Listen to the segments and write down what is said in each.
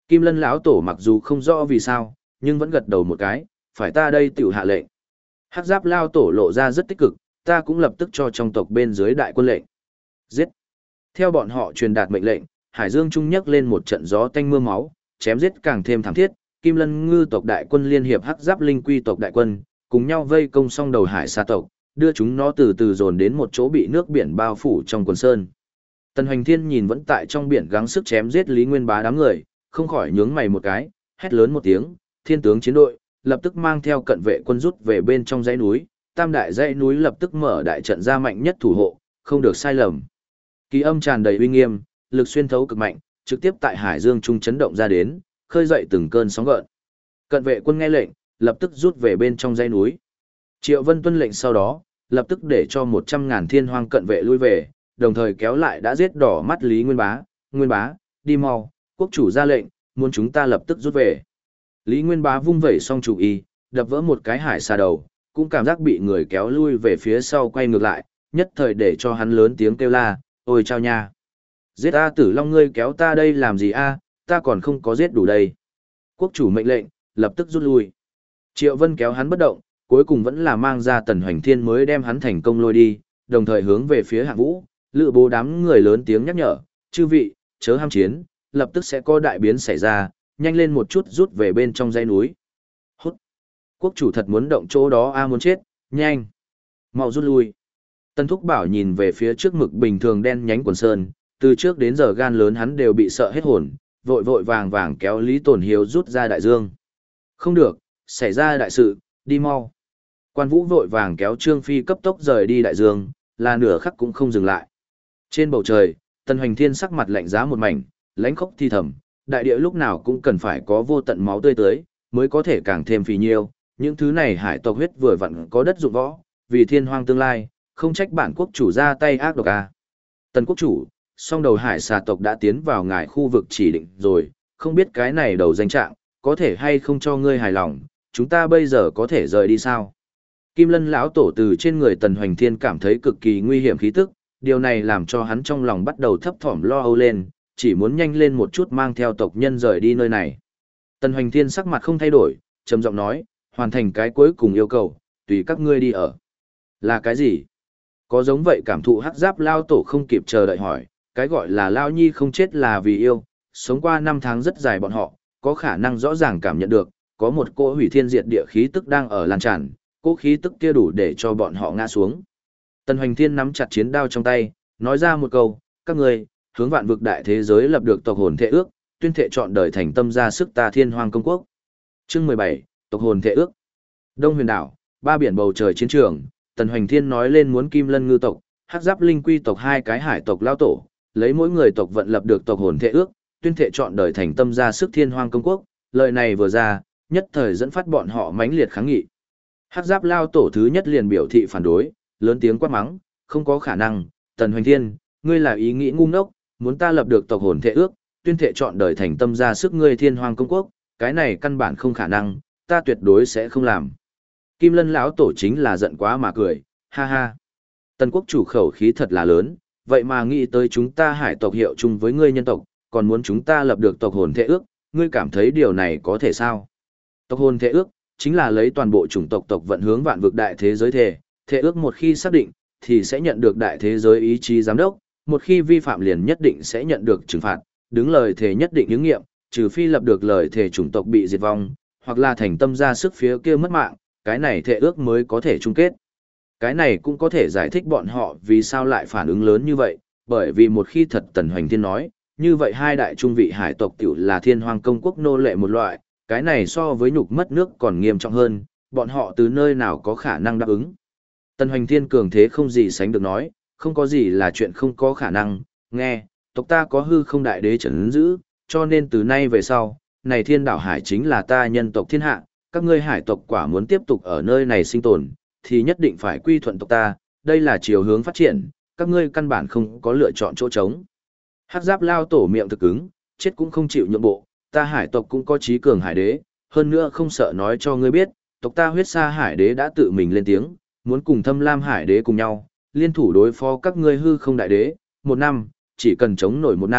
Kim Lân lão tổ mặc dù không rõ vì sao, nhưng vẫn gật đầu một cái, phải ta đây tiểu hạ lệnh. Hắc giáp lao tổ lộ ra rất tích cực, ta cũng lập tức cho trong tộc bên dưới đại quân lệnh. Giết! Theo bọn họ truyền đạt mệnh lệnh, Hải Dương Trung nhấc lên một trận gió tanh mưa máu, chém giết càng thêm thảm thiết, Kim Lân ngư tộc đại quân liên hiệp Hắc giáp linh quy tộc đại quân, cùng nhau vây công song đầu hải sa tộc, đưa chúng nó từ từ dồn đến một chỗ bị nước biển bao phủ trong quần sơn. Tần Hoành Thiên nhìn vẫn tại trong biển gắng sức chém giết Lý Nguyên Bá đám người, không khỏi nhướng mày một cái, hét lớn một tiếng, thiên tướng chiến đội, lập tức mang theo cận vệ quân rút về bên trong dãy núi, tam đại dãy núi lập tức mở đại trận ra mạnh nhất thủ hộ, không được sai lầm. Kỳ âm tràn đầy uy nghiêm, lực xuyên thấu cực mạnh, trực tiếp tại Hải Dương Trung chấn động ra đến, khơi dậy từng cơn sóng gợn. Cận vệ quân nghe lệnh, lập tức rút về bên trong dãy núi. Triệu Vân tuân lệnh sau đó, lập tức để cho 100.000 thiên hoang cận vệ lui về, đồng thời kéo lại đã giết đỏ mắt Lý Nguyên Bá, đi mau, quốc chủ ra lệnh, muốn chúng ta lập tức rút về. Lý Nguyên Bá vung vẩy xong chủ y, đập vỡ một cái hải xà đầu, cũng cảm giác bị người kéo lui về phía sau quay ngược lại, nhất thời để cho hắn lớn tiếng kêu la, ôi chao nha. Giết A Tử Long ngươi kéo ta đây làm gì a? Ta còn không có giết đủ đây. Quốc chủ mệnh lệnh, lập tức rút lui. Triệu Vân kéo hắn bất động, cuối cùng vẫn là mang ra Tần Hoành Thiên mới đem hắn thành công lôi đi, đồng thời hướng về phía Hạng Vũ, Lữ Bố đám người lớn tiếng nhắc nhở, chư vị, chớ ham chiến, lập tức sẽ có đại biến xảy ra, nhanh lên một chút rút về bên trong dãy núi. Hút. Quốc chủ thật muốn động chỗ đó a muốn chết, nhanh. Mau rút lui. Tân Thúc Bảo nhìn về phía trước mực bình thường đen nhánh quần sơn, từ trước đến giờ gan lớn hắn đều bị sợ hết hồn, vội vội vàng vàng kéo Lý Tồn Hiếu rút ra đại dương. Không được, xảy ra đại sự, đi mau. Quan Vũ vội vàng kéo Trương Phi cấp tốc rời đi đại dương, là nửa khắc cũng không dừng lại. Trên bầu trời, Tần Hoành Thiên sắc mặt lạnh giá một mảnh, lãnh khốc thi thầm, đại địa lúc nào cũng cần phải có vô tận máu tươi tới, mới có thể càng thêm phì nhiêu, những thứ này hải tộc huyết vừa vặn có đất dụng võ, vì thiên hoang tương lai, không trách bản quốc chủ ra tay ác độc a. Tần quốc chủ, song đầu hải xà tộc đã tiến vào ngài khu vực chỉ định rồi, không biết cái này đầu danh trạng, có thể hay không cho ngươi hài lòng, chúng ta bây giờ có thể rời đi sao? Kim Lân lão tổ từ trên người Tần Hoành Thiên cảm thấy cực kỳ nguy hiểm khí tức, điều này làm cho hắn trong lòng bắt đầu thấp thỏm lo âu lên, chỉ muốn nhanh lên một chút mang theo tộc nhân rời đi nơi này. Tần Hoành Thiên sắc mặt không thay đổi, trầm giọng nói, hoàn thành cái cuối cùng yêu cầu, tùy các ngươi đi ở. Là cái gì? Có giống vậy cảm thụ hắc giáp lao tổ không kịp chờ đợi hỏi, cái gọi là lao nhi không chết là vì yêu, sống qua 5 tháng rất dài bọn họ, có khả năng rõ ràng cảm nhận được, có một cỗ hủy thiên diệt địa khí tức đang ở lan tràn, cỗ khí tức kia đủ để cho bọn họ ngã xuống. Tần Hoành Thiên nắm chặt chiến đao trong tay, nói ra một câu, các ngươi hướng vạn vực đại thế giới lập được tộc hồn thệ ước, tuyên thệ chọn đời thành tâm ra sức ta thiên hoang công quốc. Chương 17, tộc hồn thệ ước. Đông Huyền đảo, ba biển bầu trời chiến trường, Tần Hoành Thiên nói lên muốn Kim Lân ngư tộc, Hắc Giáp linh quy tộc hai cái hải tộc lao tổ, lấy mỗi người tộc vận lập được tộc hồn thệ ước, tuyên thệ chọn đời thành tâm ra sức thiên hoang công quốc, lời này vừa ra, nhất thời dẫn phát bọn họ mãnh liệt kháng nghị. Hắc Giáp lao tổ thứ nhất liền biểu thị phản đối, lớn tiếng quát mắng, không có khả năng, Tần Hoành Thiên, ngươi là ý nghĩ ngu ngốc, muốn ta lập được tộc hồn thệ ước, tuyên thệ chọn đời thành tâm ra sức ngươi thiên hoang công quốc, cái này căn bản không khả năng, ta tuyệt đối sẽ không làm. Kim Lân lão tổ chính là giận quá mà cười, ha ha. Tần quốc chủ khẩu khí thật là lớn, vậy mà nghĩ tới chúng ta hải tộc hiệu chung với ngươi nhân tộc, còn muốn chúng ta lập được tộc hồn thệ ước, ngươi cảm thấy điều này có thể sao? Tộc hồn thệ ước, chính là lấy toàn bộ chủng tộc vận hướng vạn vực đại thế giới thệ ước một khi xác định, thì sẽ nhận được đại thế giới ý chí giám đốc, một khi vi phạm liền nhất định sẽ nhận được trừng phạt, đứng lời thề nhất định ứng nghiệm, trừ phi lập được lời thề chủng tộc bị diệt vong, hoặc là thành tâm ra sức phía kia mất mạng, cái này thệ ước mới có thể chung kết. Cái này cũng có thể giải thích bọn họ vì sao lại phản ứng lớn như vậy, bởi vì một khi thật Tần Hoành Thiên nói, như vậy hai đại trung vị hải tộc tiểu là thiên hoang công quốc nô lệ một loại, cái này so với nhục mất nước còn nghiêm trọng hơn, bọn họ từ nơi nào có khả năng đáp ứng. Tần Hoành Thiên cường thế không gì sánh được nói, không có gì là chuyện không có khả năng, nghe, tộc ta có hư không đại đế trấn giữ, cho nên từ nay về sau, này thiên đảo hải chính là ta nhân tộc thiên hạ, các ngươi hải tộc quả muốn tiếp tục ở nơi này sinh tồn, thì nhất định phải quy thuận tộc ta, đây là chiều hướng phát triển, các ngươi căn bản không có lựa chọn chỗ trống. Hắc Giáp lao tổ miệng thực cứng, chết cũng không chịu nhượng bộ, ta hải tộc cũng có chí cường hải đế, hơn nữa không sợ nói cho ngươi biết, tộc ta huyết sa hải đế đã tự mình lên tiếng, muốn cùng Thâm Lam hải đế cùng nhau, liên thủ đối phó các ngươi hư không đại đế, 1 năm, chỉ cần chống nổi 1 năm,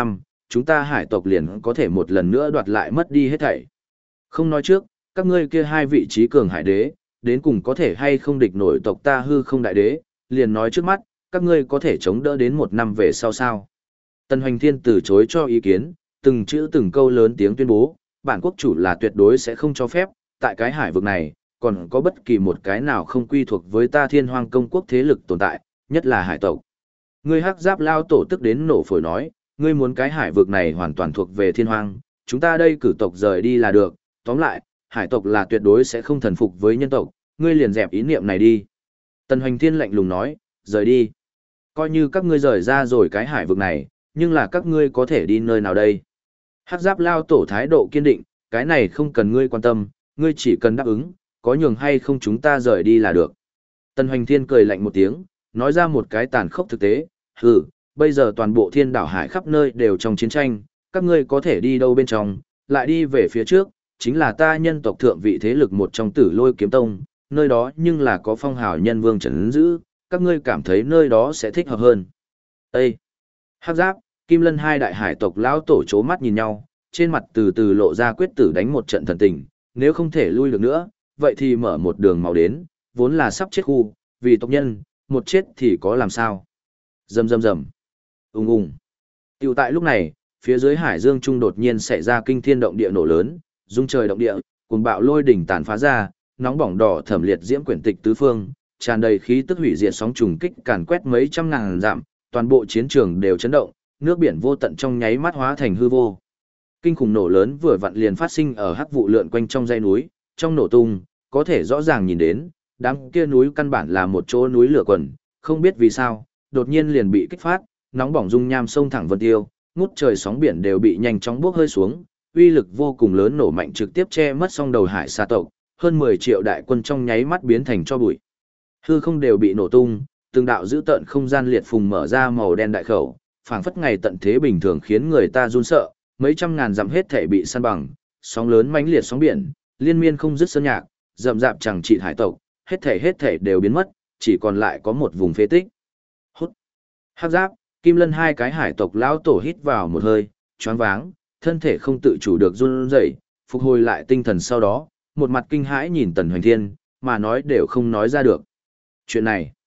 chúng ta hải tộc liền có thể một lần nữa đoạt lại mất đi hết thảy. Không nói trước, các ngươi kia hai vị trí cường hải đế, đến cùng có thể hay không địch nổi tộc ta hư không đại đế, liền nói trước mắt, các ngươi có thể chống đỡ đến 1 năm về sau sao. Tần Hoành Thiên từ chối cho ý kiến, từng chữ từng câu lớn tiếng tuyên bố, bản quốc chủ là tuyệt đối sẽ không cho phép, tại cái hải vực này, còn có bất kỳ một cái nào không quy thuộc với ta Thiên Hoang công quốc thế lực tồn tại, nhất là hải tộc. Ngươi Hắc Giáp lao tổ tức đến nổ phổi nói, ngươi muốn cái hải vực này hoàn toàn thuộc về Thiên Hoang, chúng ta đây cử tộc rời đi là được, tóm lại, hải tộc là tuyệt đối sẽ không thần phục với nhân tộc, ngươi liền dẹp ý niệm này đi. Tần Hoành Thiên lạnh lùng nói, rời đi. Coi như các ngươi rời ra rồi cái hải vực này, nhưng là các ngươi có thể đi nơi nào đây? Hắc Giáp lao tổ thái độ kiên định, cái này không cần ngươi quan tâm, ngươi chỉ cần đáp ứng, có nhường hay không chúng ta rời đi là được. Tần Hoành Thiên cười lạnh một tiếng, nói ra một cái tàn khốc thực tế, hừ, bây giờ toàn bộ thiên đảo hải khắp nơi đều trong chiến tranh, các ngươi có thể đi đâu bên trong, lại đi về phía trước, chính là ta nhân tộc thượng vị thế lực một trong Tử Lôi Kiếm Tông, nơi đó nhưng là có phong hào nhân vương trấn giữ, các ngươi cảm thấy nơi đó sẽ thích hợp hơn. Ê! Hắc Giáp, Kim Lân hai đại hải tộc lão tổ chố mắt nhìn nhau, trên mặt từ từ lộ ra quyết tử đánh một trận thần tình, nếu không thể lui được nữa, vậy thì mở một đường màu đến, vốn là sắp chết khu, vì tộc nhân, một chết thì có làm sao. Rầm rầm rầm. Ùng ùng. Tiểu tại lúc này, phía dưới hải dương trung đột nhiên xảy ra kinh thiên động địa nổ lớn, rung trời động địa, cuồng bạo lôi đỉnh tàn phá ra, nóng bỏng đỏ thẩm liệt diễm quyển tịch tứ phương, tràn đầy khí tức hủy diệt sóng trùng kích càn quét mấy trăm ngàn dặm, toàn bộ chiến trường đều chấn động, nước biển vô tận trong nháy mắt hóa thành hư vô. Kinh khủng nổ lớn vừa vặn liền phát sinh ở hắc vụ lượn quanh trong dãy núi, trong nổ tung, có thể rõ ràng nhìn đến, đám kia núi căn bản là một chỗ núi lửa quần, không biết vì sao, đột nhiên liền bị kích phát, nóng bỏng dung nham sông thẳng vân tiêu, ngút trời sóng biển đều bị nhanh chóng bốc hơi xuống, uy lực vô cùng lớn nổ mạnh trực tiếp che mất song đầu hải sa tộc, hơn 10 triệu đại quân trong nháy mắt biến thành tro bụi. Hư không đều bị nổ tung, từng đạo dữ tợn không gian liệt phùng mở ra màu đen đại khẩu, phảng phất ngày tận thế bình thường khiến người ta run sợ, mấy trăm ngàn dặm hết thảy bị san bằng, sóng lớn mãnh liệt sóng biển, liên miên không dứt sơn nhạc, rậm rạp chẳng trị hải tộc, hết thảy đều biến mất, chỉ còn lại có một vùng phế tích. Hút. Hắc Giáp, Kim Lân hai cái hải tộc lão tổ hít vào một hơi, choáng váng, thân thể không tự chủ được run rẩy, phục hồi lại tinh thần sau đó, một mặt kinh hãi nhìn Tần Hoành Thiên, mà nói đều không nói ra được. Chuyện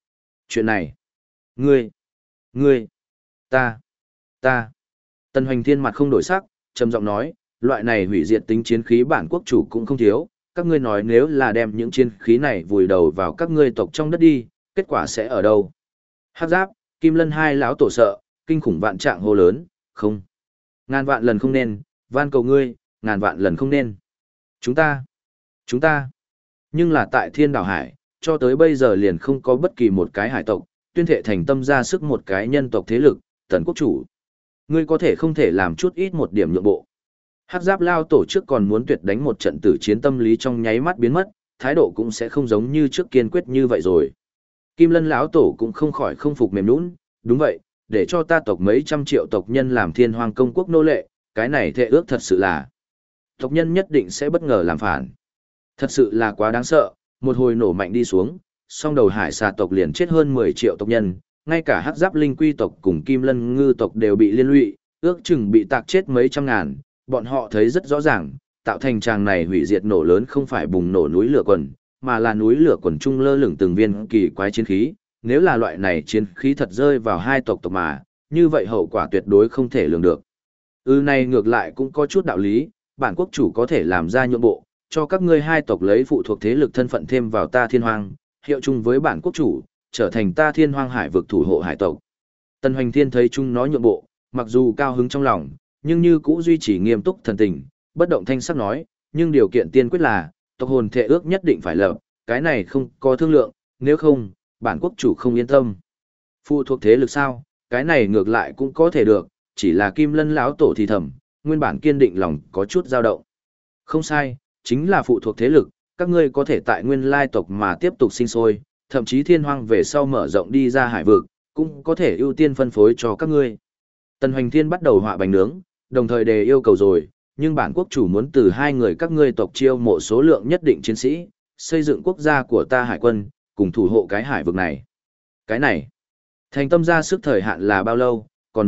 này, ngươi, ta. Tần Hoành Thiên mặt không đổi sắc, trầm giọng nói, loại này hủy diệt tính chiến khí bản quốc chủ cũng không thiếu, các ngươi nói nếu là đem những chiến khí này vùi đầu vào các ngươi tộc trong đất đi, kết quả sẽ ở đâu? Hắc Giáp, Kim Lân hai lão tổ sợ, kinh khủng vạn trạng hô lớn, không. Ngàn vạn lần không nên, van cầu ngươi, ngàn vạn lần không nên. Chúng ta. Nhưng là tại Thiên Đảo Hải, cho tới bây giờ liền không có bất kỳ một cái hải tộc, tuyên thệ thành tâm ra sức một cái nhân tộc thế lực, Tần quốc chủ. Ngươi có thể không thể làm chút ít một điểm nhượng bộ. Hắc Giáp lao tổ trước còn muốn tuyệt đánh một trận tử chiến tâm lý trong nháy mắt biến mất, thái độ cũng sẽ không giống như trước kiên quyết như vậy rồi. Kim Lân lão tổ cũng không khỏi không phục mềm nhũn, đúng vậy, để cho ta tộc mấy trăm triệu tộc nhân làm Thiên Hoang công quốc nô lệ, cái này thệ ước thật sự là tộc nhân nhất định sẽ bất ngờ làm phản. Thật sự là quá đáng sợ, một hồi nổ mạnh đi xuống, song đầu hải xà tộc liền chết hơn 10 triệu tộc nhân, ngay cả Hắc Giáp linh quy tộc cùng Kim Lân ngư tộc đều bị liên lụy, ước chừng bị tạc chết mấy trăm ngàn, bọn họ thấy rất rõ ràng, tạo thành tràng này hủy diệt nổ lớn không phải bùng nổ núi lửa quần, mà là núi lửa quần trung lơ lửng từng viên kỳ quái chiến khí, nếu là loại này chiến khí thật rơi vào hai tộc mà, như vậy hậu quả tuyệt đối không thể lường được. Này ngược lại cũng có chút đạo lý, bản quốc chủ có thể làm ra nhượng bộ, cho các ngươi hai tộc lấy phụ thuộc thế lực thân phận thêm vào ta Thiên Hoang, hiệu chung với bản quốc chủ, trở thành ta Thiên Hoang hải vực thủ hộ hải tộc. Tần Hoành Thiên thấy chung nó nhượng bộ, mặc dù cao hứng trong lòng, nhưng như cũ duy trì nghiêm túc thần tình, bất động thanh sắc nói, nhưng điều kiện tiên quyết là, tộc hồn thệ ước nhất định phải lập, cái này không có thương lượng, nếu không, bản quốc chủ không yên tâm. Phụ thuộc thế lực sao, cái này ngược lại cũng có thể được, chỉ là Kim Lân lão tổ thì thầm, nguyên bản kiên định lòng có chút dao động. Không sai, chính là phụ thuộc thế lực, các ngươi có thể tại nguyên lai tộc mà tiếp tục sinh sôi, thậm chí Thiên Hoang về sau mở rộng đi ra hải vực, cũng có thể ưu tiên phân phối cho các ngươi. Tần Hoành Thiên bắt đầu họa bánh nướng, đồng thời đề yêu cầu rồi, nhưng bản quốc chủ muốn từ hai người các ngươi tộc chiêu mộ số lượng nhất định chiến sĩ, xây dựng quốc gia của ta hải quân, cùng thủ hộ cái hải vực này. Cái này, thành tâm ra sức thời hạn là bao lâu, còn nữa,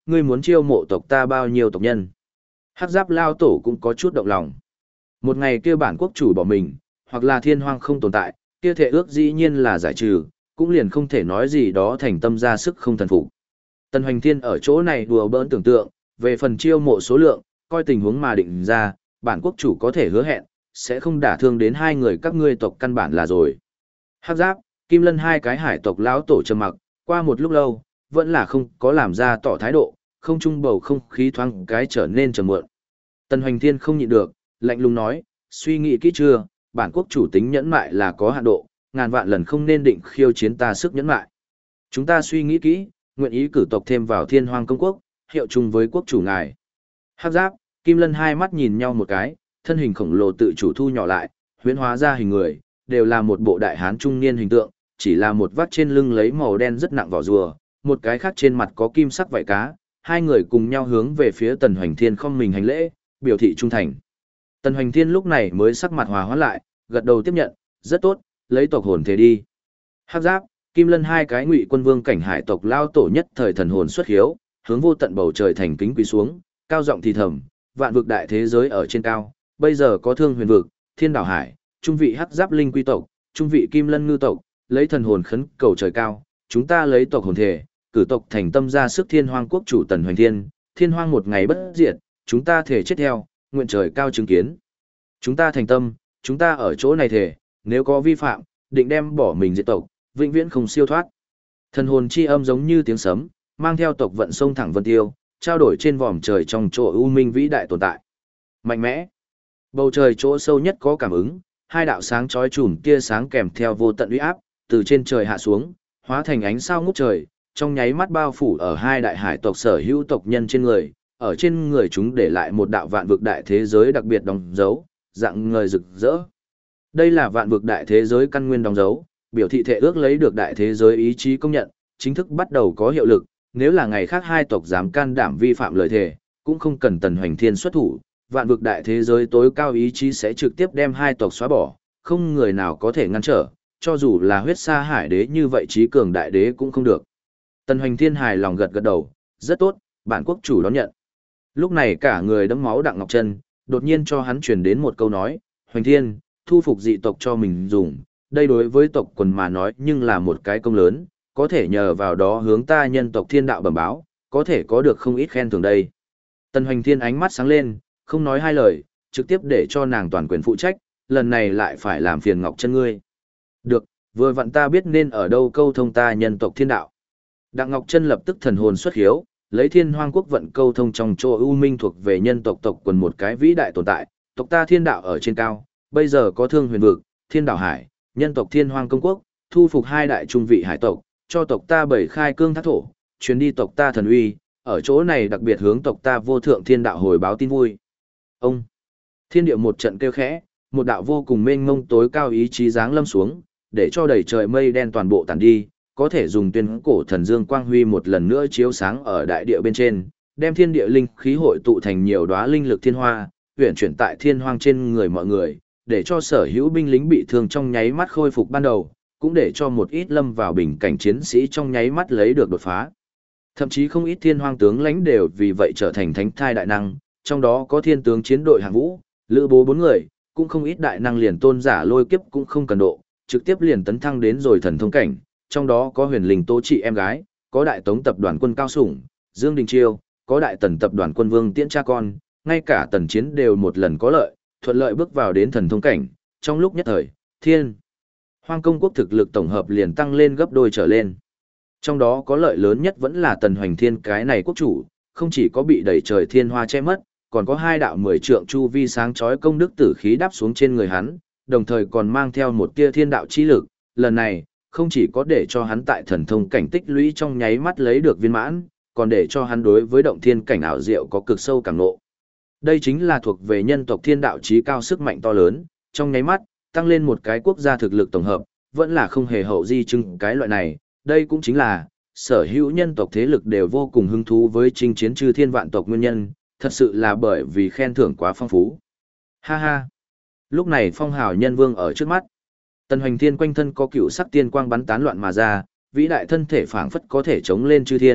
ngươi muốn chiêu mộ tộc ta bao nhiêu tộc nhân? Hắc giáp lao tổ cũng có chút động lòng. Một ngày kia bản quốc chủ bỏ mình, hoặc là thiên hoang không tồn tại, kia thệ ước dĩ nhiên là giải trừ, cũng liền không thể nói gì đó thành tâm ra sức không thần phục. Tần Hoành Thiên ở chỗ này đùa bỡn tưởng tượng, về phần chiêu mộ số lượng, coi tình huống mà định ra, bản quốc chủ có thể hứa hẹn, sẽ không đả thương đến hai người các ngươi tộc căn bản là rồi. Hắc giáp, Kim Lân hai cái hải tộc lão tổ trầm mặc, qua một lúc lâu, vẫn là không có làm ra tỏ thái độ, không trung bầu không khí thoáng cái trở nên trầm muộn. Tần Hoành Thiên không nhịn được, lạnh lùng nói, suy nghĩ kỹ chưa, bản quốc chủ tính nhẫn mại là có hạn độ, ngàn vạn lần không nên định khiêu chiến ta sức nhẫn mại. Chúng ta suy nghĩ kỹ, nguyện ý cử tộc thêm vào Thiên Hoang công quốc, hiệu chung với quốc chủ ngài. Hắc giáp, Kim Lân hai mắt nhìn nhau một cái, thân hình khổng lồ tự chủ thu nhỏ lại, huyễn hóa ra hình người, đều là một bộ đại hán trung niên hình tượng, chỉ là một vắt trên lưng lấy màu đen rất nặng vỏ rùa, một cái khác trên mặt có kim sắc vảy cá, hai người cùng nhau hướng về phía Tần Hoành Thiên không mình hành lễ, biểu thị trung thành. Tần Hoành Thiên lúc này mới sắc mặt hòa hoãn lại, gật đầu tiếp nhận, rất tốt, lấy tộc hồn thế đi. Hắc giáp, Kim Lân hai cái Ngụy Quân Vương cảnh hải tộc lao tổ nhất thời thần hồn xuất hiếu, hướng vô tận bầu trời thành kính quỳ xuống, cao giọng thì thầm, vạn vực đại thế giới ở trên cao, bây giờ có Thương Huyền vực, Thiên Đảo Hải, trung vị Hắc giáp linh quy tộc, trung vị Kim Lân ngư tộc, lấy thần hồn khấn cầu trời cao, chúng ta lấy tộc hồn thể, cử tộc thành tâm ra sức Thiên Hoang quốc chủ Tần Hoành Thiên, Thiên Hoang một ngày bất diệt, chúng ta thể chết theo, nguyện trời cao chứng kiến. Chúng ta thành tâm, chúng ta ở chỗ này thể, nếu có vi phạm, định đem bỏ mình diệt tộc, vĩnh viễn không siêu thoát. Thần hồn chi âm giống như tiếng sấm, mang theo tộc vận sông thẳng vân tiêu, trao đổi trên vòm trời trong chỗ u minh vĩ đại tồn tại. Mạnh mẽ. Bầu trời chỗ sâu nhất có cảm ứng, hai đạo sáng chói chùm tia sáng kèm theo vô tận uy áp, từ trên trời hạ xuống, hóa thành ánh sao ngút trời, trong nháy mắt bao phủ ở hai đại hải tộc sở hữu tộc nhân trên người, ở trên người chúng để lại một đạo vạn vực đại thế giới đặc biệt đóng dấu, dạng ngời rực rỡ. Đây là vạn vực đại thế giới căn nguyên đóng dấu, biểu thị thệ ước lấy được đại thế giới ý chí công nhận, chính thức bắt đầu có hiệu lực, nếu là ngày khác hai tộc dám can đảm vi phạm lời thề, cũng không cần Tần Hoành Thiên xuất thủ, vạn vực đại thế giới tối cao ý chí sẽ trực tiếp đem hai tộc xóa bỏ, không người nào có thể ngăn trở, cho dù là huyết sa hải đế như vậy trí cường đại đế cũng không được. Tần Hoành Thiên hài lòng gật gật đầu, rất tốt, bản quốc chủ đón nhận. Lúc này cả người đẫm máu Đặng Ngọc Trân, đột nhiên cho hắn truyền đến một câu nói, Hoành Thiên, thu phục dị tộc cho mình dùng, đây đối với tộc quần mà nói nhưng là một cái công lớn, có thể nhờ vào đó hướng ta nhân tộc thiên đạo bẩm báo, có thể có được không ít khen thưởng đây. Tần Hoành Thiên ánh mắt sáng lên, không nói hai lời, trực tiếp để cho nàng toàn quyền phụ trách, lần này lại phải làm phiền Ngọc Trân ngươi. Được, vừa vặn ta biết nên ở đâu câu thông ta nhân tộc thiên đạo. Đặng Ngọc Trân lập tức thần hồn xuất hiếu, lấy Thiên Hoang quốc vận câu thông trong chỗ u minh thuộc về nhân tộc tộc quần một cái vĩ đại tồn tại, tộc ta thiên đạo ở trên cao, bây giờ có Thương Huyền vực, Thiên Đảo Hải, nhân tộc Thiên Hoang công quốc, thu phục hai đại trung vị hải tộc, cho tộc ta bảy khai cương thác thổ, chuyến đi tộc ta thần uy, ở chỗ này đặc biệt hướng tộc ta vô thượng thiên đạo hồi báo tin vui. Ông, thiên địa một trận kêu khẽ, một đạo vô cùng mênh mông tối cao ý chí giáng lâm xuống, để cho đầy trời mây đen toàn bộ tản đi, có thể dùng tuyên cổ thần dương quang huy một lần nữa chiếu sáng ở đại địa bên trên, đem thiên địa linh khí hội tụ thành nhiều đóa linh lực thiên hoa, uyển chuyển tại thiên hoang trên người mọi người, để cho sở hữu binh lính bị thương trong nháy mắt khôi phục ban đầu, cũng để cho một ít lâm vào bình cảnh chiến sĩ trong nháy mắt lấy được đột phá. Thậm chí không ít thiên hoang tướng lãnh đều vì vậy trở thành thánh thai đại năng, trong đó có thiên tướng chiến đội hạng vũ, lữ bố 4 người, cũng không ít đại năng liền tôn giả lôi kiếp cũng không cần độ, trực tiếp liền tấn thăng đến rồi thần thông cảnh, trong đó có huyền linh tố trị em gái, có đại tống tập đoàn quân cao sủng, Dương Đình Chiêu, có đại tần tập đoàn quân vương tiễn cha con, ngay cả tần chiến đều một lần có lợi, thuận lợi bước vào đến thần thông cảnh, trong lúc nhất thời, thiên Hoang công quốc thực lực tổng hợp liền tăng lên gấp đôi trở lên. Trong đó có lợi lớn nhất vẫn là Tần Hoành Thiên cái này quốc chủ, không chỉ có bị đẩy trời thiên hoa che mất, còn có hai đạo 10 trượng chu vi sáng chói công đức tử khí đáp xuống trên người hắn, đồng thời còn mang theo một tia thiên đạo chi lực, lần này, không chỉ có để cho hắn tại thần thông cảnh tích lũy trong nháy mắt lấy được viên mãn, còn để cho hắn đối với động thiên cảnh ảo diệu có cực sâu cảm ngộ. Đây chính là thuộc về nhân tộc thiên đạo chí cao sức mạnh to lớn, trong nháy mắt, tăng lên một cái quốc gia thực lực tổng hợp, vẫn là không hề hậu di chứng cái loại này, đây cũng chính là, sở hữu nhân tộc thế lực đều vô cùng hứng thú với chinh chiến chư thiên vạn tộc nguyên nhân, thật sự là bởi vì khen thưởng quá phong phú. Ha ha! Lúc này phong hào nhân vương ở trước mắt. Tần Hoành Thiên quanh thân có cựu sắc tiên quang bắn tán loạn mà ra, vĩ đại thân thể phảng phất có thể chống lên chư thiên,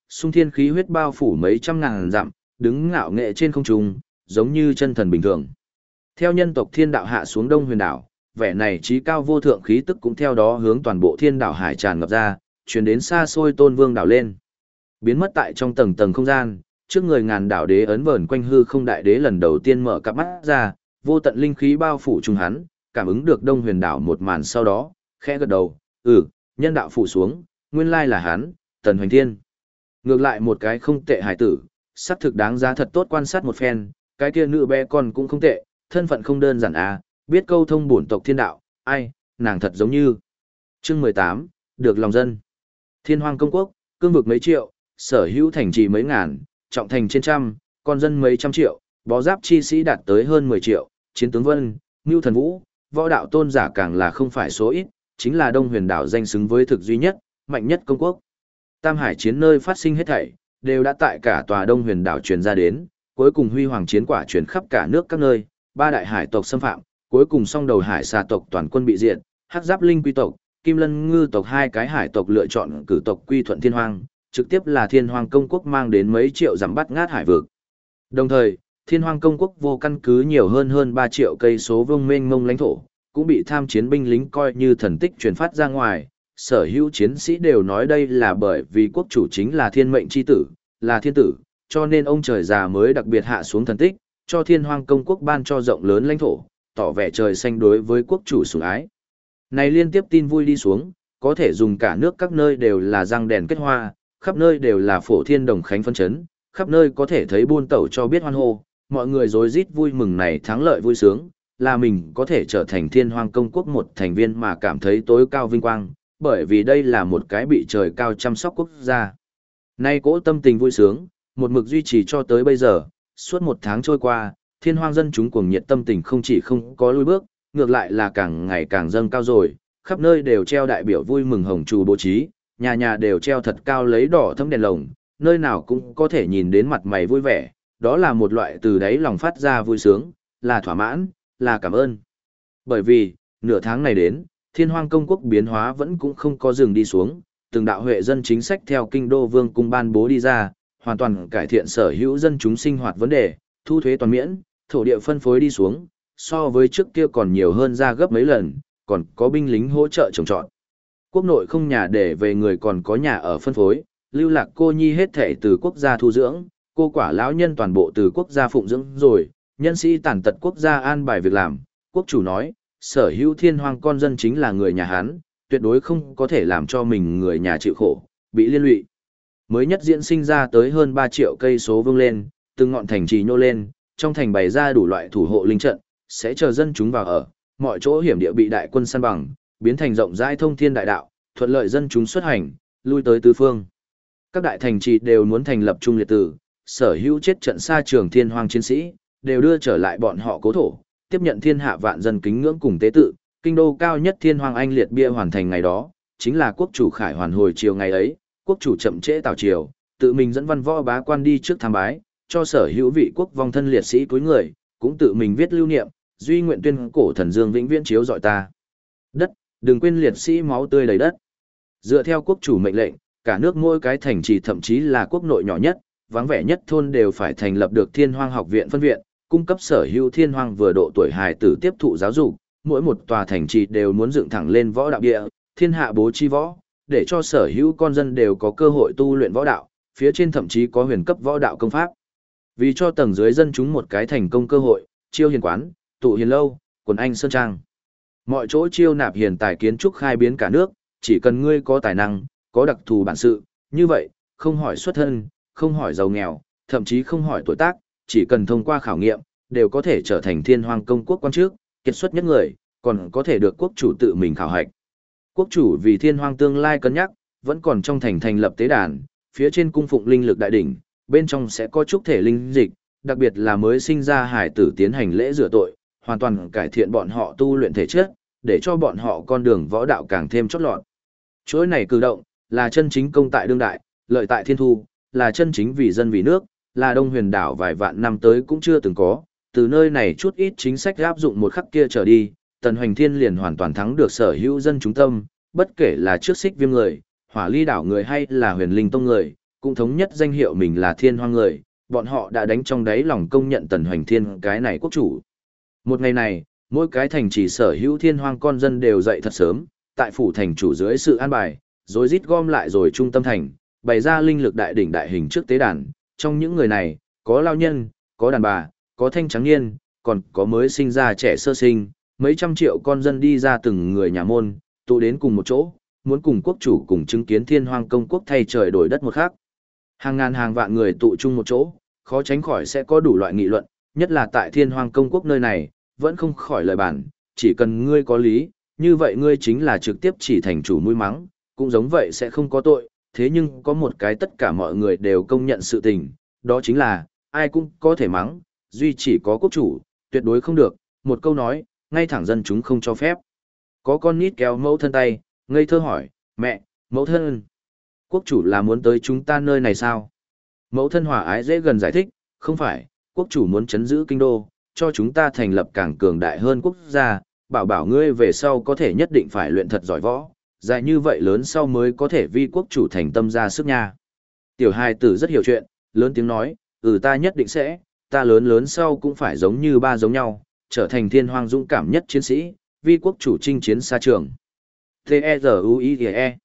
sung thiên khí huyết bao phủ mấy trăm ngàn dặm, đứng ngạo nghệ trên không trung, giống như chân thần bình thường. Theo nhân tộc thiên đạo hạ xuống Đông Huyền đảo, vẻ này trí cao vô thượng khí tức cũng theo đó hướng toàn bộ thiên đảo hải tràn ngập ra, truyền đến xa xôi Tôn Vương đảo lên. Biến mất tại trong tầng tầng không gian, trước người ngàn đảo đế ấn vờn quanh hư không đại đế lần đầu tiên mở cặp mắt ra, vô tận linh khí bao phủ trung hắn, cảm ứng được Đông Huyền đảo một màn sau đó, khẽ gật đầu, nhân đạo phủ xuống, nguyên lai là hắn, Tần Hoành Thiên. Ngược lại một cái không tệ hải tử, sắc thực đáng giá thật tốt quan sát một phen, cái kia nữ bé con cũng không tệ, thân phận không đơn giản à, biết câu thông bổn tộc thiên đạo, ai, nàng thật giống như. Chương 18, được lòng dân. Thiên Hoang công quốc, cương vực mấy triệu, sở hữu thành trì mấy ngàn, trọng thành trên trăm, con dân mấy trăm triệu, bó giáp chi sĩ đạt tới hơn 10 triệu, chiến tướng vân, ngưu thần vũ, võ đạo tôn giả càng là không phải số ít, chính là Đông Huyền đảo danh xứng với thực duy nhất, mạnh nhất công quốc. Tam Hải chiến nơi phát sinh hết thảy, đều đã tại cả tòa Đông Huyền đảo truyền ra đến, cuối cùng huy hoàng chiến quả truyền khắp cả nước các nơi, ba đại hải tộc xâm phạm, cuối cùng song đầu hải xà tộc toàn quân bị diệt, hắc giáp linh quy tộc, kim lân ngư tộc hai cái hải tộc lựa chọn cử tộc quy thuận Thiên Hoang, trực tiếp là Thiên Hoang công quốc mang đến mấy triệu dặm bắt ngát hải vực. Đồng thời, Thiên Hoang công quốc vô căn cứ nhiều hơn 3 triệu cây số vuông mênh mông lãnh thổ, cũng bị tham chiến binh lính coi như thần tích truyền phát ra ngoài, sở hữu chiến sĩ đều nói đây là bởi vì quốc chủ chính là thiên mệnh chi tử, là thiên tử, cho nên ông trời già mới đặc biệt hạ xuống thần tích, cho Thiên Hoang công quốc ban cho rộng lớn lãnh thổ, tỏ vẻ trời xanh đối với quốc chủ sủng ái. Này liên tiếp tin vui đi xuống, có thể dùng cả nước các nơi đều là răng đèn kết hoa, khắp nơi đều là phổ thiên đồng khánh phân chấn, khắp nơi có thể thấy buôn tẩu cho biết hoan hô, mọi người rối rít vui mừng này thắng lợi vui sướng, là mình có thể trở thành Thiên Hoang công quốc một thành viên mà cảm thấy tối cao vinh quang, bởi vì đây là một cái bị trời cao chăm sóc quốc gia. Nay cỗ tâm tình vui sướng, một mực duy trì cho tới bây giờ, suốt một tháng trôi qua, Thiên Hoang dân chúng cuồng nhiệt tâm tình không chỉ không có lùi bước, ngược lại là càng ngày càng dâng cao rồi, khắp nơi đều treo đại biểu vui mừng hồng trù bố trí, nhà nhà đều treo thật cao lấy đỏ thấm đèn lồng, nơi nào cũng có thể nhìn đến mặt mày vui vẻ, đó là một loại từ đáy lòng phát ra vui sướng, là thỏa mãn, là cảm ơn. Bởi vì, nửa tháng này đến, Thiên Hoang công quốc biến hóa vẫn cũng không có dừng đi xuống, từng đạo huệ dân chính sách theo kinh đô vương cung ban bố đi ra, hoàn toàn cải thiện sở hữu dân chúng sinh hoạt vấn đề, thu thuế toàn miễn, thổ địa phân phối đi xuống, so với trước kia còn nhiều hơn ra gấp mấy lần, còn có binh lính hỗ trợ trồng trọt. Quốc nội không nhà để về người còn có nhà ở phân phối, lưu lạc cô nhi hết thể từ quốc gia thu dưỡng, cô quả lão nhân toàn bộ từ quốc gia phụng dưỡng rồi, nhân sĩ tàn tật quốc gia an bài việc làm, quốc chủ nói, sở hữu Thiên Hoang con dân chính là người nhà Hán, tuyệt đối không có thể làm cho mình người nhà chịu khổ, bị liên lụy. Mới nhất diễn sinh ra tới hơn 3 triệu cây số vương lên, từng ngọn thành trì nhô lên, trong thành bày ra đủ loại thủ hộ linh trận, sẽ chờ dân chúng vào ở, mọi chỗ hiểm địa bị đại quân săn bằng, biến thành rộng rãi thông thiên đại đạo, thuận lợi dân chúng xuất hành, lui tới tứ phương. Các đại thành trì đều muốn thành lập trung liệt tử, sở hữu chết trận xa trường Thiên Hoang chiến sĩ, đều đưa trở lại bọn họ cố thổ, tiếp nhận thiên hạ vạn dân kính ngưỡng cùng tế tự, kinh đô cao nhất Thiên Hoang anh liệt bia hoàn thành ngày đó, chính là quốc chủ khải hoàn hồi chiều ngày ấy, quốc chủ chậm trễ tảo triều, tự mình dẫn văn võ bá quan đi trước tham bái, cho sở hữu vị quốc vong thân liệt sĩ cuối người, cũng tự mình viết lưu niệm, duy nguyện tuyên cổ thần dương vĩnh viễn chiếu dọi ta. Đất, đừng quên liệt sĩ máu tươi đầy đất. Dựa theo quốc chủ mệnh lệnh, cả nước mỗi cái thành trì thậm chí là quốc nội nhỏ nhất, vắng vẻ nhất thôn đều phải thành lập được Thiên Hoang học viện phân viện, cung cấp sở hữu Thiên Hoang vừa độ tuổi hài tử tiếp thụ giáo dục, mỗi một tòa thành trì đều muốn dựng thẳng lên võ đạo địa, thiên hạ bố chi võ, để cho sở hữu con dân đều có cơ hội tu luyện võ đạo, phía trên thậm chí có huyền cấp võ đạo công pháp. Vì cho tầng dưới dân chúng một cái thành công cơ hội, chiêu hiền quán, tụ hiền lâu, quần anh sơn trang. Mọi chỗ chiêu nạp hiền tài kiến trúc khai biến cả nước, chỉ cần ngươi có tài năng, có đặc thù bản sự, như vậy, không hỏi xuất thân, không hỏi giàu nghèo, thậm chí không hỏi tuổi tác, chỉ cần thông qua khảo nghiệm, đều có thể trở thành Thiên Hoang công quốc quan trước, kiệt xuất nhất người, còn có thể được quốc chủ tự mình khảo hạch. Quốc chủ vì Thiên Hoang tương lai cân nhắc, vẫn còn trong thành thành lập tế đàn, phía trên cung phụng linh lực đại đỉnh, bên trong sẽ có chúc thể linh dịch, đặc biệt là mới sinh ra hải tử tiến hành lễ rửa tội, hoàn toàn cải thiện bọn họ tu luyện thể chất, để cho bọn họ con đường võ đạo càng thêm chót lọt. Chuỗi này cử động, là chân chính công tại đương đại, lợi tại thiên thu, là chân chính vì dân vì nước, là Đông Huyền đảo vài vạn năm tới cũng chưa từng có, từ nơi này chút ít chính sách áp dụng một khắc kia trở đi, Tần Hoành Thiên liền hoàn toàn thắng được sở hữu dân chúng tâm, bất kể là trước xích viêm người, hỏa ly đảo người hay là huyền linh tông người, cũng thống nhất danh hiệu mình là Thiên Hoang người, bọn họ đã đánh trong đáy lòng công nhận Tần Hoành Thiên cái này quốc chủ. Một ngày này, mỗi cái thành trì sở hữu Thiên Hoang con dân đều dậy thật sớm, tại phủ thành chủ dưới sự an bài, rồi rít gom lại rồi trung tâm thành, bày ra linh lực đại đỉnh đại hình trước tế đàn. Trong những người này, có lao nhân, có đàn bà, có thanh trắng niên, còn có mới sinh ra trẻ sơ sinh, mấy trăm triệu con dân đi ra từng người nhà môn, tụ đến cùng một chỗ, muốn cùng quốc chủ cùng chứng kiến Thiên Hoang công quốc thay trời đổi đất một khác. Hàng ngàn hàng vạn người tụ chung một chỗ, khó tránh khỏi sẽ có đủ loại nghị luận, nhất là tại Thiên Hoang công quốc nơi này, vẫn không khỏi lời bản, chỉ cần ngươi có lý, như vậy ngươi chính là trực tiếp chỉ thành chủ mũi mắng, cũng giống vậy sẽ không có tội, thế nhưng có một cái tất cả mọi người đều công nhận sự tình, đó chính là, ai cũng có thể mắng, duy chỉ có quốc chủ, tuyệt đối không được, một câu nói, ngay thẳng dân chúng không cho phép. Có con nít kéo mẫu thân tay, ngây thơ hỏi, mẹ, mẫu thân, quốc chủ là muốn tới chúng ta nơi này sao? Mẫu thân hòa ái dễ gần giải thích, không phải, quốc chủ muốn trấn giữ kinh đô, cho chúng ta thành lập càng cường đại hơn quốc gia, bảo ngươi về sau có thể nhất định phải luyện thật giỏi võ, dài như vậy lớn sau mới có thể vi quốc chủ thành tâm ra sức nha. Tiểu hài tử rất hiểu chuyện, lớn tiếng nói, ta nhất định sẽ, ta lớn sau cũng phải giống như ba giống nhau, trở thành Thiên Hoang dũng cảm nhất chiến sĩ, vi quốc chủ chinh chiến xa trường. T-E-Z-U-I-E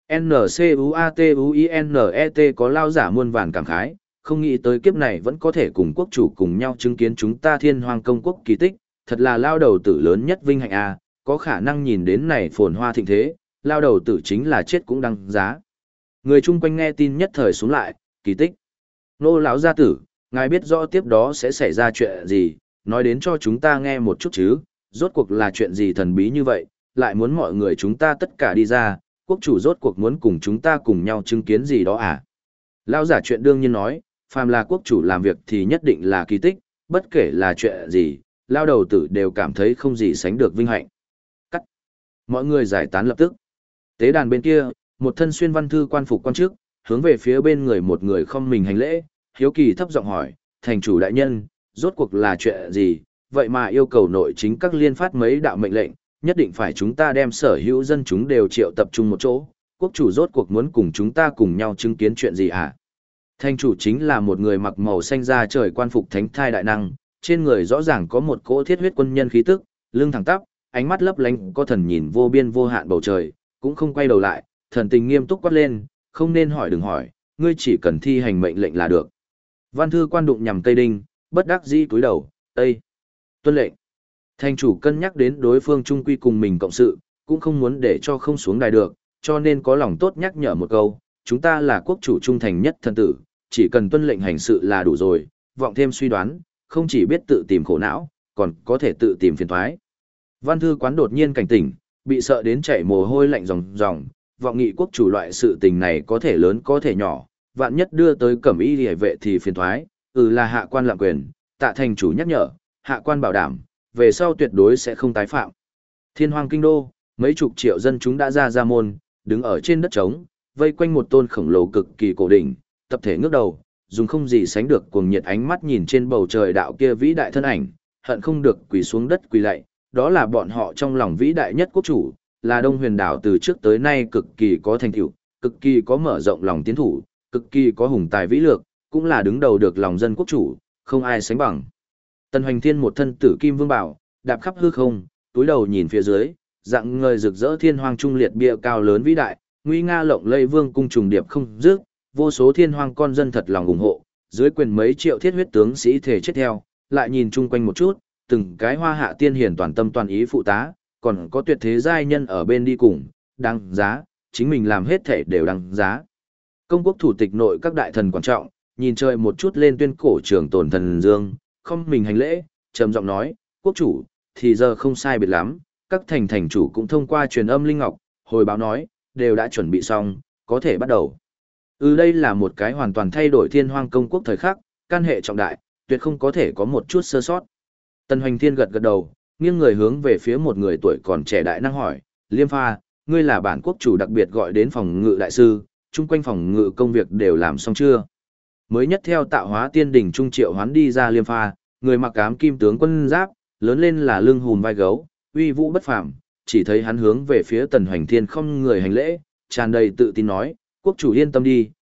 N-C-U-A-T-U-I-N-E-T có lao giả muôn vàn cảm khái, không nghĩ tới kiếp này vẫn có thể cùng quốc chủ cùng nhau chứng kiến chúng ta Thiên Hoang công quốc kỳ tích, thật là lao đầu tử lớn nhất vinh hạnh a, có khả năng nhìn đến này phồn hoa thịnh thế, lao đầu tử chính là chết cũng đăng giá. Người chung quanh nghe tin nhất thời xuống lại, kỳ tích. Nô lão gia tử, ngài biết rõ tiếp đó sẽ xảy ra chuyện gì, nói đến cho chúng ta nghe một chút chứ, rốt cuộc là chuyện gì thần bí như vậy, lại muốn mọi người chúng ta tất cả đi ra, quốc chủ rốt cuộc muốn cùng chúng ta cùng nhau chứng kiến gì đó à? Lão giả chuyện đương nhiên nói, phàm là quốc chủ làm việc thì nhất định là kỳ tích, bất kể là chuyện gì, lao đầu tử đều cảm thấy không gì sánh được vinh hạnh. Cắt. Mọi người giải tán lập tức. Tế đàn bên kia, một thân xuyên văn thư quan phục quan chức, hướng về phía bên người một người không mình hành lễ, hiếu kỳ thấp giọng hỏi, thành chủ đại nhân, rốt cuộc là chuyện gì, vậy mà yêu cầu nội chính các liên phát mấy đạo mệnh lệnh, nhất định phải chúng ta đem sở hữu dân chúng đều triệu tập trung một chỗ, quốc chủ rốt cuộc muốn cùng chúng ta cùng nhau chứng kiến chuyện gì hả? Thành chủ chính là một người mặc màu xanh da trời quan phục thánh thai đại năng, trên người rõ ràng có một cỗ thiết huyết quân nhân khí tức, lưng thẳng tắp, ánh mắt lấp lánh có thần nhìn vô biên vô hạn bầu trời, cũng không quay đầu lại, thần tình nghiêm túc quát lên, không nên hỏi đừng hỏi, ngươi chỉ cần thi hành mệnh lệnh là được. Văn thư quan đụng nhằm cây đinh, bất đắc dĩ cúi đầu, Tây. Tuân lệnh. Thành chủ cân nhắc đến đối phương trung quy cùng mình cộng sự, cũng không muốn để cho không xuống đài được, cho nên có lòng tốt nhắc nhở một câu, chúng ta là quốc chủ trung thành nhất thần tử, chỉ cần tuân lệnh hành sự là đủ rồi, vọng thêm suy đoán, không chỉ biết tự tìm khổ não, còn có thể tự tìm phiền toái. Văn thư quán đột nhiên cảnh tỉnh, bị sợ đến chảy mồ hôi lạnh ròng ròng, vọng nghị quốc chủ loại sự tình này có thể lớn có thể nhỏ, vạn nhất đưa tới cẩm y liề vệ thì phiền toái, là hạ quan lạm quyền, tạ thành chủ nhắc nhở, hạ quan bảo đảm, về sau tuyệt đối sẽ không tái phạm. Thiên Hoang kinh đô, mấy chục triệu dân chúng đã ra môn, đứng ở trên đất trống, vây quanh một tôn khổng lồ cực kỳ cổ đỉnh, tập thể ngước đầu, dùng không gì sánh được cuồng nhiệt ánh mắt nhìn trên bầu trời đạo kia vĩ đại thân ảnh, hận không được quỳ xuống đất quỳ lạy, đó là bọn họ trong lòng vĩ đại nhất quốc chủ, là Đông Huyền đảo từ trước tới nay cực kỳ có thành tựu, cực kỳ có mở rộng lòng tiến thủ, cực kỳ có hùng tài vĩ lược, cũng là đứng đầu được lòng dân quốc chủ, không ai sánh bằng. Tần Hoành Thiên một thân tử kim vương bảo, đạp khắp hư không, túi đầu nhìn phía dưới, dạng người rực rỡ thiên hoang trung liệt bia cao lớn vĩ đại, nguy nga lộng lẫy vương cung trùng điệp không dứt, vô số thiên hoang con dân thật lòng ủng hộ, dưới quyền mấy triệu thiết huyết tướng sĩ thể chết theo, lại nhìn chung quanh một chút, từng cái hoa hạ tiên hiển toàn tâm toàn ý phụ tá, còn có tuyệt thế giai nhân ở bên đi cùng, đáng giá, chính mình làm hết thể đều đáng giá. Công quốc thủ tịch nội các đại thần quan trọng, nhìn trời một chút lên tuyên cổ trường tồn thần dương, không mình hành lễ, trầm giọng nói, quốc chủ, thì giờ không sai biệt lắm, các thành chủ cũng thông qua truyền âm linh ngọc, hồi báo nói, đều đã chuẩn bị xong, có thể bắt đầu. Đây là một cái hoàn toàn thay đổi thiên hoang công quốc thời khắc, can hệ trọng đại, tuyệt không có thể có một chút sơ sót. Tần Hoành Thiên gật gật đầu, nghiêng người hướng về phía một người tuổi còn trẻ đại năng hỏi, Liêm Pha, ngươi là bản quốc chủ đặc biệt gọi đến phòng ngự đại sư, chung quanh phòng ngự công việc đều làm xong chưa? Mới nhất theo tạo hóa tiên đỉnh trung triệu hoán đi ra Liêm Pha, người mặc ám kim tướng quân giáp, lớn lên là lưng hùm vai gấu, uy vũ bất phàm, chỉ thấy hắn hướng về phía Tần Hoành Thiên không người hành lễ, tràn đầy tự tin nói, quốc chủ yên tâm đi,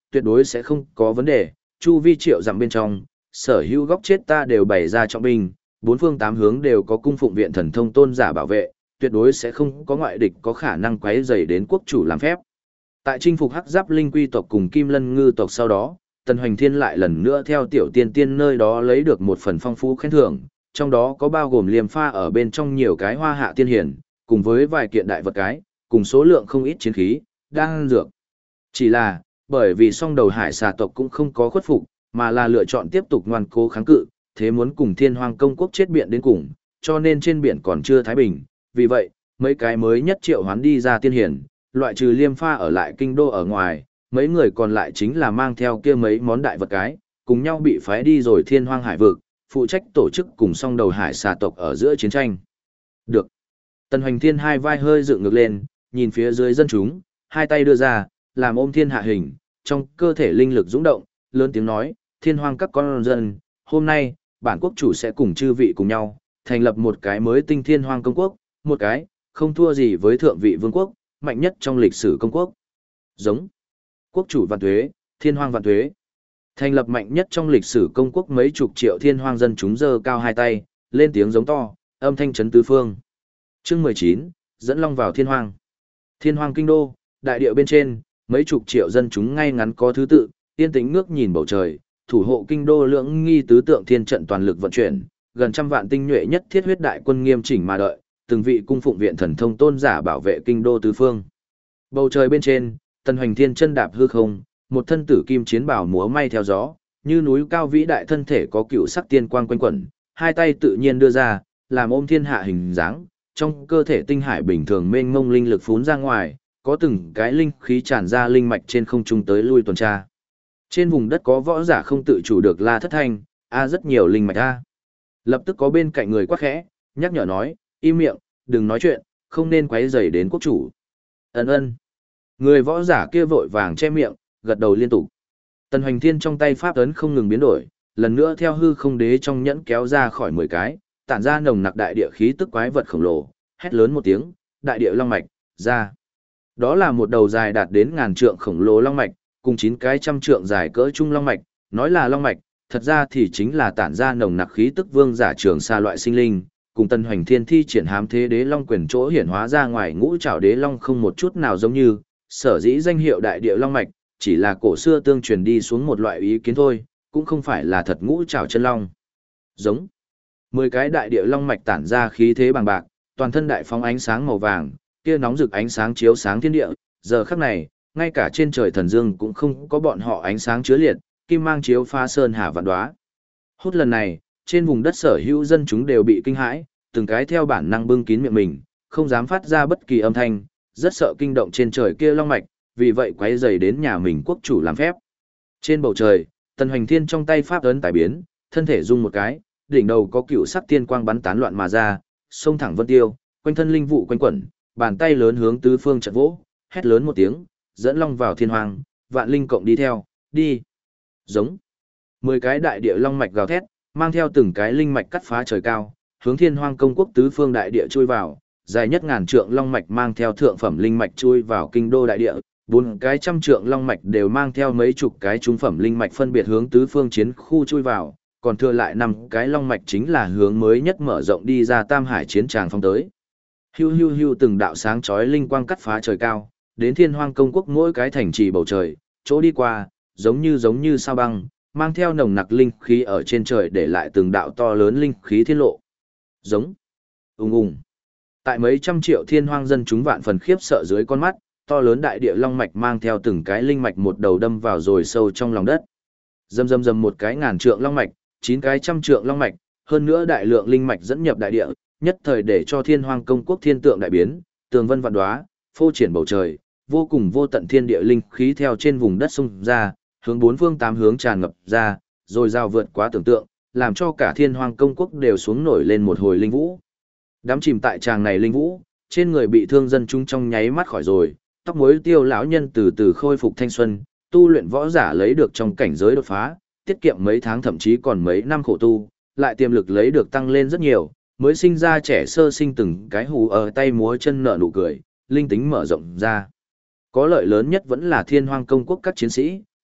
tuyệt đối sẽ không có vấn đề, chu vi triệu dặm bên trong, sở hữu góc chết ta đều bày ra trọng binh, bốn phương tám hướng đều có cung phụng viện thần thông tôn giả bảo vệ, tuyệt đối sẽ không có ngoại địch có khả năng quấy rầy đến quốc chủ làm phép. Tại chinh phục Hắc Giáp Linh Quy tộc cùng Kim Lân Ngư tộc sau đó, Tần Hoành Thiên lại lần nữa theo tiểu tiên tiên nơi đó lấy được một phần phong phú khen thưởng, trong đó có bao gồm liềm pha ở bên trong nhiều cái hoa hạ tiên hiển, cùng với vài kiện đại vật cái, cùng số lượng không ít chiến khí, đang dược. Chỉ là, bởi vì song đầu hải xà tộc cũng không có khuất phục, mà là lựa chọn tiếp tục ngoan cố kháng cự, thế muốn cùng Thiên Hoang công quốc chết biển đến cùng, cho nên trên biển còn chưa thái bình, vì vậy, mấy cái mới nhất triệu hoán đi ra tiên hiển, loại trừ liêm pha ở lại kinh đô ở ngoài, mấy người còn lại chính là mang theo kia mấy món đại vật cái, cùng nhau bị phái đi rồi Thiên Hoang hải vực, phụ trách tổ chức cùng song đầu hải xà tộc ở giữa chiến tranh. Được. Tần Hoành Thiên hai vai hơi dựng ngược lên, nhìn phía dưới dân chúng, hai tay đưa ra, làm ôm thiên hạ hình, trong cơ thể linh lực dũng động, lớn tiếng nói, Thiên Hoang các con dân, hôm nay, bản quốc chủ sẽ cùng chư vị cùng nhau, thành lập một cái mới tinh Thiên Hoang công quốc, một cái, không thua gì với thượng vị vương quốc, mạnh nhất trong lịch sử công quốc. Giống. Quốc chủ vạn tuế, Thiên Hoang vạn tuế. Thành lập mạnh nhất trong lịch sử công quốc mấy chục triệu Thiên Hoang dân chúng giơ cao hai tay, lên tiếng giống to, âm thanh chấn tứ phương. Chương 19, dẫn long vào Thiên Hoang. Thiên Hoang kinh đô, đại địa bên trên, mấy chục triệu dân chúng ngay ngắn có thứ tự, yên tĩnh ngước nhìn bầu trời, thủ hộ kinh đô lưỡng nghi tứ tượng thiên trận toàn lực vận chuyển, gần trăm vạn tinh nhuệ nhất thiết huyết đại quân nghiêm chỉnh mà đợi, từng vị cung phụng viện thần thông tôn giả bảo vệ kinh đô tứ phương. Bầu trời bên trên, Tần Hoành Thiên chân đạp hư không, một thân tử kim chiến bào múa may theo gió, như núi cao vĩ đại thân thể có cựu sắc tiên quang quanh quẩn, hai tay tự nhiên đưa ra, làm ôm thiên hạ hình dáng, trong cơ thể tinh hải bình thường mênh mông linh lực phún ra ngoài, có từng cái linh khí tràn ra linh mạch trên không trung tới lui tuần tra. Trên vùng đất có võ giả không tự chủ được la thất thanh, rất nhiều linh mạch a. Lập tức có bên cạnh người quát khẽ, nhắc nhở nói, im miệng, đừng nói chuyện, không nên quấy rầy đến quốc chủ. Ân ân. Người võ giả kia vội vàng che miệng, gật đầu liên tục. Tần Hoành Thiên trong tay pháp ấn không ngừng biến đổi, lần nữa theo hư không đế trong nhẫn kéo ra khỏi 10 cái, tản ra nồng nặc đại địa khí tức quái vật khổng lồ, hét lớn một tiếng, đại địa long mạch, ra. Đó là một đầu dài đạt đến ngàn trượng khổng lồ long mạch, cùng 9 cái trăm trượng dài cỡ trung long mạch, nói là long mạch, thật ra thì chính là tản ra nồng nặc khí tức vương giả trường xa loại sinh linh, cùng Tần Hoành Thiên thi triển hám thế đế long quyền chỗ hiển hóa ra ngoài ngũ trảo đế long không một chút nào giống như, sở dĩ danh hiệu đại địa long mạch, chỉ là cổ xưa tương truyền đi xuống một loại ý kiến thôi, cũng không phải là thật ngũ trảo chân long. Giống. 10 cái đại địa long mạch tản ra khí thế bằng bạc, toàn thân đại phóng ánh sáng màu vàng, kia nóng rực ánh sáng chiếu sáng thiên địa, giờ khắc này, ngay cả trên trời thần dương cũng không có bọn họ ánh sáng chứa liệt, kim mang chiếu pha sơn hà vạn đóa. Hút lần này, trên vùng đất sở hữu dân chúng đều bị kinh hãi, từng cái theo bản năng bưng kín miệng mình, không dám phát ra bất kỳ âm thanh, rất sợ kinh động trên trời kia long mạch, vì vậy quấy rầy đến nhà mình quốc chủ làm phép. Trên bầu trời, Tần Hoành Thiên trong tay pháp ấn tải biến, thân thể rung một cái, đỉnh đầu có cựu sắc tiên quang bắn tán loạn mà ra, xông thẳng vân tiêu, quanh thân linh vụ quanh quẩn, bàn tay lớn hướng tứ phương chợt vỗ, hét lớn một tiếng, dẫn long vào Thiên Hoang, vạn linh cộng đi theo, đi. Giống. 10 cái đại địa long mạch gào thét, mang theo từng cái linh mạch cắt phá trời cao, hướng Thiên Hoang công quốc tứ phương đại địa chui vào, dài nhất ngàn trượng long mạch mang theo thượng phẩm linh mạch chui vào kinh đô đại địa, 4 cái trăm trượng long mạch đều mang theo mấy chục cái trung phẩm linh mạch phân biệt hướng tứ phương chiến khu chui vào, còn thừa lại 5 cái long mạch chính là hướng mới nhất mở rộng đi ra Tam Hải chiến tràng phong tới. Hưu hưu hưu từng đạo sáng chói linh quang cắt phá trời cao, đến Thiên Hoang công quốc mỗi cái thành trì bầu trời, chỗ đi qua, giống như sao băng, mang theo nồng nặc linh khí ở trên trời để lại từng đạo to lớn linh khí thiên lộ. Giống. Ùng ùng. Tại mấy trăm triệu Thiên Hoang dân chúng vạn phần khiếp sợ dưới con mắt, to lớn đại địa long mạch mang theo từng cái linh mạch một đầu đâm vào rồi sâu trong lòng đất. Rầm rầm rầm một cái ngàn trượng long mạch, 9 cái trăm trượng long mạch, hơn nữa đại lượng linh mạch dẫn nhập đại địa, nhất thời để cho Thiên Hoang công quốc thiên tượng đại biến, tường vân vạn đóa, phô triển bầu trời, vô cùng vô tận thiên địa linh khí theo trên vùng đất xung ra, hướng bốn phương tám hướng tràn ngập ra, rồi giao vượt quá tưởng tượng, làm cho cả Thiên Hoang công quốc đều xuống nổi lên một hồi linh vũ. Đám chìm tại tràng này linh vũ, trên người bị thương dân chúng trong nháy mắt khỏi rồi, tóc muối tiêu lão nhân từ từ khôi phục thanh xuân, tu luyện võ giả lấy được trong cảnh giới đột phá, tiết kiệm mấy tháng thậm chí còn mấy năm khổ tu, lại tiềm lực lấy được tăng lên rất nhiều, mới sinh ra trẻ sơ sinh từng cái hù ở tay múa chân nở nụ cười, linh tính mở rộng ra. Có lợi lớn nhất vẫn là Thiên Hoang công quốc các chiến sĩ,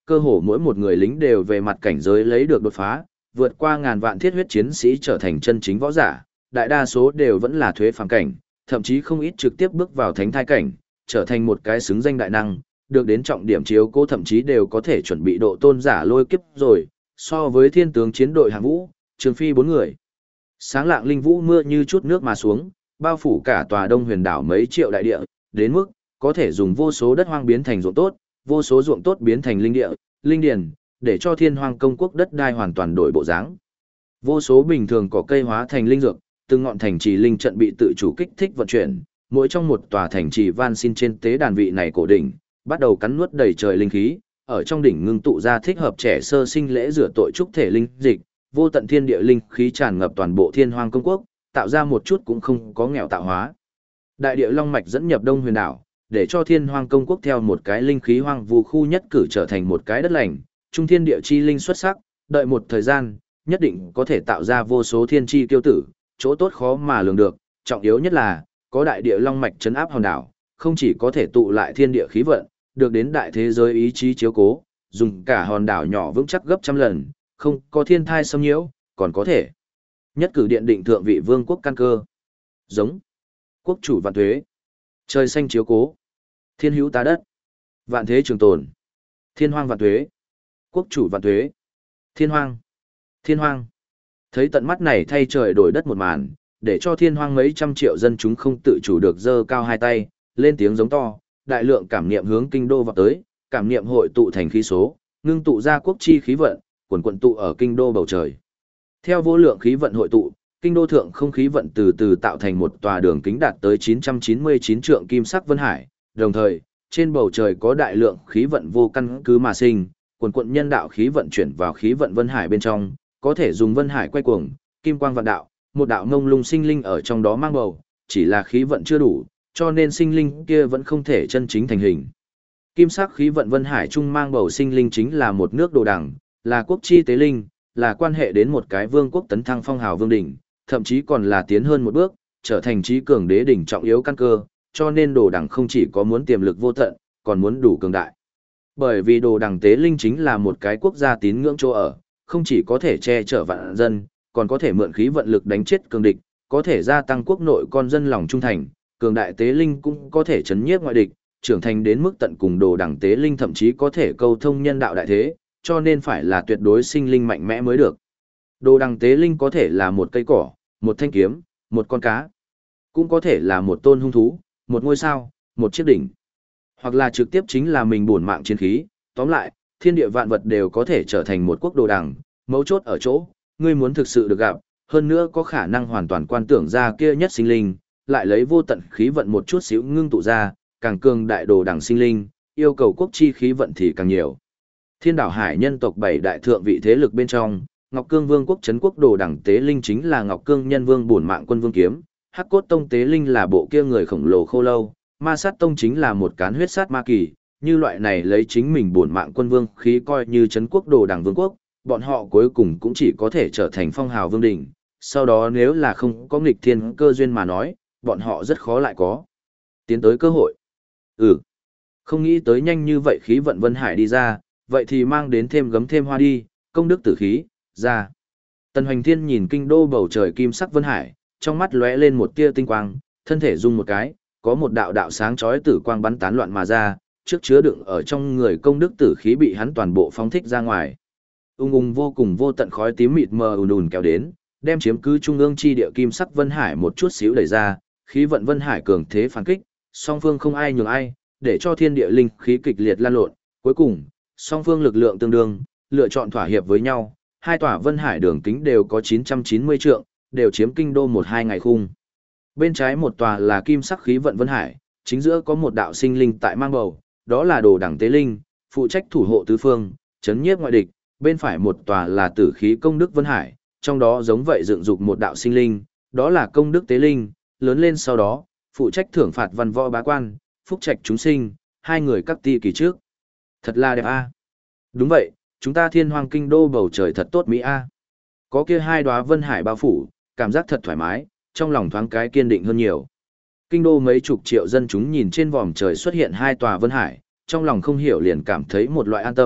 cơ hồ mỗi một người lính đều về mặt cảnh giới lấy được đột phá, vượt qua ngàn vạn thiết huyết chiến sĩ trở thành chân chính võ giả, đại đa số đều vẫn là thuế phàm cảnh, thậm chí không ít trực tiếp bước vào thánh thai cảnh, trở thành một cái xứng danh đại năng, được đến trọng điểm chiếu cố thậm chí đều có thể chuẩn bị độ tôn giả lôi kiếp rồi, so với thiên tướng chiến đội hạng vũ, Trường Phi 4 người. Sáng lạng linh vũ mưa như chút nước mà xuống, bao phủ cả tòa Đông Huyền đảo mấy triệu đại địa, đến mức có thể dùng vô số đất hoang biến thành ruộng tốt, vô số ruộng tốt biến thành linh địa, linh điền, để cho Thiên Hoang công quốc đất đai hoàn toàn đổi bộ dáng. Vô số bình thường cỏ cây hóa thành linh dược, từng ngọn thành trì linh trận bị tự chủ kích thích vận chuyển, mỗi trong một tòa thành trì van xin trên tế đàn vị này cổ đỉnh, bắt đầu cắn nuốt đầy trời linh khí, ở trong đỉnh ngưng tụ ra thích hợp trẻ sơ sinh lễ rửa tội trúc thể linh dịch, vô tận thiên địa linh khí tràn ngập toàn bộ Thiên Hoang công quốc, tạo ra một chút cũng không có nghèo tạo hóa. Đại địa long mạch dẫn nhập Đông Huyền đảo, để cho Thiên Hoang công quốc theo một cái linh khí hoang vu khu nhất cử trở thành một cái đất lành, trung thiên địa chi linh xuất sắc, đợi một thời gian, nhất định có thể tạo ra vô số thiên chi kiêu tử, chỗ tốt khó mà lường được, trọng yếu nhất là, có đại địa long mạch trấn áp hòn đảo, không chỉ có thể tụ lại thiên địa khí vận, được đến đại thế giới ý chí chiếu cố, dùng cả hòn đảo nhỏ vững chắc gấp trăm lần, không có thiên thai xâm nhiễu, còn có thể nhất cử điện định thượng vị vương quốc căn cơ. Giống quốc chủ vạn tuế, trời xanh chiếu cố, thiên hữu tá đất, vạn thế trường tồn, Thiên Hoang vạn tuế, quốc chủ vạn tuế, Thiên Hoang, Thiên Hoang. Thấy tận mắt này thay trời đổi đất một màn, để cho Thiên Hoang mấy trăm triệu dân chúng không tự chủ được giơ cao hai tay, lên tiếng giống to, đại lượng cảm niệm hướng kinh đô vọt tới, cảm niệm hội tụ thành khí số, ngưng tụ ra quốc chi khí vận, quần quần tụ ở kinh đô bầu trời. Theo vô lượng khí vận hội tụ, kinh đô thượng không khí vận từ từ tạo thành một tòa đường kính đạt tới 999 trượng kim sắc vân hải, đồng thời, trên bầu trời có đại lượng khí vận vô căn cứ mà sinh, quần quần nhân đạo khí vận chuyển vào khí vận vân hải bên trong, có thể dùng vân hải quay cuồng, kim quang vạn đạo, một đạo ngông lung sinh linh ở trong đó mang bầu, chỉ là khí vận chưa đủ, cho nên sinh linh kia vẫn không thể chân chính thành hình. Kim sắc khí vận vân hải trung mang bầu sinh linh chính là một nước đồ đẳng, là quốc chi tế linh, là quan hệ đến một cái vương quốc tấn thăng phong hào vương đỉnh, thậm chí còn là tiến hơn một bước, trở thành trí cường đế đỉnh trọng yếu căn cơ, cho nên đồ đẳng không chỉ có muốn tiềm lực vô tận, còn muốn đủ cường đại. Bởi vì đồ đẳng tế linh chính là một cái quốc gia tín ngưỡng chỗ ở, không chỉ có thể che chở vạn dân, còn có thể mượn khí vận lực đánh chết cường địch, có thể gia tăng quốc nội con dân lòng trung thành, cường đại tế linh cũng có thể chấn nhiếp ngoại địch, trưởng thành đến mức tận cùng đồ đẳng tế linh thậm chí có thể câu thông nhân đạo đại thế, cho nên phải là tuyệt đối sinh linh mạnh mẽ mới được. Đồ đẳng tế linh có thể là một cây cỏ, một thanh kiếm, một con cá, cũng có thể là một tôn hung thú, một ngôi sao, một chiếc đỉnh, hoặc là trực tiếp chính là mình bổn mạng chiến khí. Tóm lại, thiên địa vạn vật đều có thể trở thành một quốc đồ đẳng, mấu chốt ở chỗ, ngươi muốn thực sự được gặp, hơn nữa có khả năng hoàn toàn quan tưởng ra kia nhất sinh linh, lại lấy vô tận khí vận một chút xíu ngưng tụ ra, càng cường đại đồ đẳng sinh linh, yêu cầu quốc chi khí vận thì càng nhiều. Thiên đảo hải nhân tộc 7 đại thượng vị thế lực bên trong, Ngọc Cương Vương quốc trấn quốc đồ đẳng tế linh chính là Ngọc Cương Nhân Vương bổn mạng quân vương kiếm, Hắc Cốt Tông tế linh là bộ kia người khổng lồ khô lâu, Ma Sát Tông chính là một cán huyết sát ma kỳ, như loại này lấy chính mình bổn mạng quân vương khí coi như trấn quốc đồ đẳng vương quốc, bọn họ cuối cùng cũng chỉ có thể trở thành phong hào vương đỉnh, sau đó nếu là không có nghịch thiên cơ duyên mà nói, bọn họ rất khó lại có tiến tới cơ hội. Không nghĩ tới nhanh như vậy khí vận vân hải đi ra, vậy thì mang đến thêm gấm thêm hoa đi, công đức tử khí, ra. Tần Hoành Thiên nhìn kinh đô bầu trời kim sắc vân hải, trong mắt lóe lên một tia tinh quang, thân thể rung một cái, có một đạo đạo sáng chói tử quang bắn tán loạn mà ra, trước chứa đựng ở trong người công đức tử khí bị hắn toàn bộ phóng thích ra ngoài. Ung ung vô cùng vô tận khói tím mịt mờ ùn ùn kéo đến, đem chiếm cứ trung ương chi địa kim sắc vân hải một chút xíu đẩy ra, khí vận vân hải cường thế phản kích, song phương không ai nhường ai, để cho thiên địa linh khí kịch liệt lan lộn, cuối cùng, song phương lực lượng tương đương, lựa chọn thỏa hiệp với nhau, hai tòa vân hải đường kính đều có 990 trượng, đều chiếm kinh đô 1-2 ngày khung. Bên trái một tòa là kim sắc khí vận vân hải, chính giữa có một đạo sinh linh tại mang bầu, đó là đồ đẳng tế linh, phụ trách thủ hộ tứ phương, chấn nhiếp ngoại địch, bên phải một tòa là tử khí công đức vân hải, trong đó giống vậy dựng dục một đạo sinh linh, đó là công đức tế linh, lớn lên sau đó, phụ trách thưởng phạt văn võ bá quan, phúc trạch chúng sinh, hai người các ti kỳ trước. Thật là đẹp a. Đúng vậy, chúng ta Thiên Hoang kinh đô bầu trời thật tốt mỹ a. Có kia hai đóa vân hải bao phủ, cảm giác thật thoải mái, trong lòng thoáng cái kiên định hơn nhiều. Kinh đô mấy chục triệu dân chúng nhìn trên vòm trời xuất hiện hai tòa vân hải, trong lòng không hiểu liền cảm thấy một loại an tâm,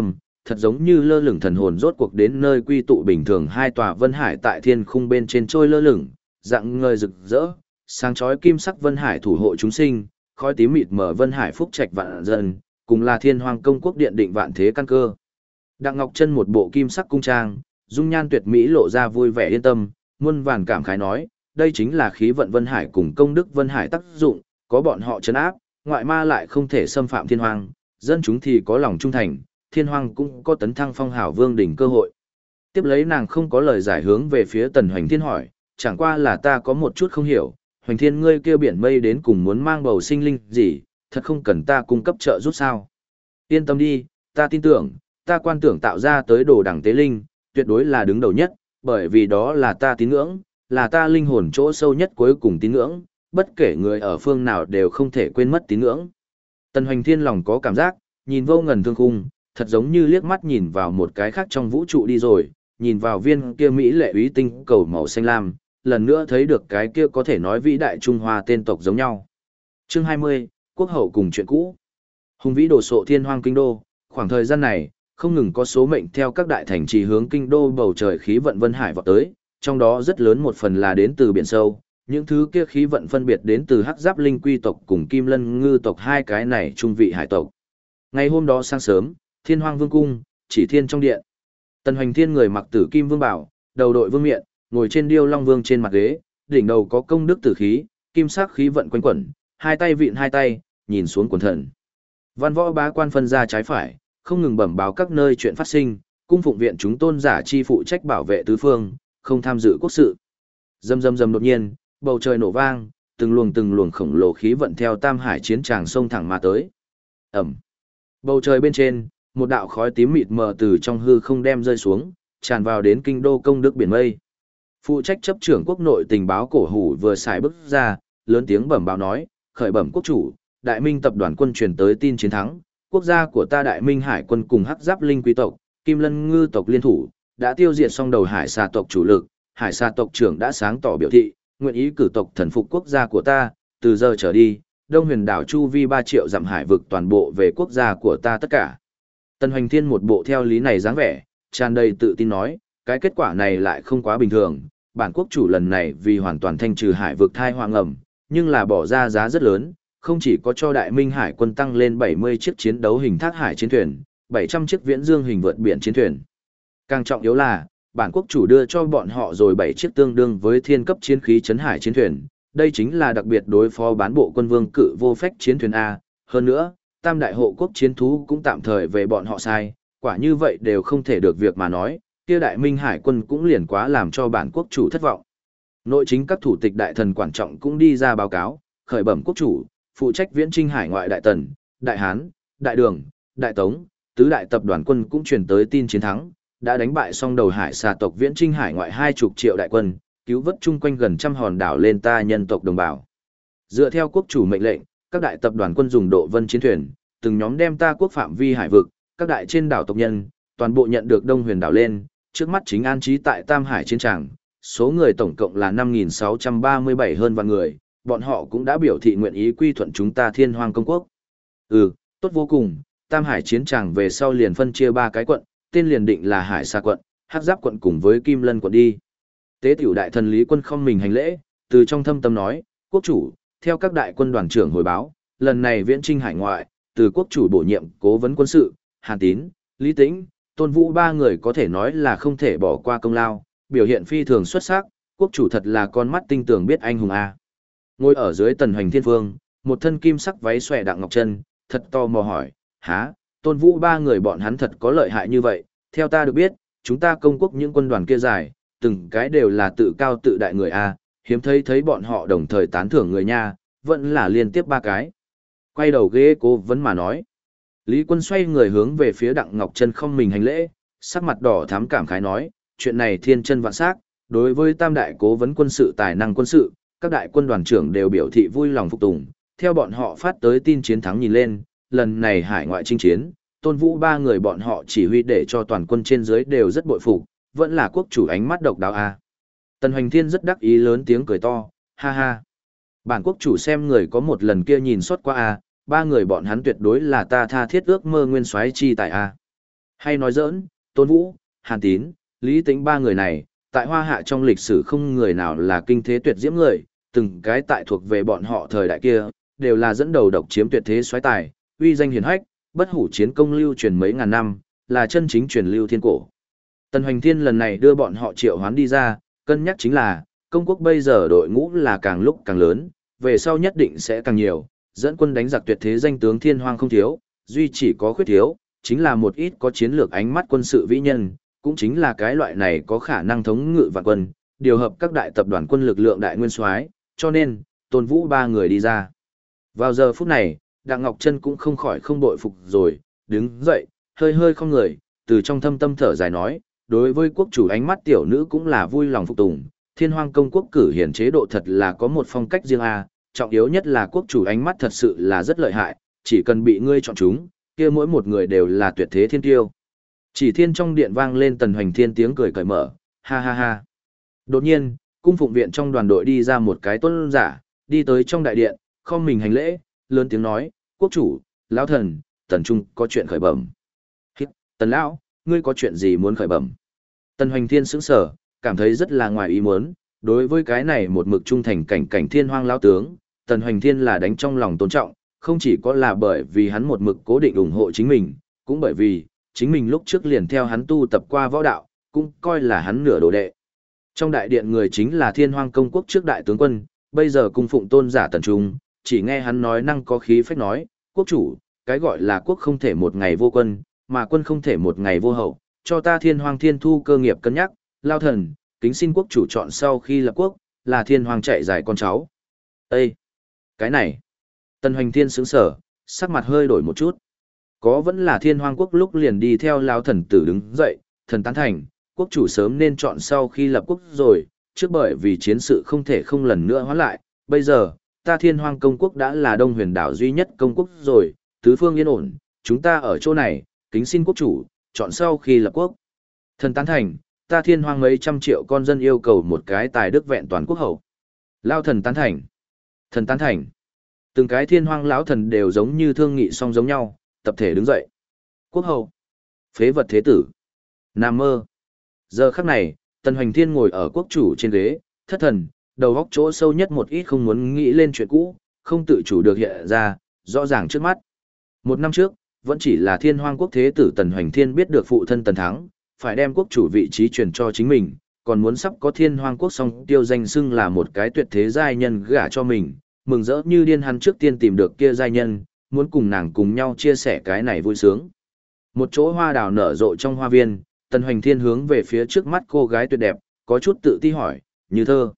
thật giống như lơ lửng thần hồn rốt cuộc đến nơi quy tụ bình thường hai tòa vân hải tại thiên khung bên trên trôi lơ lửng, dạng ngời rực rỡ, sáng chói kim sắc vân hải thủ hộ chúng sinh, khói tím mịt mờ vân hải phúc trạch vạn dân, cùng là thiên hoàng công quốc điện định vạn thế căn cơ. Đặng Ngọc Chân một bộ kim sắc cung trang, dung nhan tuyệt mỹ lộ ra vui vẻ yên tâm, muôn vàn cảm khái nói, đây chính là khí vận vân hải cùng công đức vân hải tác dụng, có bọn họ trấn áp, ngoại ma lại không thể xâm phạm thiên hoàng, dân chúng thì có lòng trung thành, thiên hoàng cũng có tấn thăng phong hào vương đỉnh cơ hội. Tiếp lấy nàng không có lời giải hướng về phía Tần Hoành Thiên hỏi, chẳng qua là ta có một chút không hiểu, Hoành Thiên ngươi kêu biển mây đến cùng muốn mang bầu sinh linh gì, thật không cần ta cung cấp trợ giúp sao. Yên tâm đi, ta tin tưởng, ta quan tưởng tạo ra tới đồ đẳng tế linh, tuyệt đối là đứng đầu nhất, bởi vì đó là ta tín ngưỡng, là ta linh hồn chỗ sâu nhất cuối cùng tín ngưỡng, bất kể người ở phương nào đều không thể quên mất tín ngưỡng. Tần Hoành Thiên lòng có cảm giác, nhìn vô ngần thương khung, thật giống như liếc mắt nhìn vào một cái khác trong vũ trụ đi rồi, nhìn vào viên kia mỹ lệ úy tinh cầu màu xanh lam, lần nữa thấy được cái kia có thể nói vĩ đại Trung Hoa tên tộc giống nhau. Chương 20, Quốc hậu cùng chuyện cũ. Hùng vĩ đồ sộ thiên hoang kinh đô, khoảng thời gian này, không ngừng có số mệnh theo các đại thành trì hướng kinh đô bầu trời khí vận vân hải vọt tới, trong đó rất lớn một phần là đến từ biển sâu, những thứ kia khí vận phân biệt đến từ Hắc Giáp Linh Quy tộc cùng Kim Lân Ngư tộc hai cái này trung vị hải tộc. Ngày hôm đó sáng sớm, Thiên Hoang Vương cung, Chỉ Thiên trong điện. Tần Hoành Thiên người mặc tử kim vương bảo, đầu đội vương miện, ngồi trên điêu long vương trên mặt ghế, đỉnh đầu có công đức tử khí, kim sắc khí vận quanh quẩn, hai tay vịn hai tay, nhìn xuống quần thần. Văn võ bá quan phân ra trái phải, không ngừng bẩm báo các nơi chuyện phát sinh, cung phụng viện chúng tôn giả chi phụ trách bảo vệ tứ phương, không tham dự quốc sự. Rầm rầm rầm đột nhiên, bầu trời nổ vang, từng luồng khổng lồ khí vận theo Tam Hải chiến tràng sông thẳng mà tới. Ầm. Bầu trời bên trên, một đạo khói tím mịt mờ từ trong hư không đem rơi xuống, tràn vào đến kinh đô công đức biển mây. Phụ trách chấp trưởng quốc nội tình báo cổ hủ vừa xài bước ra, lớn tiếng bẩm báo nói, khởi bẩm quốc chủ, Đại Minh tập đoàn quân truyền tới tin chiến thắng, quốc gia của ta Đại Minh hải quân cùng Hắc Giáp Linh quý tộc, Kim Lân Ngư tộc liên thủ, đã tiêu diệt xong đầu hải xà tộc chủ lực, hải xà tộc trưởng đã sáng tỏ biểu thị, nguyện ý cử tộc thần phục quốc gia của ta, từ giờ trở đi, Đông Huyền đảo chu vi 3 triệu dặm hải vực toàn bộ về quốc gia của ta tất cả. Tần Hoành Thiên một bộ theo lý này dáng vẻ, tràn đầy tự tin nói, cái kết quả này lại không quá bình thường, bản quốc chủ lần này vì hoàn toàn thanh trừ hải vực thai hoàng ẩm, nhưng là bỏ ra giá rất lớn, không chỉ có cho Đại Minh hải quân tăng lên 70 chiếc chiến đấu hình thác hải chiến thuyền, 700 chiếc viễn dương hình vượt biển chiến thuyền. Càng trọng yếu là, bản quốc chủ đưa cho bọn họ rồi 7 chiếc tương đương với thiên cấp chiến khí chấn hải chiến thuyền, đây chính là đặc biệt đối phó bán bộ quân vương cự vô phách chiến thuyền A, hơn nữa, tam đại hộ quốc chiến thú cũng tạm thời về bọn họ sai, quả như vậy đều không thể được việc mà nói, kia Đại Minh hải quân cũng liền quá làm cho bản quốc chủ thất vọng. Nội chính các thủ tịch đại thần quan trọng cũng đi ra báo cáo, khởi bẩm quốc chủ, phụ trách viễn trinh hải ngoại đại tần, đại hán, đại đường, đại tống, tứ đại tập đoàn quân cũng truyền tới tin chiến thắng, đã đánh bại xong đầu hải xà tộc viễn trinh hải ngoại 20 triệu đại quân, cứu vớt chung quanh gần trăm hòn đảo lên ta nhân tộc đồng bào. Dựa theo quốc chủ mệnh lệnh, các đại tập đoàn quân dùng độ vân chiến thuyền, từng nhóm đem ta quốc phạm vi hải vực, các đại trên đảo tộc nhân, toàn bộ nhận được Đông Huyền đảo lên, trước mắt chính an trí tại Tam Hải chiến tràng, số người tổng cộng là 5.637 hơn vạn người, bọn họ cũng đã biểu thị nguyện ý quy thuận chúng ta Thiên Hoang công quốc. Tốt vô cùng, Tam Hải chiến tràng về sau liền phân chia 3 cái quận, tên liền định là Hải Sa quận, Hắc Giáp quận cùng với Kim Lân quận đi. Tế tiểu đại thần Lý Quân không mình hành lễ, từ trong thâm tâm nói, quốc chủ, theo các đại quân đoàn trưởng hồi báo, lần này viễn trinh hải ngoại, từ quốc chủ bổ nhiệm cố vấn quân sự, Hàn Tín, Lý Tĩnh, Tôn Vũ 3 người có thể nói là không thể bỏ qua công lao, biểu hiện phi thường xuất sắc, quốc chủ thật là con mắt tinh tường biết anh hùng a. Ngồi ở dưới Tần Hoành Thiên Vương, một thân kim sắc váy xòe Đặng Ngọc Chân, thật to mò hỏi, há, Tôn Vũ 3 người bọn hắn thật có lợi hại như vậy, theo ta được biết, chúng ta công quốc những quân đoàn kia dài, từng cái đều là tự cao tự đại người a, hiếm thấy bọn họ đồng thời tán thưởng người nha, vẫn là liên tiếp 3 cái. Quay đầu ghế cố vấn mà nói. Lý Quân xoay người hướng về phía Đặng Ngọc Chân không mình hành lễ, sắc mặt đỏ thắm cảm khái nói, chuyện này thiên chân vạn sắc, đối với tam đại cố vấn quân sự tài năng quân sự, các đại quân đoàn trưởng đều biểu thị vui lòng phục tùng, theo bọn họ phát tới tin chiến thắng nhìn lên, lần này hải ngoại chinh chiến, Tôn Vũ 3 người bọn họ chỉ huy để cho toàn quân trên dưới đều rất bội phục, vẫn là quốc chủ ánh mắt độc đáo a. Tần Hoành Thiên rất đắc ý lớn tiếng cười to, ha ha. Bản quốc chủ xem người có một lần kia nhìn xót qua a, 3 người bọn hắn tuyệt đối là ta tha thiết ước mơ nguyên soái chi tại a. Hay nói giỡn, Tôn Vũ, Hàn Tín, Lý Tĩnh ba người này, tại Hoa Hạ trong lịch sử không người nào là kinh thế tuyệt diễm người, từng cái tại thuộc về bọn họ thời đại kia, đều là dẫn đầu độc chiếm tuyệt thế soái tài, uy danh hiển hách, bất hủ chiến công lưu truyền mấy ngàn năm, là chân chính truyền lưu thiên cổ. Tần Hoành Thiên lần này đưa bọn họ triệu hoán đi ra, cân nhắc chính là, công quốc bây giờ đội ngũ là càng lúc càng lớn, về sau nhất định sẽ càng nhiều, dẫn quân đánh giặc tuyệt thế danh tướng thiên hoang không thiếu, duy chỉ có khuyết thiếu, chính là một ít có chiến lược ánh mắt quân sự vĩ nhân, cũng chính là cái loại này có khả năng thống ngự vạn quân, điều hợp các đại tập đoàn quân lực lượng đại nguyên soái, cho nên, Tôn Vũ ba người đi ra. Vào giờ phút này, Đặng Ngọc Trân cũng không khỏi không bội phục rồi, đứng dậy, hơi hơi không người, từ trong thâm tâm thở dài nói, đối với quốc chủ ánh mắt tiểu nữ cũng là vui lòng phục tùng, Thiên Hoang công quốc cử hiển chế độ thật là có một phong cách riêng trọng yếu nhất là quốc chủ ánh mắt thật sự là rất lợi hại, chỉ cần bị ngươi chọn chúng, kia mỗi một người đều là tuyệt thế thiên tiêu. Chỉ thiên trong điện vang lên Tần Hoành Thiên tiếng cười cởi mở, ha ha ha. Đột nhiên, cung phụng viện trong đoàn đội đi ra một cái tuân giả, đi tới trong đại điện, không mình hành lễ, lớn tiếng nói, quốc chủ, lão thần, Tần Trung có chuyện khởi bẩm. Tần lão, ngươi có chuyện gì muốn khởi bẩm? Tần Hoành Thiên sững sờ, cảm thấy rất là ngoài ý muốn, đối với cái này một mực trung thành cảnh thiên hoang lão tướng, Tần Hoành Thiên là đánh trong lòng tôn trọng, không chỉ có là bởi vì hắn một mực cố định ủng hộ chính mình, cũng bởi vì, chính mình lúc trước liền theo hắn tu tập qua võ đạo, cũng coi là hắn nửa đồ đệ. Trong đại điện người chính là Thiên Hoang công quốc trước đại tướng quân, bây giờ cung phụng tôn giả Tần Trung, chỉ nghe hắn nói năng có khí phách nói, quốc chủ, cái gọi là quốc không thể một ngày vô quân, mà quân không thể một ngày vô hậu, cho ta Thiên Hoang Thiên Thu cơ nghiệp cân nhắc, lao thần, kính xin quốc chủ chọn sau khi lập quốc, là Thiên Hoang chạy dài con cháu. Ê! Cái này! Tần Hoành Thiên sững sở, sắc mặt hơi đổi một chút. Có vẫn là Thiên Hoang quốc lúc liền đi theo lao thần tử đứng dậy, thần tán thành, quốc chủ sớm nên chọn sau khi lập quốc rồi, trước bởi vì chiến sự không thể không lần nữa hóa lại, bây giờ, ta Thiên Hoang công quốc đã là Đông Huyền đảo duy nhất công quốc rồi, tứ phương yên ổn, chúng ta ở chỗ này, kính xin quốc chủ, chọn sau khi lập quốc. Thần tán thành, ta Thiên Hoang mấy trăm triệu con dân yêu cầu một cái tài đức vẹn toàn quốc hậu. Lao thần tán thành. Thần tán thành. Từng cái Thiên Hoang lão thần đều giống như thương nghị song giống nhau, tập thể đứng dậy. Quốc hậu. Phế vật thế tử. Nam mơ. Giờ khắc này, Tần Hoành Thiên ngồi ở quốc chủ trên ghế, thất thần, đầu góc chỗ sâu nhất một ít không muốn nghĩ lên chuyện cũ, không tự chủ được hiện ra, rõ ràng trước mắt. Một năm trước, vẫn chỉ là Thiên Hoang quốc thế tử Tần Hoành Thiên biết được phụ thân Tần Thắng, phải đem quốc chủ vị trí truyền cho chính mình, còn muốn sắp có Thiên Hoang quốc song tiêu danh xưng là một cái tuyệt thế giai nhân gả cho mình, mừng rỡ như điên hắn trước tiên tìm được kia giai nhân, muốn cùng nàng cùng nhau chia sẻ cái này vui sướng. Một chỗ hoa đào nở rộ trong hoa viên, Tần Hoành Thiên hướng về phía trước mắt cô gái tuyệt đẹp, có chút tự ti hỏi, như thơ.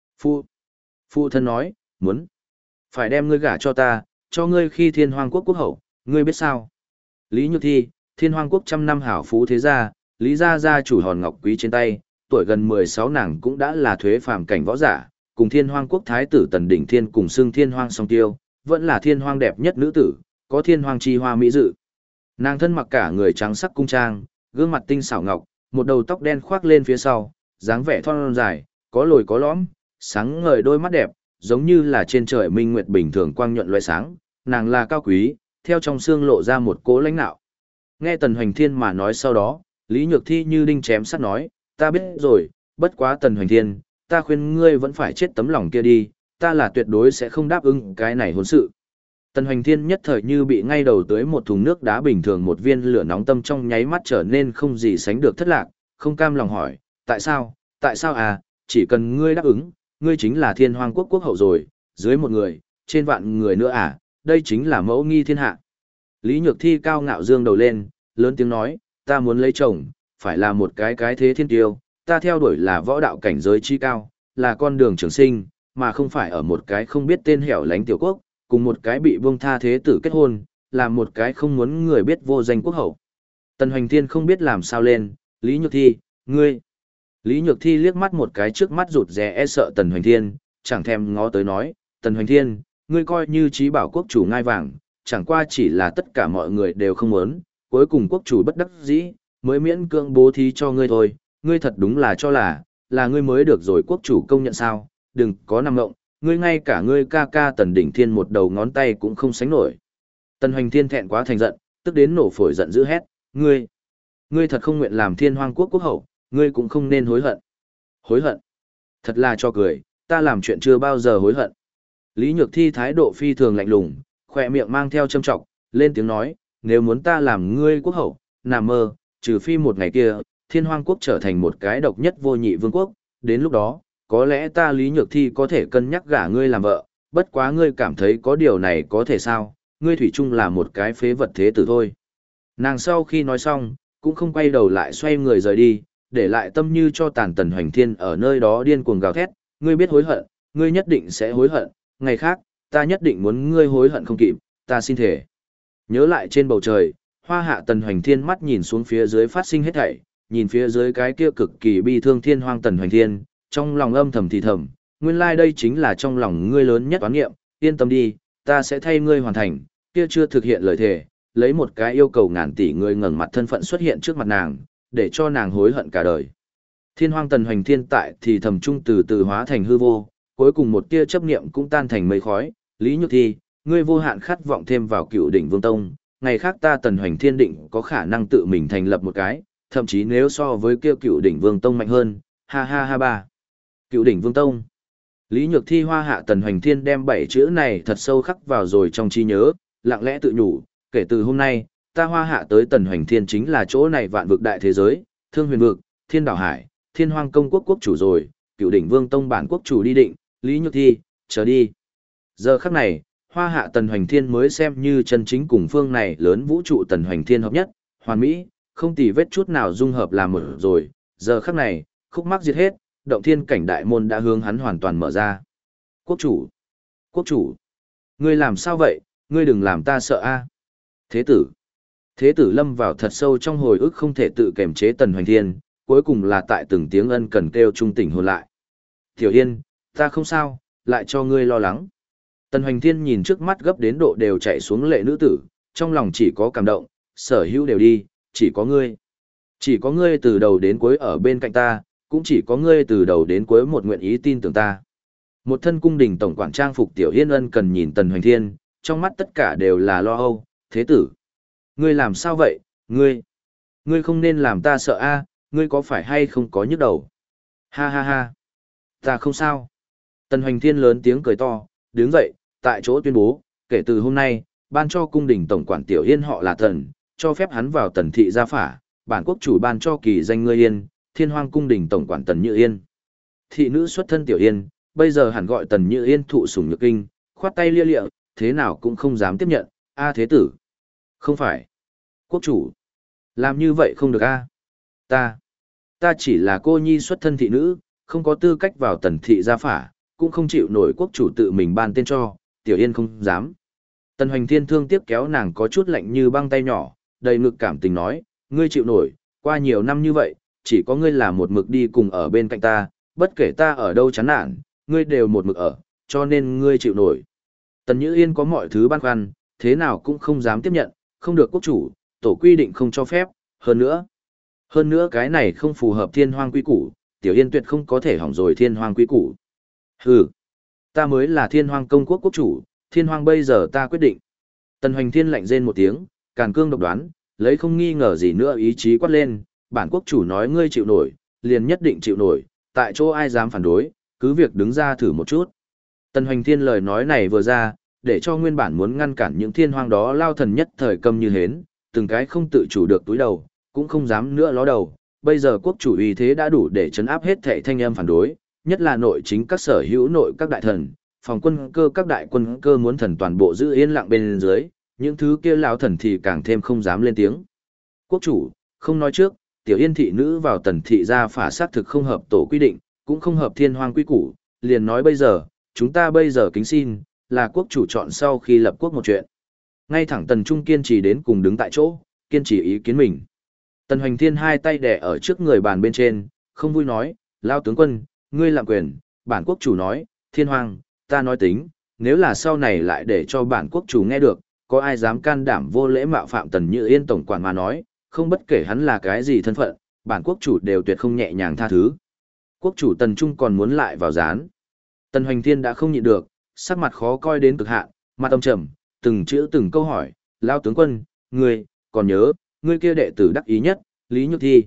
Phụ thân nói, muốn, phải đem ngươi gả cho ta, cho ngươi khi Thiên Hoang quốc quốc hậu, ngươi biết sao? Lý Nhược Thi, Thiên Hoang quốc trăm năm hảo phú thế gia, Lý gia gia chủ hòn ngọc quý trên tay, tuổi gần 16 nàng cũng đã là thuế phàm cảnh võ giả, cùng Thiên Hoang quốc thái tử Tần Đỉnh Thiên cùng xưng Thiên Hoang song tiêu, vẫn là Thiên Hoang đẹp nhất nữ tử, có Thiên Hoang chi hoa mỹ dự. Nàng thân mặc cả người trắng sắc cung trang, gương mặt tinh xảo ngọc, một đầu tóc đen khoác lên phía sau, dáng vẻ thon dài, có lồi có lõm, sáng ngời đôi mắt đẹp, giống như là trên trời minh nguyệt bình thường quang nhuận loại sáng, nàng là cao quý, theo trong xương lộ ra một cỗ lãnh nạo. Nghe Tần Hoành Thiên mà nói sau đó, Lý Nhược Thi như đinh chém sắt nói, ta biết rồi, bất quá Tần Hoành Thiên, ta khuyên ngươi vẫn phải chết tấm lòng kia đi, ta là tuyệt đối sẽ không đáp ứng cái này hôn sự. Tần Hoành Thiên nhất thời như bị ngay đầu tới một thùng nước đá bình thường, một viên lửa nóng tâm trong nháy mắt trở nên không gì sánh được thất lạc, không cam lòng hỏi, tại sao à, chỉ cần ngươi đáp ứng, ngươi chính là Thiên Hoang quốc quốc hậu rồi, dưới một người, trên vạn người nữa à, đây chính là mẫu nghi thiên hạ. Lý Nhược Thi cao ngạo dương đầu lên, lớn tiếng nói, ta muốn lấy chồng, phải là một cái thế thiên tiêu, ta theo đuổi là võ đạo cảnh giới chi cao, là con đường trường sinh, mà không phải ở một cái không biết tên hẻo lánh tiểu quốc, cùng một cái bị buông tha thế tử kết hôn, là một cái không muốn người biết vô danh quốc hậu. Tần Hoành Thiên không biết làm sao lên, Lý Nhược Thi, ngươi. Lý Nhược Thi liếc mắt một cái trước mắt rụt rè e sợ Tần Hoành Thiên, chẳng thèm ngó tới nói, Tần Hoành Thiên, ngươi coi như trí bảo quốc chủ ngai vàng, chẳng qua chỉ là tất cả mọi người đều không muốn, cuối cùng quốc chủ bất đắc dĩ, mới miễn cưỡng bố thí cho ngươi thôi, ngươi thật đúng là cho là ngươi mới được rồi quốc chủ công nhận sao, đừng có nằm ngộng, ngươi ngay cả ngươi ca ca Tần Đỉnh Thiên một đầu ngón tay cũng không sánh nổi. Tần Hoành Thiên thẹn quá thành giận, tức đến nổ phổi giận dữ hét, ngươi, Ngươi thật không nguyện làm thiên hoang quốc quốc hậu, ngươi cũng không nên hối hận. Hối hận? Thật là cho cười, ta làm chuyện chưa bao giờ hối hận. Lý Nhược Thi thái độ phi thường lạnh lùng, khỏe miệng mang theo châm trọng, lên tiếng nói, nếu muốn ta làm ngươi quốc hậu, nằm mơ, trừ phi một ngày kia, thiên hoang quốc trở thành một cái độc nhất vô nhị vương quốc, đến lúc đó, có lẽ ta Lý Nhược Thi có thể cân nhắc gả ngươi làm vợ, bất quá ngươi cảm thấy có điều này có thể sao, ngươi thủy chung là một cái phế vật thế tử thôi. Nàng sau khi nói xong, cũng không quay đầu lại xoay người rời đi, để lại Tâm Như cho tàn Tần Hoành Thiên ở nơi đó điên cuồng gào thét, ngươi biết hối hận, ngươi nhất định sẽ hối hận, ngày khác, ta nhất định muốn ngươi hối hận không kịp, ta xin thể. Nhớ lại trên bầu trời, Hoa Hạ Tần Hoành Thiên mắt nhìn xuống phía dưới phát sinh hết thảy, nhìn phía dưới cái kia cực kỳ bi thương thiên hoang Tần Hoành Thiên, trong lòng âm thầm thì thầm, nguyên lai đây chính là trong lòng ngươi lớn nhất toán nghiệm, yên tâm đi, ta sẽ thay ngươi hoàn thành, kia chưa thực hiện lời thề, lấy một cái yêu cầu ngàn tỷ người ngẩng mặt thân phận xuất hiện trước mặt nàng, để cho nàng hối hận cả đời. Thiên hoang Tần Hoành Thiên tại thì thầm trung từ từ hóa thành hư vô, cuối cùng một tia chấp niệm cũng tan thành mây khói, Lý Nhược Thi, ngươi vô hạn khát vọng thêm vào Cựu Đỉnh Vương Tông, ngày khác ta Tần Hoành Thiên định có khả năng tự mình thành lập một cái, thậm chí nếu so với kia Cựu Đỉnh Vương Tông mạnh hơn, ha ha ha ba. Cựu Đỉnh Vương Tông. Lý Nhược Thi Hoa Hạ Tần Hoành Thiên đem 7 chữ này thật sâu khắc vào rồi trong trí nhớ, lặng lẽ tự nhủ, kể từ hôm nay, ta Hoa Hạ tới Tần Hoành Thiên chính là chỗ này vạn vực đại thế giới, Thương Huyền vực, Thiên Đảo Hải, Thiên Hoang công quốc quốc chủ rồi, Cựu Đỉnh Vương Tông bản quốc chủ đi định, Lý Nhược Thi, chờ đi. Giờ khắc này, Hoa Hạ Tần Hoành Thiên mới xem như chân chính cùng phương này lớn vũ trụ Tần Hoành Thiên hợp nhất, hoàn mỹ, không tì vết chút nào dung hợp làm một rồi, giờ khắc này, khúc mắc diệt hết, động thiên cảnh đại môn đã hướng hắn hoàn toàn mở ra. Quốc chủ! Quốc chủ! Ngươi làm sao vậy, ngươi đừng làm ta sợ a. Thế tử! Thế tử lâm vào thật sâu trong hồi ức không thể tự kiềm chế Tần Hoành Thiên, cuối cùng là tại từng tiếng ân cần kêu trung tỉnh hồn lại. Tiểu Yên, ta không sao, lại cho ngươi lo lắng. Tần Hoành Thiên nhìn trước mắt gấp đến độ đều chạy xuống lệ nữ tử, trong lòng chỉ có cảm động, sở hữu đều đi, chỉ có ngươi. Chỉ có ngươi từ đầu đến cuối ở bên cạnh ta, cũng chỉ có ngươi từ đầu đến cuối một nguyện ý tin tưởng ta. Một thân cung đình tổng quản trang phục Tiểu Yên ân cần nhìn Tần Hoành Thiên, trong mắt tất cả đều là lo âu, thế tử. Ngươi làm sao vậy, ngươi không nên làm ta sợ a, ngươi có phải hay không có nhức đầu. Ha ha ha, ta không sao. Tần Hoành Thiên lớn tiếng cười to, đứng dậy, tại chỗ tuyên bố, kể từ hôm nay, ban cho cung đình tổng quản Tiểu Yên họ là Tần, cho phép hắn vào Tần thị gia phả, bản quốc chủ ban cho kỳ danh ngươi Yên, Thiên Hoang cung đình tổng quản Tần Như Yên. Thị nữ xuất thân Tiểu Yên, bây giờ hẳn gọi Tần Như Yên thụ sủng nhược kinh, khoát tay lia lịa, thế nào cũng không dám tiếp nhận, a thế tử. Không phải. Quốc chủ. Làm như vậy không được a. Ta chỉ là cô nhi xuất thân thị nữ, không có tư cách vào Tần thị gia phả, cũng không chịu nổi quốc chủ tự mình ban tên cho, Tiểu Yên không dám. Tần Hoành Thiên thương tiếc kéo nàng có chút lạnh như băng tay nhỏ, đầy ngực cảm tình nói, ngươi chịu nổi, qua nhiều năm như vậy, chỉ có ngươi là một mực đi cùng ở bên cạnh ta, bất kể ta ở đâu chán nản, ngươi đều một mực ở, cho nên ngươi chịu nổi. Tần Như Yên có mọi thứ băn khoăn, thế nào cũng không dám tiếp nhận, không được quốc chủ, tổ quy định không cho phép, hơn nữa cái này không phù hợp thiên hoang quy củ, Tiểu Yên tuyệt không có thể hỏng rồi thiên hoang quy củ. Hừ, ta mới là thiên hoang công quốc quốc chủ, thiên hoang bây giờ ta quyết định. Tần Hoành Thiên lạnh rên một tiếng, càn cương độc đoán, lấy không nghi ngờ gì nữa ý chí quát lên, bản quốc chủ nói ngươi chịu nổi, liền nhất định chịu nổi, tại chỗ ai dám phản đối, cứ việc đứng ra thử một chút. Tần Hoành Thiên lời nói này vừa ra, để cho nguyên bản muốn ngăn cản những thiên hoang đó lao thần nhất thời câm như hến, từng cái không tự chủ được túi đầu, cũng không dám nữa ló đầu. Bây giờ quốc chủ uy thế đã đủ để chấn áp hết thảy thanh âm phản đối, nhất là nội chính các sở hữu nội các đại thần, phòng quân cơ các đại quân cơ muốn thần toàn bộ giữ yên lặng bên dưới, những thứ kia lão thần thì càng thêm không dám lên tiếng. Quốc chủ, không nói trước, Tiểu Yên thị nữ vào Tần thị gia phả xác thực không hợp tổ quy định, cũng không hợp thiên hoang quy củ, liền nói bây giờ, chúng ta bây giờ kính xin, là quốc chủ chọn sau khi lập quốc một chuyện. Ngay thẳng Tần Trung kiên trì đến cùng đứng tại chỗ, kiên trì ý kiến mình. Tần Hoành Thiên hai tay đè ở trước người bàn bên trên, không vui nói, lao tướng quân, ngươi lạm quyền, bản quốc chủ nói, thiên hoang, ta nói tính, nếu là sau này lại để cho bản quốc chủ nghe được, có ai dám can đảm vô lễ mạo phạm Tần Như Yên tổng quản mà nói, không bất kể hắn là cái gì thân phận, bản quốc chủ đều tuyệt không nhẹ nhàng tha thứ. Quốc chủ Tần Trung còn muốn lại vào gián. Tần Hoành Thiên đã không nhịn được, sắc mặt khó coi đến cực hạn, mặt âm trầm, từng chữ từng câu hỏi, lao tướng quân, ngươi, còn nhớ, ngươi kia đệ tử đắc ý nhất, Lý Nhược Thi.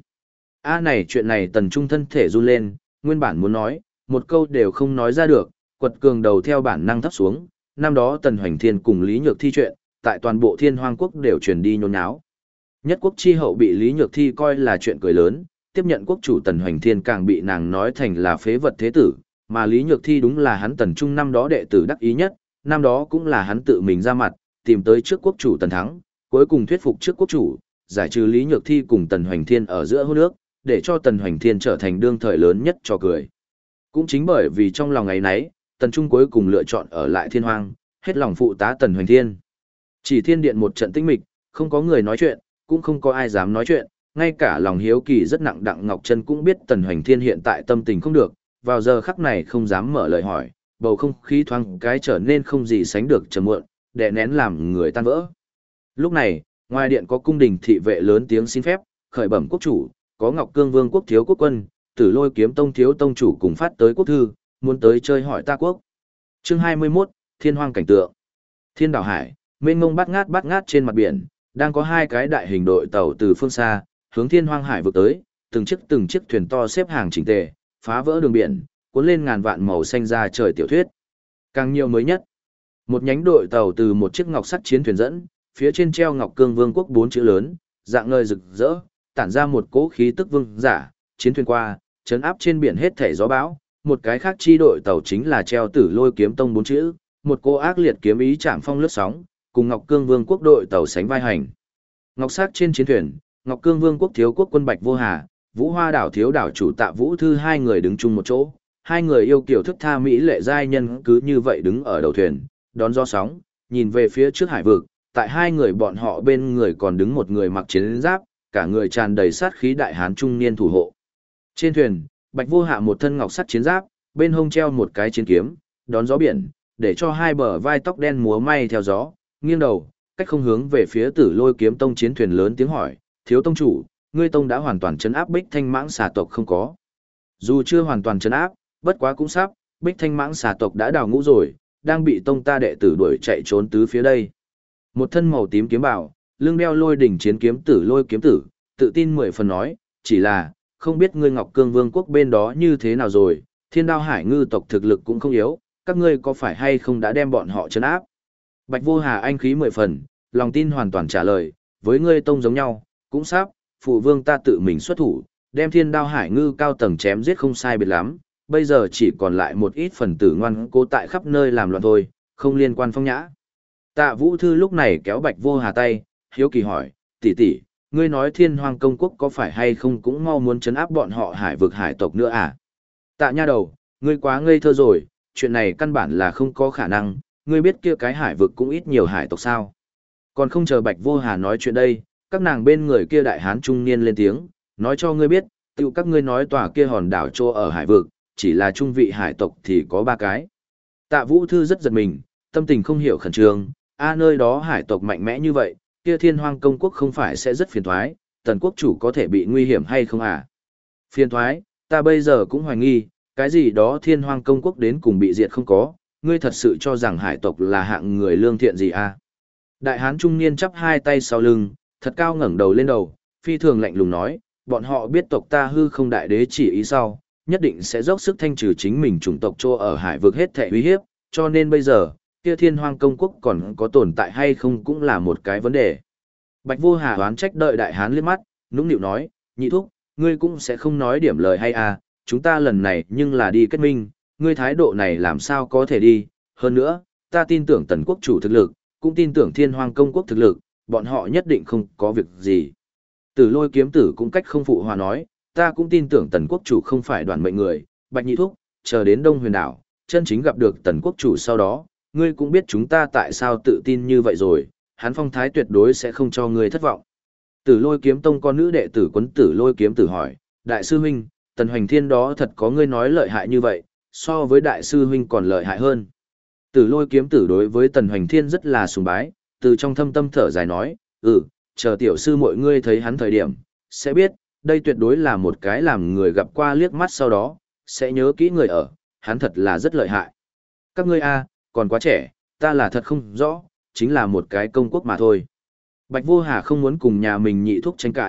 Này chuyện này Tần Trung thân thể run lên, nguyên bản muốn nói, một câu đều không nói ra được, quật cường đầu theo bản năng thấp xuống, năm đó Tần Hoành Thiên cùng Lý Nhược Thi chuyện, tại toàn bộ Thiên Hoang quốc đều truyền đi nhốn nháo. Nhất quốc chi hậu bị Lý Nhược Thi coi là chuyện cười lớn, tiếp nhận quốc chủ Tần Hoành Thiên càng bị nàng nói thành là phế vật thế tử, mà Lý Nhược Thi đúng là hắn Tần Trung năm đó đệ tử đắc ý nhất, năm đó cũng là hắn tự mình ra mặt, tìm tới trước quốc chủ Tần Thắng, cuối cùng thuyết phục trước quốc chủ, giải trừ Lý Nhược Thi cùng Tần Hoành Thiên ở giữa hôn ước, để cho Tần Hoành Thiên trở thành đương thời lớn nhất cho cười. Cũng chính bởi vì trong lòng ấy nấy, Tần Trung cuối cùng lựa chọn ở lại Thiên Hoang, hết lòng phụ tá Tần Hoành Thiên. Chỉ thiên điện một trận tĩnh mịch, không có người nói chuyện, cũng không có ai dám nói chuyện, ngay cả lòng hiếu kỳ rất nặng Đặng Ngọc Trân cũng biết Tần Hoành Thiên hiện tại tâm tình không được, vào giờ khắc này không dám mở lời hỏi, bầu không khí thoáng cái trở nên không gì sánh được trầm muộn, đè nén làm người tan vỡ. Lúc này, ngoài điện có cung đình thị vệ lớn tiếng xin phép, khởi bẩm quốc chủ, có Ngọc Cương Vương quốc thiếu quốc quân, Tử Lôi Kiếm Tông thiếu tông chủ cùng phát tới quốc thư, muốn tới chơi hỏi ta quốc. Chương 21, Thiên Hoang cảnh tượng. Thiên đảo hải, mênh mông bát ngát trên mặt biển, đang có hai cái đại hình đội tàu từ phương xa, hướng Thiên Hoang hải vượt tới, từng chiếc thuyền to xếp hàng chỉnh tề, phá vỡ đường biển, cuốn lên ngàn vạn màu xanh ra trời tiểu thuyết. Càng nhiều mới nhất, một nhánh đội tàu từ một chiếc ngọc sắt chiến thuyền dẫn, phía trên treo Ngọc Cương Vương quốc 4 chữ lớn, dạng ngời rực rỡ, tản ra một cỗ khí tức vương giả, chiến thuyền qua, chấn áp trên biển hết thảy gió bão, một cái khác chi đội tàu chính là treo Tử Lôi Kiếm Tông 4 chữ, một cô ác liệt kiếm ý chạm phong lướt sóng, cùng Ngọc Cương Vương quốc đội tàu sánh vai hành. Ngọc sắc trên chiến thuyền, Ngọc Cương Vương quốc thiếu quốc quân Bạch Vô Hà, Vũ Hoa đảo thiếu đảo chủ Tạ Vũ Thư hai người đứng chung một chỗ, hai người yêu kiều thức tha mỹ lệ giai nhân cứ như vậy đứng ở đầu thuyền, đón gió sóng, nhìn về phía trước hải vực, tại hai người bọn họ bên người còn đứng một người mặc chiến giáp, cả người tràn đầy sát khí đại hán trung niên thủ hộ. Trên thuyền, Bạch Vô Hạ một thân ngọc sắt chiến giáp, bên hông treo một cái chiến kiếm, đón gió biển, để cho hai bờ vai tóc đen múa may theo gió, nghiêng đầu, cách không hướng về phía Tử Lôi Kiếm Tông chiến thuyền lớn tiếng hỏi, thiếu tông chủ, ngươi tông đã hoàn toàn trấn áp Bích Thanh Mãng xà tộc không có? Dù chưa hoàn toàn trấn áp, bất quá cũng sắp, Bích Thanh Mãng xà tộc đã đào ngũ rồi, đang bị tông ta đệ tử đuổi chạy trốn tứ phía đây. Một thân màu tím kiếm bào, lưng đeo lôi đỉnh chiến kiếm Tử Lôi kiếm tử, tự tin 10 phần nói, chỉ là, không biết ngươi Ngọc Cương Vương quốc bên đó như thế nào rồi, Thiên Đao Hải ngư tộc thực lực cũng không yếu, các ngươi có phải hay không đã đem bọn họ trấn áp? Bạch Vô Hà anh khí 10 phần, lòng tin hoàn toàn trả lời, với ngươi tông giống nhau, cũng sắp, phụ vương ta tự mình xuất thủ, đem Thiên Đao Hải ngư cao tầng chém giết không sai biệt lắm, bây giờ chỉ còn lại một ít phần tử ngoan cố tại khắp nơi làm loạn thôi, không liên quan Phong Nhã. Tạ Vũ Thư lúc này kéo Bạch Vô Hà tay, hiếu kỳ hỏi, tỷ tỷ, ngươi nói Thiên Hoang công quốc có phải hay không cũng mau muốn trấn áp bọn họ hải vực hải tộc nữa à? Tạ nha đầu, ngươi quá ngây thơ rồi, chuyện này căn bản là không có khả năng, ngươi biết kia cái hải vực cũng ít nhiều hải tộc sao? Còn không chờ Bạch Vô Hà nói chuyện đây, các nàng bên người kia đại hán trung niên lên tiếng, nói cho ngươi biết, tự các ngươi nói tòa kia hòn đảo trô ở hải vực, chỉ là trung vị hải tộc thì có 3 cái. Tạ Vũ Thư rất giật mình, tâm tình không hiểu khẩn trương, nơi đó hải tộc mạnh mẽ như vậy, kia Thiên Hoang công quốc không phải sẽ rất phiền toái, tần quốc chủ có thể bị nguy hiểm hay không à? Phiền toái, ta bây giờ cũng hoài nghi, cái gì đó Thiên Hoang công quốc đến cùng bị diệt không có, ngươi thật sự cho rằng hải tộc là hạng người lương thiện gì à? Đại hán trung niên chắp hai tay sau lưng, thật cao ngẩng đầu lên đầu, phi thường lạnh lùng nói, bọn họ biết tộc ta hư không đại đế chỉ ý sau, nhất định sẽ dốc sức thanh trừ chính mình chủng tộc trô ở hải vực hết thảy uy hiếp, cho nên bây giờ, kia Thiên Hoang công quốc còn có tồn tại hay không cũng là một cái vấn đề. Bạch Vô Hà oán trách đợi đại hán liếc mắt, nũng nịu nói, nhị thúc, ngươi cũng sẽ không nói điểm lời hay à, chúng ta lần này nhưng là đi kết minh, ngươi thái độ này làm sao có thể đi, hơn nữa, ta tin tưởng tần quốc chủ thực lực, cũng tin tưởng Thiên Hoang công quốc thực lực, bọn họ nhất định không có việc gì. Tử Lôi kiếm tử cũng cách không phụ hòa nói, ta cũng tin tưởng tần quốc chủ không phải đoàn mệnh người, Bạch nhị thúc, chờ đến Đông Huyền đảo, chân chính gặp được tần quốc chủ sau đó, ngươi cũng biết chúng ta tại sao tự tin như vậy rồi, hắn phong thái tuyệt đối sẽ không cho ngươi thất vọng. Tử Lôi kiếm tông con nữ đệ tử Quấn Tử Lôi kiếm tử hỏi, đại sư huynh, tần hoành thiên đó thật có ngươi nói lợi hại như vậy, so với đại sư huynh còn lợi hại hơn. Tử Lôi kiếm tử đối với tần hoành thiên rất là sùng bái, từ trong thâm tâm thở dài nói, chờ tiểu sư mọi ngươi thấy hắn thời điểm, sẽ biết, đây tuyệt đối là một cái làm người gặp qua liếc mắt sau đó, sẽ nhớ kỹ người ở, hắn thật là rất lợi hại. Các ngươi còn quá trẻ, ta là thật không rõ, chính là một cái công quốc mà thôi. Bạch Vô Hà không muốn cùng nhà mình nhị thúc tranh cãi,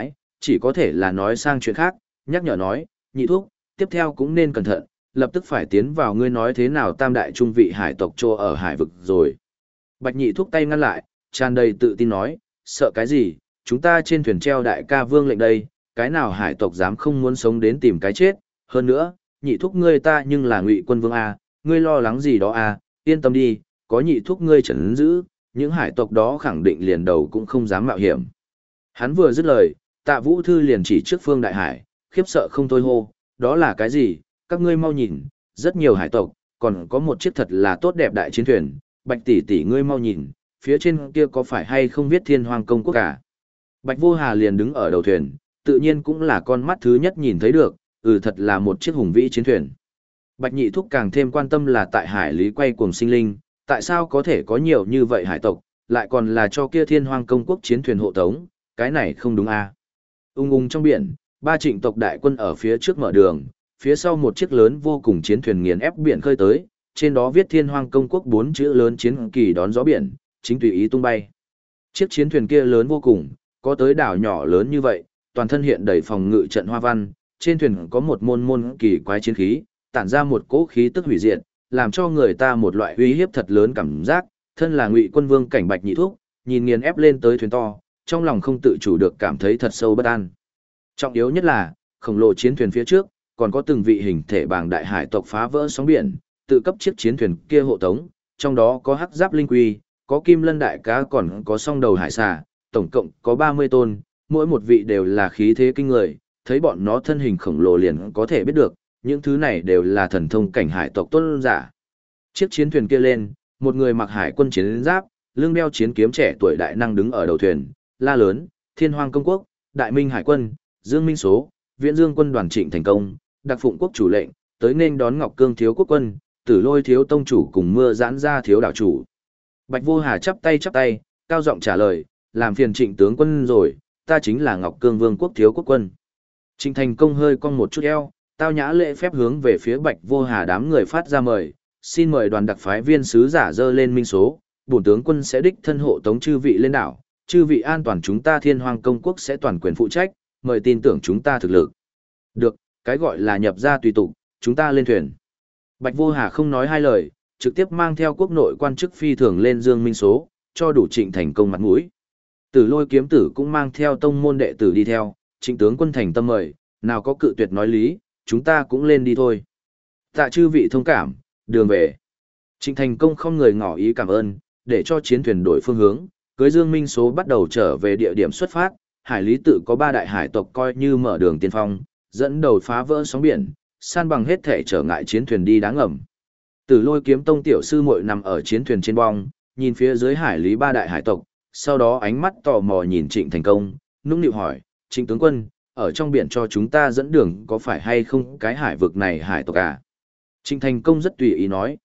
chỉ có thể là nói sang chuyện khác, nhắc nhở nói, nhị thúc, tiếp theo cũng nên cẩn thận, lập tức phải tiến vào ngươi nói thế nào tam đại trung vị hải tộc trô ở hải vực rồi. Bạch nhị thúc tay ngăn lại, tràn đầy tự tin nói, sợ cái gì, chúng ta trên thuyền treo đại ca vương lệnh đây, cái nào hải tộc dám không muốn sống đến tìm cái chết, hơn nữa, nhị thúc ngươi ta nhưng là Ngụy Quân Vương a, ngươi lo lắng gì đó a, yên tâm đi, có nhị thúc ngươi trấn giữ, những hải tộc đó khẳng định liền đầu cũng không dám mạo hiểm. Hắn vừa dứt lời, Tạ Vũ Thư liền chỉ trước phương đại hải, khiếp sợ không thôi hô, đó là cái gì, các ngươi mau nhìn, rất nhiều hải tộc, còn có một chiếc thật là tốt đẹp đại chiến thuyền, Bạch tỷ tỷ ngươi mau nhìn, phía trên kia có phải hay không viết Thiên Hoàng công quốc cả. Bạch Vô Hà liền đứng ở đầu thuyền, tự nhiên cũng là con mắt thứ nhất nhìn thấy được, thật là một chiếc hùng vĩ chiến thuyền. Bạch Nhị Thúc càng thêm quan tâm là tại hải lý quay cuồng sinh linh, tại sao có thể có nhiều như vậy hải tộc, lại còn là cho kia Thiên Hoàng công quốc chiến thuyền hộ tống, cái này không đúng a. Ung ung trong biển, ba trịnh tộc đại quân ở phía trước mở đường, phía sau một chiếc lớn vô cùng chiến thuyền nghiền ép biển khơi tới, trên đó viết Thiên Hoàng công quốc 4 chữ lớn chiến kỳ đón gió biển, chính tùy ý tung bay. Chiếc chiến thuyền kia lớn vô cùng, có tới đảo nhỏ lớn như vậy, toàn thân hiện đầy phòng ngự trận hoa văn, trên thuyền có một môn môn kỳ quái chiến khí, tản ra một cỗ khí tức hủy diệt, làm cho người ta một loại uy hiếp thật lớn cảm giác, thân là Ngụy Quân Vương cảnh Bạch Nhị Thúc, nhìn nghiền ép lên tới thuyền to, trong lòng không tự chủ được cảm thấy thật sâu bất an. Trọng yếu nhất là, khổng lồ chiến thuyền phía trước, còn có từng vị hình thể bảng đại hải tộc phá vỡ sóng biển, tự cấp chiếc chiến thuyền kia hộ tống, trong đó có hắc giáp linh quy, có kim lân đại cá còn có song đầu hải xà, tổng cộng có 30 tôn, mỗi một vị đều là khí thế kinh người, thấy bọn nó thân hình khổng lồ liền có thể biết được, những thứ này đều là thần thông cảnh hải tộc tôn giả. Chiếc chiến thuyền kia lên, một người mặc hải quân chiến giáp, lưng đeo chiến kiếm trẻ tuổi đại năng đứng ở đầu thuyền, la lớn, Thiên Hoàng công quốc, Đại Minh hải quân, Dương Minh Số, Viễn Dương quân đoàn Trịnh Thành Công, Đặc Phụng quốc chủ lệnh, tới nên đón Ngọc Cương thiếu quốc quân, Tử Lôi thiếu tông chủ cùng Mưa Giãn ra thiếu đảo chủ. Bạch Vô Hà chắp tay, cao giọng trả lời, làm phiền Trịnh tướng quân rồi, ta chính là Ngọc Cương vương quốc thiếu quốc quân. Trịnh Thành Công hơi cong một chút eo, tao nhã lễ phép hướng về phía Bạch Vô Hà đám người phát ra mời, xin mời đoàn đặc phái viên sứ giả dơ lên minh số, bổn tướng quân sẽ đích thân hộ tống chư vị lên đảo, chư vị an toàn chúng ta Thiên Hoàng công quốc sẽ toàn quyền phụ trách, mời tin tưởng chúng ta thực lực. Được, cái gọi là nhập ra tùy tục, chúng ta lên thuyền. Bạch Vô Hà không nói hai lời, trực tiếp mang theo quốc nội quan chức phi thường lên Dương Minh số, cho đủ Trịnh Thành Công mặt mũi. Tử Lôi kiếm tử cũng mang theo tông môn đệ tử đi theo, Trịnh tướng quân thành tâm mời, nào có cự tuyệt nói lý, chúng ta cũng lên đi thôi. Tạ chư vị thông cảm, đường về. Trịnh Thành Công không người ngỏ ý cảm ơn, để cho chiến thuyền đổi phương hướng, cưới Dương Minh số bắt đầu trở về địa điểm xuất phát, hải lý tự có 3 đại hải tộc coi như mở đường tiên phong, dẫn đầu phá vỡ sóng biển, san bằng hết thể trở ngại chiến thuyền đi đáng ngầm. Tử Lôi kiếm tông tiểu sư muội nằm ở chiến thuyền trên bong, nhìn phía dưới hải lý 3 đại hải tộc, sau đó ánh mắt tò mò nhìn Trịnh Thành Công, nũng nịu hỏi, Trịnh tướng quân, ở trong biển cho chúng ta dẫn đường có phải hay không cái hải vực này hải tộc à? Trịnh Thành Công rất tùy ý nói,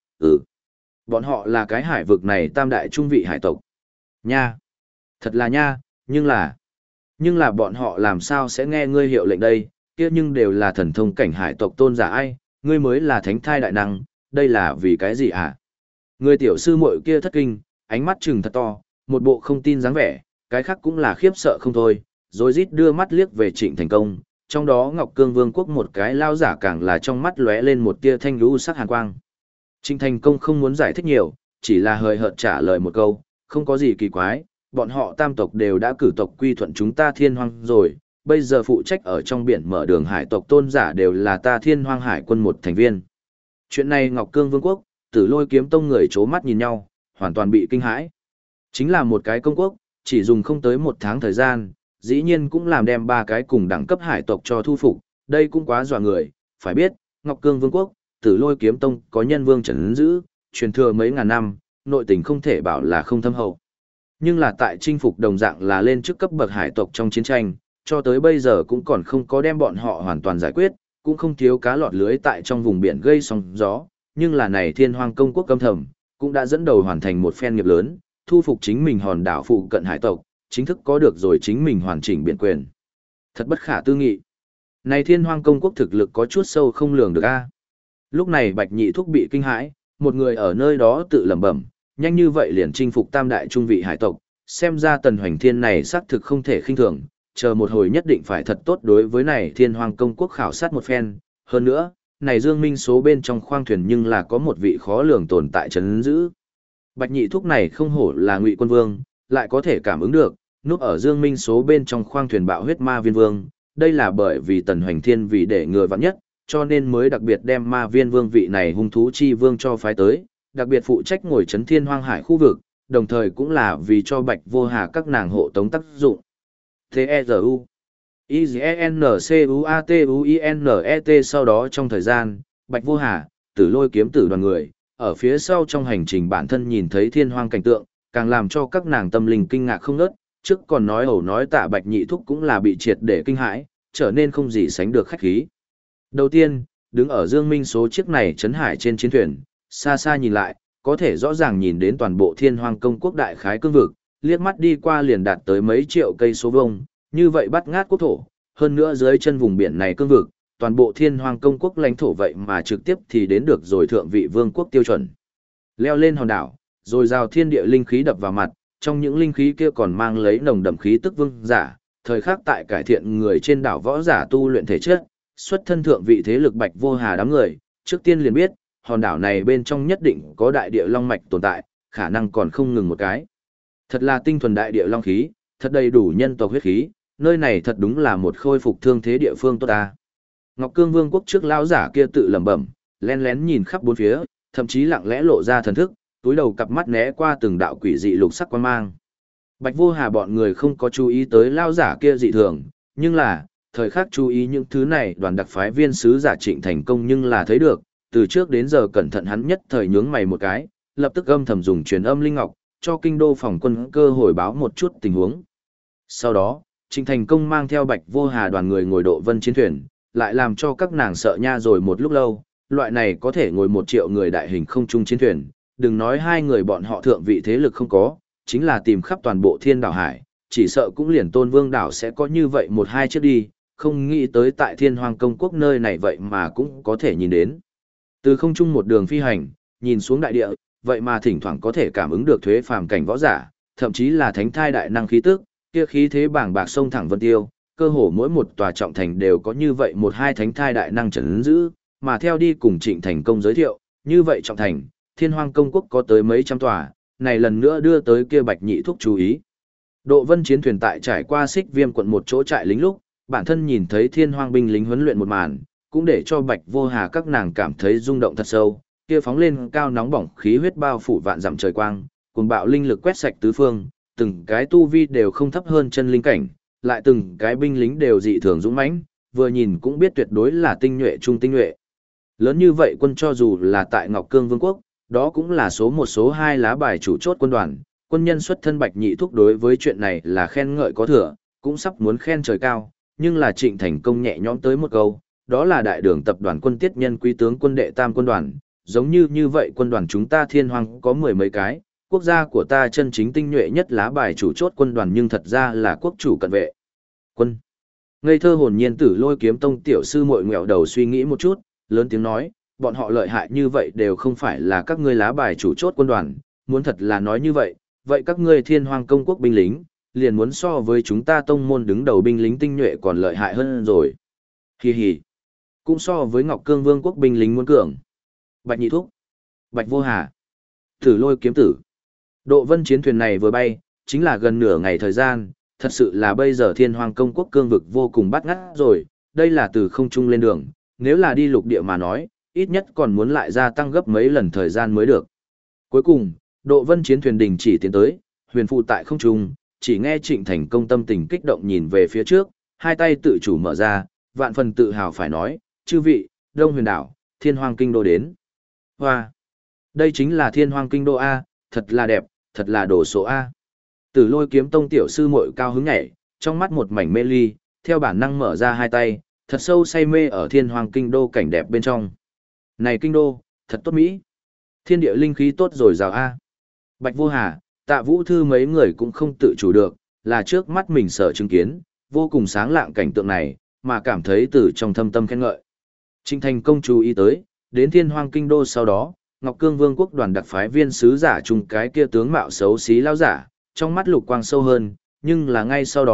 bọn họ là cái hải vực này tam đại trung vị hải tộc. Nha! Thật là nha, nhưng là bọn họ làm sao sẽ nghe ngươi hiệu lệnh đây, kia nhưng đều là thần thông cảnh hải tộc tôn giả ai, ngươi mới là thánh thai đại năng, đây là vì cái gì à? Người tiểu sư muội kia thất kinh, ánh mắt trừng thật to, một bộ không tin dáng vẻ, cái khác cũng là khiếp sợ không thôi, rồi rít đưa mắt liếc về Trịnh Thành Công, trong đó Ngọc Cương Vương quốc một cái lao giả càng là trong mắt lóe lên một tia thanh lũ sắc hàn quang. Trịnh Thành Công không muốn giải thích nhiều, chỉ là hời hợt trả lời một câu, không có gì kỳ quái, bọn họ tam tộc đều đã cử tộc quy thuận chúng ta Thiên Hoang rồi, bây giờ phụ trách ở trong biển mở đường hải tộc tôn giả đều là ta Thiên Hoang hải quân một thành viên. Chuyện này Ngọc Cương Vương quốc, Tử Lôi kiếm tông người chố mắt nhìn nhau, hoàn toàn bị kinh hãi. Chính là một cái công quốc, chỉ dùng không tới 1 tháng thời gian, dĩ nhiên cũng làm đem 3 cái cùng đẳng cấp hải tộc cho thu phục, đây cũng quá dọa người, phải biết, Ngọc Cương Vương quốc, Tử Lôi kiếm tông có nhân vương trấn giữ, truyền thừa mấy ngàn năm, nội tình không thể bảo là không thâm hậu. Nhưng là tại chinh phục đồng dạng là lên trước cấp bậc hải tộc trong chiến tranh, cho tới bây giờ cũng còn không có đem bọn họ hoàn toàn giải quyết, cũng không thiếu cá lọt lưới tại trong vùng biển gây sóng gió, nhưng là này Thiên Hoang công quốc cấm thầm, cũng đã dẫn đầu hoàn thành một phen nghiệp lớn, thu phục chính mình hòn đảo phụ cận hải tộc, chính thức có được rồi chính mình hoàn chỉnh biển quyền. Thật bất khả tư nghị. Này Thiên Hoang công quốc thực lực có chút sâu không lường được a. Lúc này Bạch Nhị Thúc bị kinh hãi, một người ở nơi đó tự lẩm bẩm, nhanh như vậy liền chinh phục tam đại trung vị hải tộc, xem ra Tần Hoành Thiên này xác thực không thể khinh thường, chờ một hồi nhất định phải thật tốt đối với này Thiên Hoang công quốc khảo sát một phen, hơn nữa, này Dương Minh số bên trong khoang thuyền nhưng là có một vị khó lường tồn tại trấn giữ. Bạch Nhị Thúc này không hổ là Ngụy Quân Vương, lại có thể cảm ứng được, núp ở Dương Minh số bên trong khoang thuyền bạo huyết ma viên vương, đây là bởi vì Tần Hoành Thiên vì để ngừa vạn nhất, cho nên mới đặc biệt đem ma viên vương vị này hung thú chi vương cho phái tới, đặc biệt phụ trách ngồi trấn Thiên Hoang Hải khu vực, đồng thời cũng là vì cho Bạch Vô Hà các nàng hộ tống tác dụng. T-E-Z-U I-Z-E-N-C-U-A-T-U-I-N-E-T sau đó trong thời gian, Bạch Vô Hà, Tử Lôi kiếm tử đoàn người, ở phía sau trong hành trình bản thân nhìn thấy thiên hoang cảnh tượng, càng làm cho các nàng tâm linh kinh ngạc không ngớt, trước còn nói ẩu nói tạ Bạch Nhị Thúc cũng là bị triệt để kinh hãi, trở nên không gì sánh được khách khí. Đầu tiên, đứng ở Dương Minh số chiếc này trấn hải trên chiến thuyền, xa xa nhìn lại, có thể rõ ràng nhìn đến toàn bộ thiên hoang công quốc đại khái cương vực, liếc mắt đi qua liền đạt tới mấy triệu cây số vuông, như vậy bắt ngát quốc thổ, hơn nữa dưới chân vùng biển này cương vực, toàn bộ thiên hoang công quốc lãnh thổ vậy mà trực tiếp thì đến được rồi thượng vị vương quốc tiêu chuẩn. Leo lên hòn đảo, rồi rào thiên địa linh khí đập vào mặt, trong những linh khí kia còn mang lấy nồng đậm khí tức vương giả, thời khắc tại cải thiện người trên đảo võ giả tu luyện thể chất, xuất thân thượng vị thế lực Bạch Vô Hà đám người, trước tiên liền biết, hòn đảo này bên trong nhất định có đại địa long mạch tồn tại, khả năng còn không ngừng một cái. Thật là tinh thuần đại địa long khí, thật đầy đủ nhân tộc huyết khí, nơi này thật đúng là một khôi phục thương thế địa phương tốt ta. Ngọc Cương Vương quốc trước lão giả kia tự lẩm bẩm, lén lén nhìn khắp bốn phía, thậm chí lặng lẽ lộ ra thần thức, túi đầu cặp mắt né qua từng đạo quỷ dị lục sắc quan mang. Bạch Vô Hà bọn người không có chú ý tới lão giả kia dị thường, nhưng là, thời khắc chú ý những thứ này đoàn đặc phái viên sứ giả Trịnh thành công nhưng là thấy được, từ trước đến giờ cẩn thận hắn nhất thời nhướng mày một cái, lập tức âm thầm dùng truyền âm linh ngọc, cho kinh đô phòng quân cơ hồi báo một chút tình huống. Sau đó, Trịnh thành công mang theo Bạch Vô Hà đoàn người ngồi độ vân chiến thuyền, lại làm cho các nàng sợ nha rồi một lúc lâu, loại này có thể ngồi 1 triệu người đại hình không trung chiến thuyền, đừng nói hai người bọn họ thượng vị thế lực không có, chính là tìm khắp toàn bộ thiên đảo hải, chỉ sợ cũng liền Tôn Vương đảo sẽ có như vậy 1-2 chiếc đi, không nghĩ tới tại Thiên Hoang công quốc nơi này vậy mà cũng có thể nhìn đến. Từ không trung một đường phi hành, nhìn xuống đại địa, vậy mà thỉnh thoảng có thể cảm ứng được thuế phàm cảnh võ giả, thậm chí là thánh thai đại năng khí tức, kia khí thế bảng bạc sông thẳng vân tiêu, cơ hồ mỗi một tòa trọng thành đều có như vậy 1-2 thánh thai đại năng trấn giữ, mà theo đi cùng Trịnh thành công giới thiệu, như vậy trọng thành, Thiên Hoang công quốc có tới mấy trăm tòa, này lần nữa đưa tới kia Bạch Nhị Thúc chú ý. Độ vân chiến thuyền tại trải qua Xích Viêm quận một chỗ trại lính lúc, bản thân nhìn thấy Thiên Hoang binh lính huấn luyện một màn, cũng để cho Bạch Vô Hà các nàng cảm thấy rung động thật sâu, kia phóng lên cao nóng bỏng khí huyết bao phủ vạn dặm trời quang, cuồng bạo linh lực quét sạch tứ phương, từng cái tu vi đều không thấp hơn chân linh cảnh, lại từng cái binh lính đều dị thường dũng mãnh, vừa nhìn cũng biết tuyệt đối là tinh nhuệ trung tinh nhuệ. Lớn như vậy quân cho dù là tại Ngọc Cương Vương quốc, đó cũng là số 1 số 2 lá bài chủ chốt quân đoàn, quân nhân xuất thân Bạch Nhị Thúc đối với chuyện này là khen ngợi có thừa, cũng sắp muốn khen trời cao, nhưng là Trịnh thành công nhẹ nhõm tới một câu, đó là đại đường tập đoàn quân tiết nhân quý tướng quân đệ tam quân đoàn, giống như vậy quân đoàn chúng ta Thiên Hoang có 10 mấy cái, quốc gia của ta chân chính tinh nhuệ nhất lá bài chủ chốt quân đoàn nhưng thật ra là quốc chủ cận vệ. Quân. Ngây thơ hồn nhiên Tử Lôi kiếm tông tiểu sư muội ngẹo đầu suy nghĩ một chút, lớn tiếng nói, bọn họ lợi hại như vậy đều không phải là các ngươi lá bài chủ chốt quân đoàn, muốn thật là nói như vậy, vậy các ngươi Thiên Hoang công quốc binh lính, liền muốn so với chúng ta tông môn đứng đầu binh lính tinh nhuệ còn lợi hại hơn rồi. Hi hi. Cũng so với Ngọc Cương Vương quốc binh lính muốn cường. Bạch Nhị Thúc, Bạch Vô Hà, Tử Lôi kiếm tử. Độ vân chiến thuyền này vừa bay, chính là gần nửa ngày thời gian, thật sự là bây giờ Thiên Hoang công quốc cương vực vô cùng bắt ngắt rồi, đây là từ không trung lên đường, nếu là đi lục địa mà nói, ít nhất còn muốn lại gia tăng gấp mấy lần thời gian mới được. Cuối cùng, độ vân chiến thuyền đình chỉ tiến tới, huyền phụ tại không trung, chỉ nghe Trịnh thành công tâm tình kích động nhìn về phía trước, hai tay tự chủ mở ra, vạn phần tự hào phải nói, chư vị, Đông Huyền đảo, Thiên Hoang kinh đô đến. Hoa! Đây chính là Thiên Hoang kinh đô A, thật là đẹp, thật là đồ sộ A. Tử Lôi kiếm tông tiểu sư muội cao hứng nhảy, trong mắt một mảnh mê ly, theo bản năng mở ra hai tay, thật sâu say mê ở Thiên Hoang kinh đô cảnh đẹp bên trong. Này kinh đô, thật tốt mỹ. Thiên địa linh khí tốt rồi rào A. Bạch Vô Hà, Tạ Vũ Thư mấy người cũng không tự chủ được, là trước mắt mình sở chứng kiến, vô cùng sáng lạng cảnh tượng này, mà cảm thấy từ trong thâm tâm khen ngợi. Trịnh thành công chú ý tới, đến Thiên Hoang kinh đô sau đó, Ngọc Cương Vương quốc đoàn đặc phái viên sứ giả chung cái kia tướng mạo xấu xí lao giả, trong mắt lục quang sâu hơn, nhưng là ngay sau đó,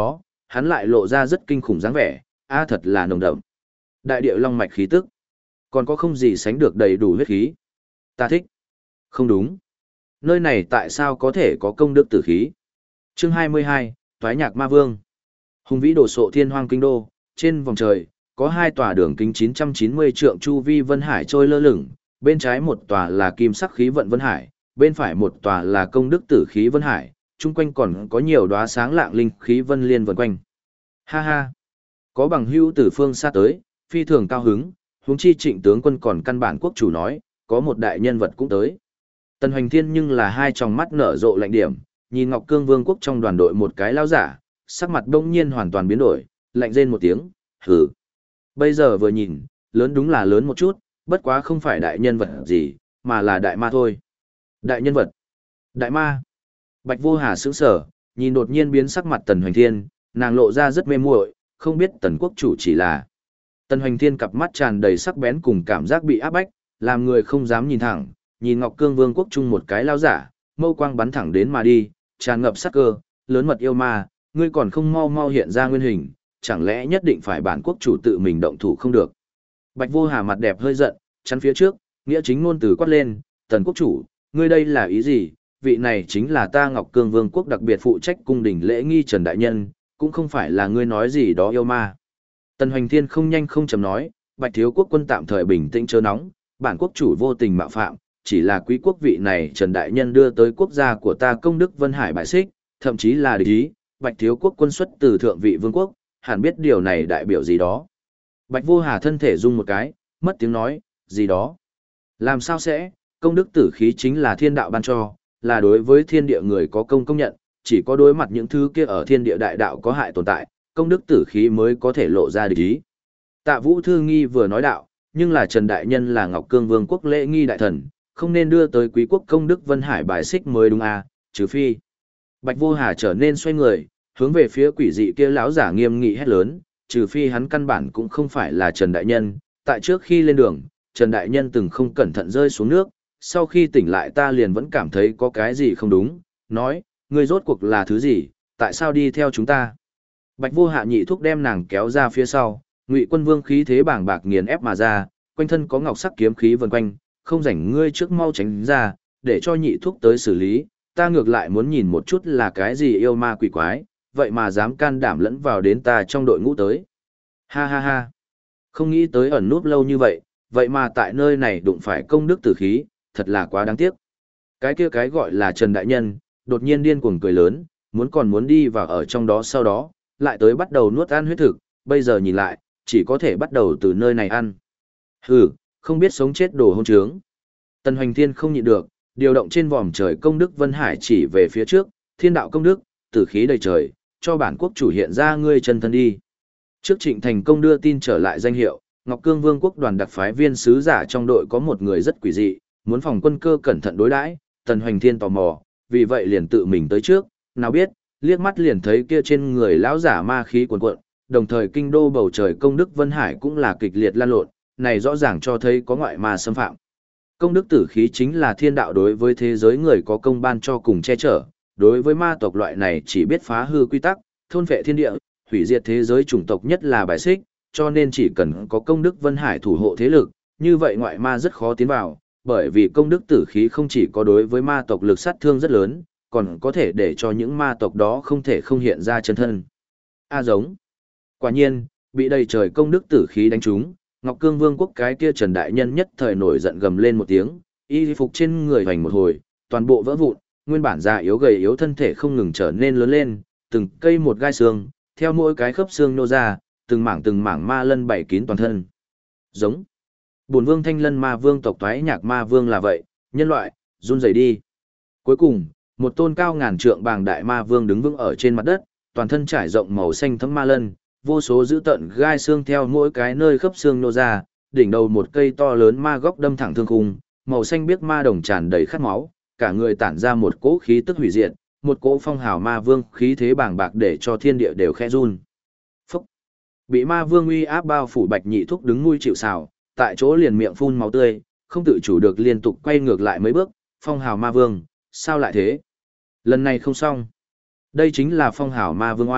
hắn lại lộ ra rất kinh khủng dáng vẻ, thật là nồng đậm. Đại địa long mạch khí tức, còn có không gì sánh được đầy đủ huyết khí. Ta thích. Không đúng. Nơi này tại sao có thể có công đức tử khí? Chương 22, Toái Nhạc Ma Vương. Hùng vĩ đồ sộ thiên hoang kinh đô, trên vòng trời, có hai tòa đường kính 990 trượng chu vi vân hải trôi lơ lửng, bên trái một tòa là kim sắc khí vận vân hải, bên phải một tòa là công đức tử khí vân hải, chung quanh còn có nhiều đóa sáng lạng linh khí vân liên vần quanh. Ha ha! Có bằng hữu từ phương xa tới, phi thường cao hứng, huống chi Trịnh tướng quân còn căn bản quốc chủ nói, có một đại nhân vật cũng tới. Tần Hoành Thiên nhưng là hai tròng mắt nở rộ lạnh điểm, nhìn Ngọc Cương Vương quốc trong đoàn đội một cái lao giả, sắc mặt đông nhiên hoàn toàn biến đổi, lạnh rên một tiếng, hừ. Bây giờ vừa nhìn, lớn đúng là lớn một chút, bất quá không phải đại nhân vật gì, mà là đại ma thôi. Đại nhân vật. Đại ma. Bạch Vô Hà sững sờ, nhìn đột nhiên biến sắc mặt Tần Hoành Thiên, nàng lộ ra rất mê muội, không biết Tần quốc chủ chỉ là. Tần Hoành Thiên cặp mắt tràn đầy sắc bén cùng cảm giác bị áp bách, làm người không dám nhìn thẳng, nhìn Ngọc Cương Vương quốc chung một cái lao giả, mâu quang bắn thẳng đến mà đi, tràn ngập sắc cơ, lớn mật yêu ma, ngươi còn không mau mau hiện ra nguyên hình, chẳng lẽ nhất định phải bản quốc chủ tự mình động thủ không được. Bạch Vô Hà mặt đẹp hơi giận, chắn phía trước, nghĩa chính ngôn từ quát lên, Tần quốc chủ, ngươi đây là ý gì? Vị này chính là ta Ngọc Cương Vương quốc đặc biệt phụ trách cung đình lễ nghi Trần Đại Nhân, cũng không phải là ngươi nói gì đó yêu ma. Tần Hoành Thiên không nhanh không chậm nói, Bạch thiếu quốc quân tạm thời bình tĩnh chớ nóng, bản quốc chủ vô tình mạo phạm, chỉ là quý quốc vị này Trần Đại Nhân đưa tới quốc gia của ta công đức Vân Hải bại xích, thậm chí là địch ý, Bạch thiếu quốc quân xuất từ thượng vị vương quốc, hẳn biết điều này đại biểu gì đó. Bạch Vô Hà thân thể rung một cái, mất tiếng nói, gì đó. Làm sao sẽ, công đức tử khí chính là thiên đạo ban cho, là đối với thiên địa người có công công nhận, chỉ có đối mặt những thứ kia ở thiên địa đại đạo có hại tồn tại, công đức tử khí mới có thể lộ ra địch ý. Tạ Vũ Thư Nghi vừa nói đạo, nhưng là Trần Đại Nhân là Ngọc Cương Vương quốc lễ nghi đại thần, không nên đưa tới quý quốc công đức Vân Hải bài xích mới đúng à, trừ phi. Bạch Vô Hà trở nên xoay người, hướng về phía quỷ dị kia lão giả nghiêm nghị hét lớn, trừ phi hắn căn bản cũng không phải là Trần Đại Nhân, tại trước khi lên đường, Trần Đại Nhân từng không cẩn thận rơi xuống nước, sau khi tỉnh lại ta liền vẫn cảm thấy có cái gì không đúng, nói, ngươi rốt cuộc là thứ gì, tại sao đi theo chúng ta. Bạch Vô Hạ nhị thúc đem nàng kéo ra phía sau, Ngụy Quân Vương khí thế bảng bạc nghiền ép mà ra, quanh thân có ngọc sắc kiếm khí vần quanh, không rảnh ngươi trước mau tránh ra, để cho nhị thúc tới xử lý, ta ngược lại muốn nhìn một chút là cái gì yêu ma quỷ quái, vậy mà dám can đảm lẫn vào đến ta trong đội ngũ tới. Ha ha ha, không nghĩ tới ẩn núp lâu như vậy, vậy mà tại nơi này đụng phải công đức tử khí, thật là quá đáng tiếc. Cái kia cái gọi là Trần Đại Nhân, đột nhiên điên cuồng cười lớn, muốn đi vào ở trong đó sau đó, lại tới bắt đầu nuốt ăn huyết thực, bây giờ nhìn lại, chỉ có thể bắt đầu từ nơi này ăn. Hừ, không biết sống chết đồ hôn trướng. Tần Hoành Thiên không nhịn được, điều động trên vòm trời công đức Vân Hải chỉ về phía trước, thiên đạo công đức, tử khí đầy trời, cho bản quốc chủ hiện ra ngươi chân thân đi. Trước Trịnh Thành Công đưa tin trở lại danh hiệu, Ngọc Cương Vương quốc đoàn đặc phái viên sứ giả trong đội có một người rất quỷ dị, muốn phòng quân cơ cẩn thận đối đãi, Tần Hoành Thiên tò mò, vì vậy liền tự mình tới trước, nào biết, liếc mắt liền thấy kia trên người lão giả ma khí cuồn cuộn, đồng thời kinh đô bầu trời công đức Vân Hải cũng là kịch liệt lan lộn, này rõ ràng cho thấy có ngoại ma xâm phạm. Công đức tử khí chính là thiên đạo đối với thế giới người có công ban cho cùng che chở, đối với ma tộc loại này chỉ biết phá hư quy tắc, thôn phệ thiên địa, hủy diệt thế giới chủng tộc nhất là bài xích, cho nên chỉ cần có công đức Vân Hải thủ hộ thế lực, như vậy ngoại ma rất khó tiến vào, bởi vì công đức tử khí không chỉ có đối với ma tộc lực sát thương rất lớn, còn có thể để cho những ma tộc đó không thể không hiện ra chân thân. Giống. Quả nhiên, bị đầy trời công đức tử khí đánh trúng, Ngọc Cương Vương quốc cái kia Trần Đại Nhân nhất thời nổi giận gầm lên một tiếng, y phục trên người hoành một hồi, toàn bộ vỡ vụn, nguyên bản già yếu gầy yếu thân thể không ngừng trở nên lớn lên, từng cây một gai xương, theo mỗi cái khớp xương nô ra, từng mảng ma lân bảy kín toàn thân. Giống. Bổn vương Thanh Lân Ma Vương tộc Toái Nhạc Ma Vương là vậy, nhân loại, run rẩy đi. Cuối cùng, một tôn cao ngàn trượng bàng đại ma vương đứng vững ở trên mặt đất, toàn thân trải rộng màu xanh thẫm ma lân, vô số dữ tợn gai xương theo mỗi cái nơi khớp xương nô ra, đỉnh đầu một cây to lớn ma góc đâm thẳng thương khung, màu xanh biếc ma đồng tràn đầy khát máu, cả người tản ra một cỗ khí tức hủy diệt, một cỗ phong hào ma vương khí thế bàng bạc để cho thiên địa đều khẽ run. Phúc! Bị ma vương uy áp bao phủ Bạch Nhị Thúc đứng nuôi chịu sào, tại chỗ liền miệng phun máu tươi, không tự chủ được liên tục quay ngược lại mấy bước, phong hào ma vương, sao lại thế? Lần này không xong. Đây chính là phong hào ma vương oai,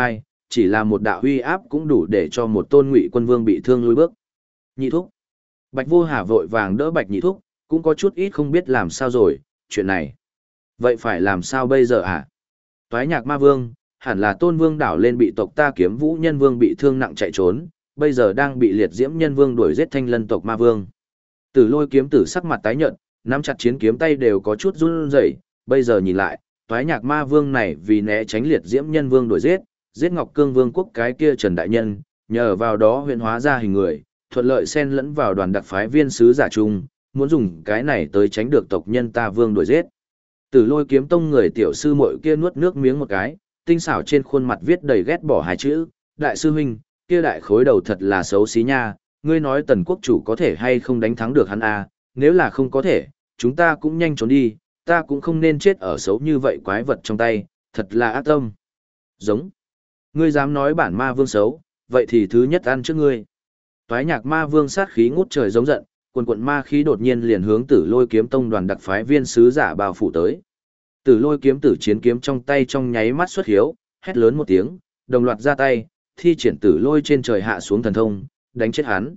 chỉ là một đạo uy áp cũng đủ để cho một tôn Ngụy Quân Vương bị thương lui bước. Nhị thúc. Bạch Vô Hà vội vàng đỡ Bạch Nhị thúc, cũng có chút ít không biết làm sao rồi, chuyện này. Vậy phải làm sao bây giờ hả? Toái Nhạc Ma Vương, hẳn là Tôn Vương đảo lên bị tộc ta Kiếm Vũ Nhân Vương bị thương nặng chạy trốn, bây giờ đang bị Liệt Diễm Nhân Vương đuổi giết Thanh Lân tộc Ma Vương. Tử Lôi kiếm tử sắc mặt tái nhợt, nắm chặt chiến kiếm tay đều có chút run rẩy, bây giờ nhìn lại, Toái Nhạc Ma Vương này vì né tránh Liệt Diễm Nhân Vương đuổi giết Ngọc Cương Vương quốc cái kia Trần đại nhân, nhờ vào đó huyễn hóa ra hình người, thuận lợi xen lẫn vào đoàn đặc phái viên sứ giả chung, muốn dùng cái này tới tránh được tộc nhân ta Vương đuổi giết. Tử Lôi kiếm tông người tiểu sư muội kia nuốt nước miếng một cái, tinh xảo trên khuôn mặt viết đầy ghét bỏ hai chữ, đại sư huynh, kia đại khối đầu thật là xấu xí nha, ngươi nói tần quốc chủ có thể hay không đánh thắng được hắn à, nếu là không có thể, chúng ta cũng nhanh trốn đi, ta cũng không nên chết ở xấu như vậy quái vật trong tay, thật là ác tâm. Giống. Ngươi dám nói bản ma vương xấu, vậy thì thứ nhất ăn trước ngươi. Toái Nhạc Ma Vương sát khí ngút trời giống giận, quần quần ma khí đột nhiên liền hướng Tử Lôi kiếm tông đoàn đặc phái viên sứ giả bao phủ tới. Tử Lôi kiếm tử chiến kiếm trong tay trong nháy mắt xuất hiếu, hét lớn một tiếng, đồng loạt ra tay, thi triển Tử Lôi trên trời hạ xuống thần thông, đánh chết hắn.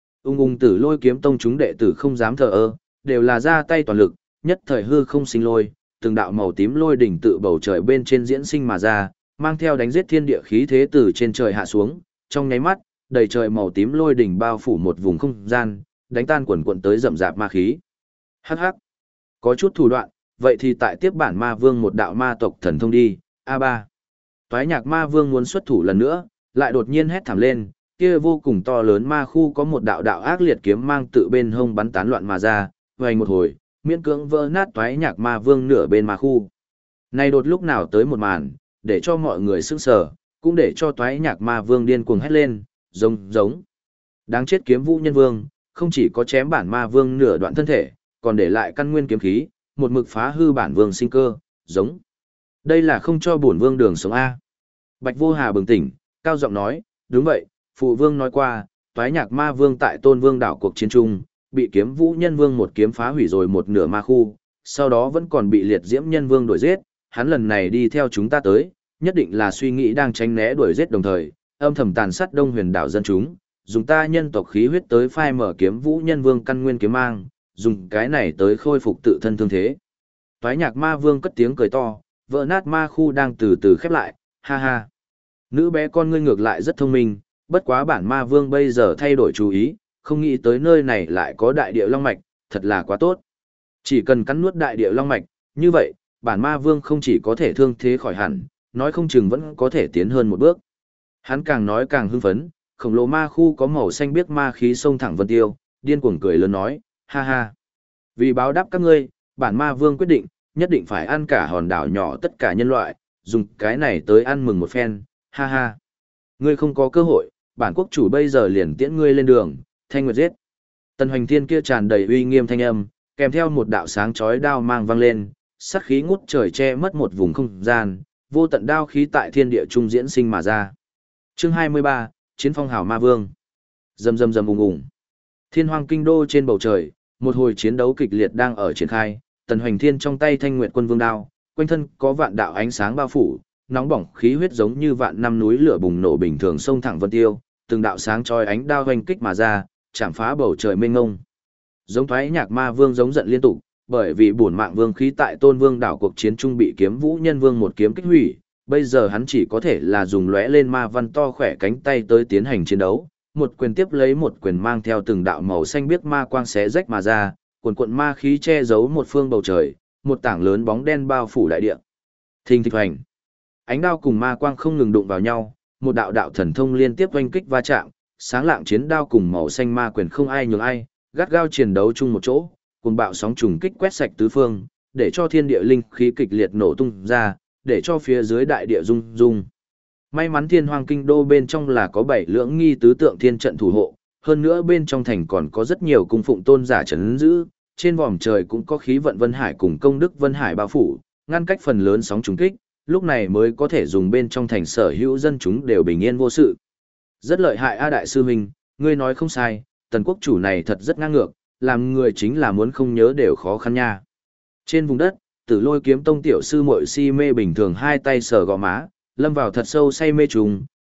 Tử Lôi kiếm tông chúng đệ tử không dám thờ ơ, đều là ra tay toàn lực, nhất thời hư không sinh lôi, từng đạo màu tím lôi đỉnh tự bầu trời bên trên diễn sinh mà ra, mang theo đánh giết thiên địa khí thế từ trên trời hạ xuống, trong nháy mắt, đầy trời màu tím lôi đỉnh bao phủ một vùng không gian, đánh tan quần quần tới rậm rạp ma khí. Hắc hắc, có chút thủ đoạn, vậy thì tại tiếp bản ma vương một đạo ma tộc thần thông đi, A3. Toái Nhạc Ma Vương muốn xuất thủ lần nữa, lại đột nhiên hét thảm lên, kia vô cùng to lớn ma khu có một đạo đạo ác liệt kiếm mang tự bên hông bắn tán loạn mà ra, vành một hồi, miễn cưỡng vỡ nát Toái Nhạc Ma Vương nửa bên ma khu. Này đột lúc nào tới một màn, để cho mọi người sững sờ, cũng để cho Toái Nhạc Ma Vương điên cuồng hét lên, giống. Đáng chết Kiếm Vũ Nhân Vương, không chỉ có chém bản ma vương nửa đoạn thân thể, còn để lại căn nguyên kiếm khí, một mực phá hư bản vương sinh cơ, giống. Đây là không cho bổn vương đường sống A. Bạch Vô Hà bừng tỉnh, cao giọng nói, đúng vậy, phụ vương nói qua, Toái Nhạc Ma Vương tại Tôn Vương đảo cuộc chiến trung, bị Kiếm Vũ Nhân Vương một kiếm phá hủy rồi một nửa ma khu, sau đó vẫn còn bị Liệt Diễm Nhân Vương đuổi giết, hắn lần này đi theo chúng ta tới, nhất định là suy nghĩ đang tránh né đuổi giết đồng thời, âm thầm tàn sát Đông Huyền đảo dân chúng, dùng ta nhân tộc khí huyết tới phai mở Kiếm Vũ Nhân Vương căn nguyên kiếm mang, dùng cái này tới khôi phục tự thân thương thế. Toái Nhạc Ma Vương cất tiếng cười to, vỡ nát ma khu đang từ từ khép lại, ha ha. Nữ bé con ngươi ngược lại rất thông minh, bất quá bản ma vương bây giờ thay đổi chú ý, không nghĩ tới nơi này lại có đại địa long mạch, thật là quá tốt. Chỉ cần cắn nuốt đại địa long mạch, như vậy, bản ma vương không chỉ có thể thương thế khỏi hẳn, nói không chừng vẫn có thể tiến hơn một bước. Hắn càng nói càng hưng phấn, khổng lồ ma khu có màu xanh biếc ma khí xông thẳng vân tiêu, điên cuồng cười lớn nói, ha ha. Vì báo đáp các ngươi, bản ma vương quyết định, nhất định phải ăn cả hòn đảo nhỏ tất cả nhân loại, dùng cái này tới ăn mừng một phen, ha ha. Ngươi không có cơ hội, bản quốc chủ bây giờ liền tiễn ngươi lên đường, Thanh Nguyệt giết. Tần Hoành Thiên kia tràn đầy uy nghiêm thanh âm, kèm theo một đạo sáng chói đao mang vang lên, sát khí ngút trời che mất một vùng không gian, vô tận đao khí tại thiên địa trung diễn sinh mà ra. Chương 23, Chiến Phong Hào Ma Vương. Rầm rầm rầm ùng ùng. Thiên Hoang kinh đô trên bầu trời, một hồi chiến đấu kịch liệt đang ở triển khai, Tần Hoành Thiên trong tay Thanh Nguyệt Quân Vương đao, quanh thân có vạn đạo ánh sáng bao phủ, nóng bỏng khí huyết giống như vạn năm núi lửa bùng nổ bình thường xông thẳng vân tiêu, từng đạo sáng chói ánh đao hoành kích mà ra, chạm phá bầu trời mênh mông. Giống Toái Nhạc Ma Vương giống giận liên tục, bởi vì bổn mạng vương khí tại Tôn Vương đảo cuộc chiến trung bị Kiếm Vũ Nhân Vương một kiếm kích hủy, bây giờ hắn chỉ có thể là dùng lóe lên ma văn to khỏe cánh tay tới tiến hành chiến đấu, một quyền tiếp lấy một quyền mang theo từng đạo màu xanh biếc ma quang xé rách mà ra, cuồn cuộn ma khí che giấu một phương bầu trời, một tảng lớn bóng đen bao phủ đại địa. Thình thịch hoành. Ánh đao cùng ma quang không ngừng đụng vào nhau, một đạo đạo thần thông liên tiếp oanh kích va chạm, sáng lạng chiến đao cùng màu xanh ma quyền không ai nhường ai, gắt gao chiến đấu chung một chỗ, cùng bạo sóng trùng kích quét sạch tứ phương, để cho thiên địa linh khí kịch liệt nổ tung ra, để cho phía dưới đại địa rung rung. May mắn Thiên Hoang kinh đô bên trong là có 7 lưỡng nghi tứ tượng thiên trận thủ hộ, hơn nữa bên trong thành còn có rất nhiều cung phụng tôn giả trấn giữ, trên vòm trời cũng có khí vận Vân Hải cùng công đức Vân Hải bao phủ, ngăn cách phần lớn sóng trùng kích, lúc này mới có thể dùng bên trong thành sở hữu dân chúng đều bình yên vô sự. Rất lợi hại A đại sư huynh, ngươi nói không sai, tần quốc chủ này thật rất ngang ngược, làm người chính là muốn không nhớ đều khó khăn nha. Trên vùng đất, Tử Lôi kiếm tông tiểu sư muội si mê bình thường hai tay sờ gò má, lâm vào thật sâu say mê trùng,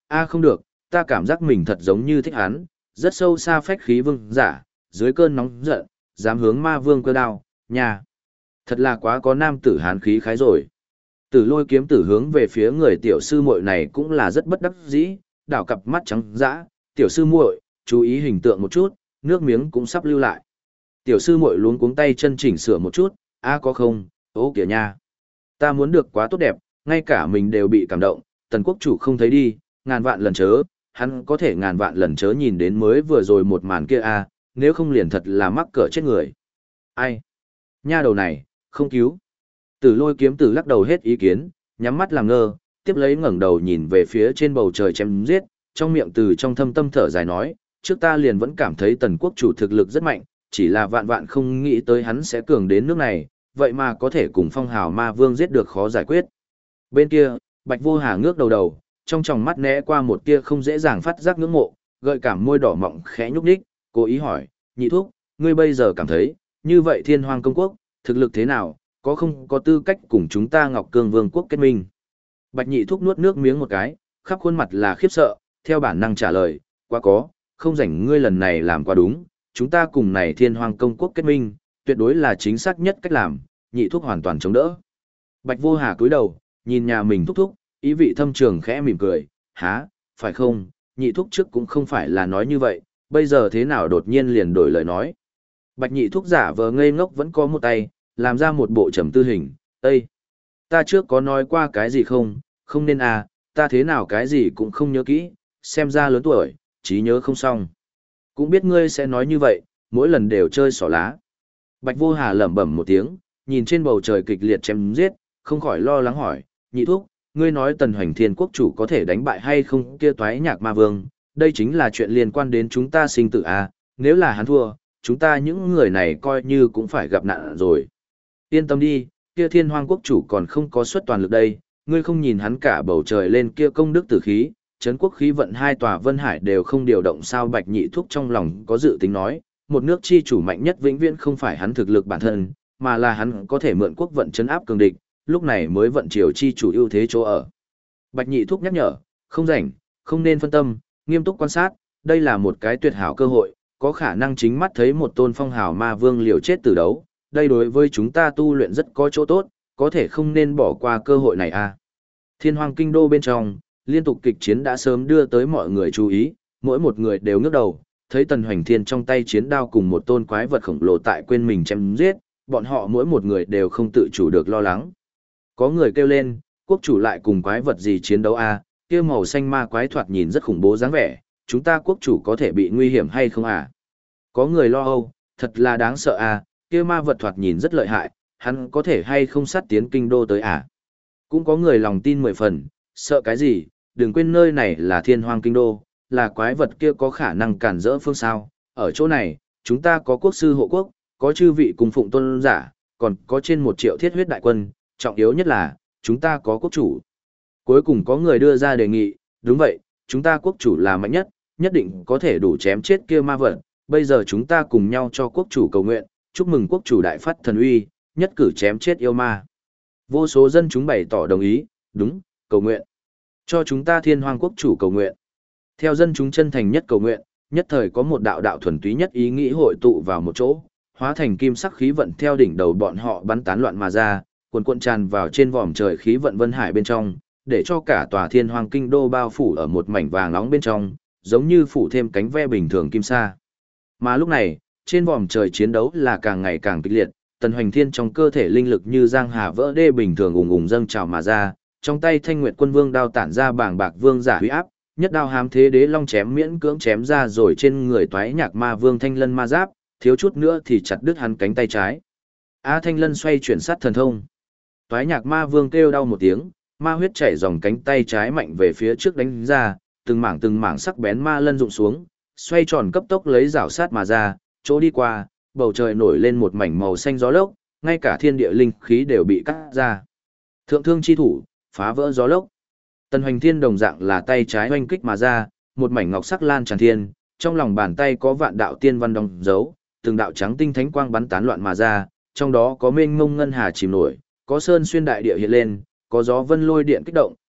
A không được, ta cảm giác mình thật giống như thích hắn, rất sâu xa phách khí vương giả, dưới cơn nóng giận, dám hướng ma vương cơ đao, nhà. Thật là quá có nam tử hán khí khái rồi. Tử Lôi kiếm tử hướng về phía người tiểu sư muội này cũng là rất bất đắc dĩ, đảo cặp mắt trắng dã, tiểu sư muội, chú ý hình tượng một chút, nước miếng cũng sắp lưu lại. Tiểu sư muội luống cuống tay chân chỉnh sửa một chút, a có không, ô kìa nha. Ta muốn được quá tốt đẹp, ngay cả mình đều bị cảm động, tần quốc chủ không thấy đi, ngàn vạn lần chớ, hắn có thể ngàn vạn lần chớ nhìn đến mới vừa rồi một màn kia a, nếu không liền thật là mắc cỡ chết người. Ai? Nha đầu này, không cứu. Tử Lôi kiếm tử lắc đầu hết ý kiến, nhắm mắt làm ngơ, tiếp lấy ngẩng đầu nhìn về phía trên bầu trời chém giết, trong miệng từ trong thâm tâm thở dài nói, trước ta liền vẫn cảm thấy tần quốc chủ thực lực rất mạnh, chỉ là vạn vạn không nghĩ tới hắn sẽ cường đến nước này, vậy mà có thể cùng phong hào ma vương giết được khó giải quyết. Bên kia, Bạch Vô Hà ngước đầu đầu, trong tròng mắt né qua một tia không dễ dàng phát giác ngưỡng mộ, gợi cảm môi đỏ mọng khẽ nhúc nhích, cố ý hỏi, nhị thúc, ngươi bây giờ cảm thấy, như vậy Thiên Hoang công quốc, thực lực thế nào, có không có tư cách cùng chúng ta Ngọc Cương Vương quốc kết minh? Bạch nhị thúc nuốt nước miếng một cái, khắp khuôn mặt là khiếp sợ, theo bản năng trả lời, quá có, không rảnh ngươi lần này làm quá đúng, chúng ta cùng này Thiên Hoang công quốc kết minh, tuyệt đối là chính xác nhất cách làm, nhị thúc hoàn toàn chống đỡ. Bạch Vô Hà cúi đầu, nhìn nhà mình thúc thúc, ý vị thâm trường khẽ mỉm cười, há, phải không, nhị thúc trước cũng không phải là nói như vậy, bây giờ thế nào đột nhiên liền đổi lời nói. Bạch nhị thúc giả vờ ngây ngốc vẫn có một tay, làm ra một bộ trầm tư hình, Ê! Ta trước có nói qua cái gì không, không nên à, ta thế nào cái gì cũng không nhớ kỹ, xem ra lớn tuổi, trí nhớ không xong. Cũng biết ngươi sẽ nói như vậy, mỗi lần đều chơi xỏ lá. Bạch Vô Hà lẩm bẩm một tiếng, nhìn trên bầu trời kịch liệt chém giết, không khỏi lo lắng hỏi, nhị thúc, ngươi nói Tần Hoành Thiên quốc chủ có thể đánh bại hay không kia toái nhạc ma vương, đây chính là chuyện liên quan đến chúng ta sinh tử à, nếu là hắn thua, chúng ta những người này coi như cũng phải gặp nạn rồi. Yên tâm đi, kia Thiên Hoang quốc chủ còn không có xuất toàn lực đây, ngươi không nhìn hắn cả bầu trời lên kia công đức tử khí, chấn quốc khí vận hai tòa Vân Hải đều không điều động sao. Bạch nhị thúc trong lòng có dự tính nói, một nước chi chủ mạnh nhất vĩnh viễn không phải hắn thực lực bản thân, mà là hắn có thể mượn quốc vận chấn áp cường địch, lúc này mới vận triều chi chủ ưu thế chỗ ở. Bạch nhị thúc nhắc nhở, không rảnh, không nên phân tâm, nghiêm túc quan sát, đây là một cái tuyệt hảo cơ hội, có khả năng chính mắt thấy một tôn phong hào ma vương liều chết từ đấu, đây đối với chúng ta tu luyện rất có chỗ tốt, có thể không nên bỏ qua cơ hội này à. Thiên Hoang kinh đô bên trong, liên tục kịch chiến đã sớm đưa tới mọi người chú ý, mỗi một người đều ngước đầu, thấy Tần Hoành Thiên trong tay chiến đao cùng một tôn quái vật khổng lồ tại quên mình chém giết, bọn họ mỗi một người đều không tự chủ được lo lắng. Có người kêu lên, quốc chủ lại cùng quái vật gì chiến đấu à, kia màu xanh ma quái thoạt nhìn rất khủng bố dáng vẻ, chúng ta quốc chủ có thể bị nguy hiểm hay không à? Có người lo âu, thật là đáng sợ à, kia ma vật thoạt nhìn rất lợi hại, hắn có thể hay không sát tiến kinh đô tới à? Cũng có người lòng tin 10 phần, sợ cái gì, đừng quên nơi này là Thiên Hoang kinh đô, là quái vật kia có khả năng cản rỡ phương sao, ở chỗ này, chúng ta có quốc sư hộ quốc, có chư vị cùng phụng tôn giả, còn có trên 1 triệu thiết huyết đại quân, trọng yếu nhất là, chúng ta có quốc chủ. Cuối cùng có người đưa ra đề nghị, đúng vậy, chúng ta quốc chủ là mạnh nhất, nhất định có thể đủ chém chết kia ma vật, bây giờ chúng ta cùng nhau cho quốc chủ cầu nguyện, chúc mừng quốc chủ đại phát thần uy, nhất cử chém chết yêu ma. Vô số dân chúng bày tỏ đồng ý, đúng, cầu nguyện. Cho chúng ta Thiên Hoang quốc chủ cầu nguyện. Theo dân chúng chân thành nhất cầu nguyện, nhất thời có một đạo đạo thuần túy nhất ý nghĩ hội tụ vào một chỗ, hóa thành kim sắc khí vận theo đỉnh đầu bọn họ bắn tán loạn mà ra, cuồn cuộn tràn vào trên vòm trời khí vận vân hải bên trong, để cho cả tòa Thiên Hoang kinh đô bao phủ ở một mảnh vàng nóng bên trong, giống như phủ thêm cánh ve bình thường kim sa. Mà lúc này, trên vòm trời chiến đấu là càng ngày càng kịch liệt, Tần Hoành Thiên trong cơ thể linh lực như giang hà vỡ đê bình thường ùng ùng dâng trào mà ra, trong tay Thanh Nguyệt Quân Vương đao tản ra bàng bạc vương giả huy áp, nhất đao hám thế đế long chém miễn cưỡng chém ra rồi trên người toái nhạc ma vương Thanh Lân ma giáp, thiếu chút nữa thì chặt đứt hắn cánh tay trái. Thanh Lân xoay chuyển sát thần thông. Toái nhạc ma vương kêu đau một tiếng, ma huyết chảy dòng cánh tay trái mạnh về phía trước đánh ra, từng mảng sắc bén ma lân rụng xuống, xoay tròn cấp tốc lấy rảo sát mà ra, chỗ đi qua, bầu trời nổi lên một mảnh màu xanh gió lốc, ngay cả thiên địa linh khí đều bị cắt ra. Thượng thương chi thủ, phá vỡ gió lốc. Tần Hoành Thiên đồng dạng là tay trái hoành kích mà ra, một mảnh ngọc sắc lan tràn thiên, trong lòng bàn tay có vạn đạo tiên văn đóng dấu, từng đạo trắng tinh thánh quang bắn tán loạn mà ra, trong đó có mênh mông ngân hà chìm nổi, có sơn xuyên đại địa hiện lên, có gió vân lôi điện kích động,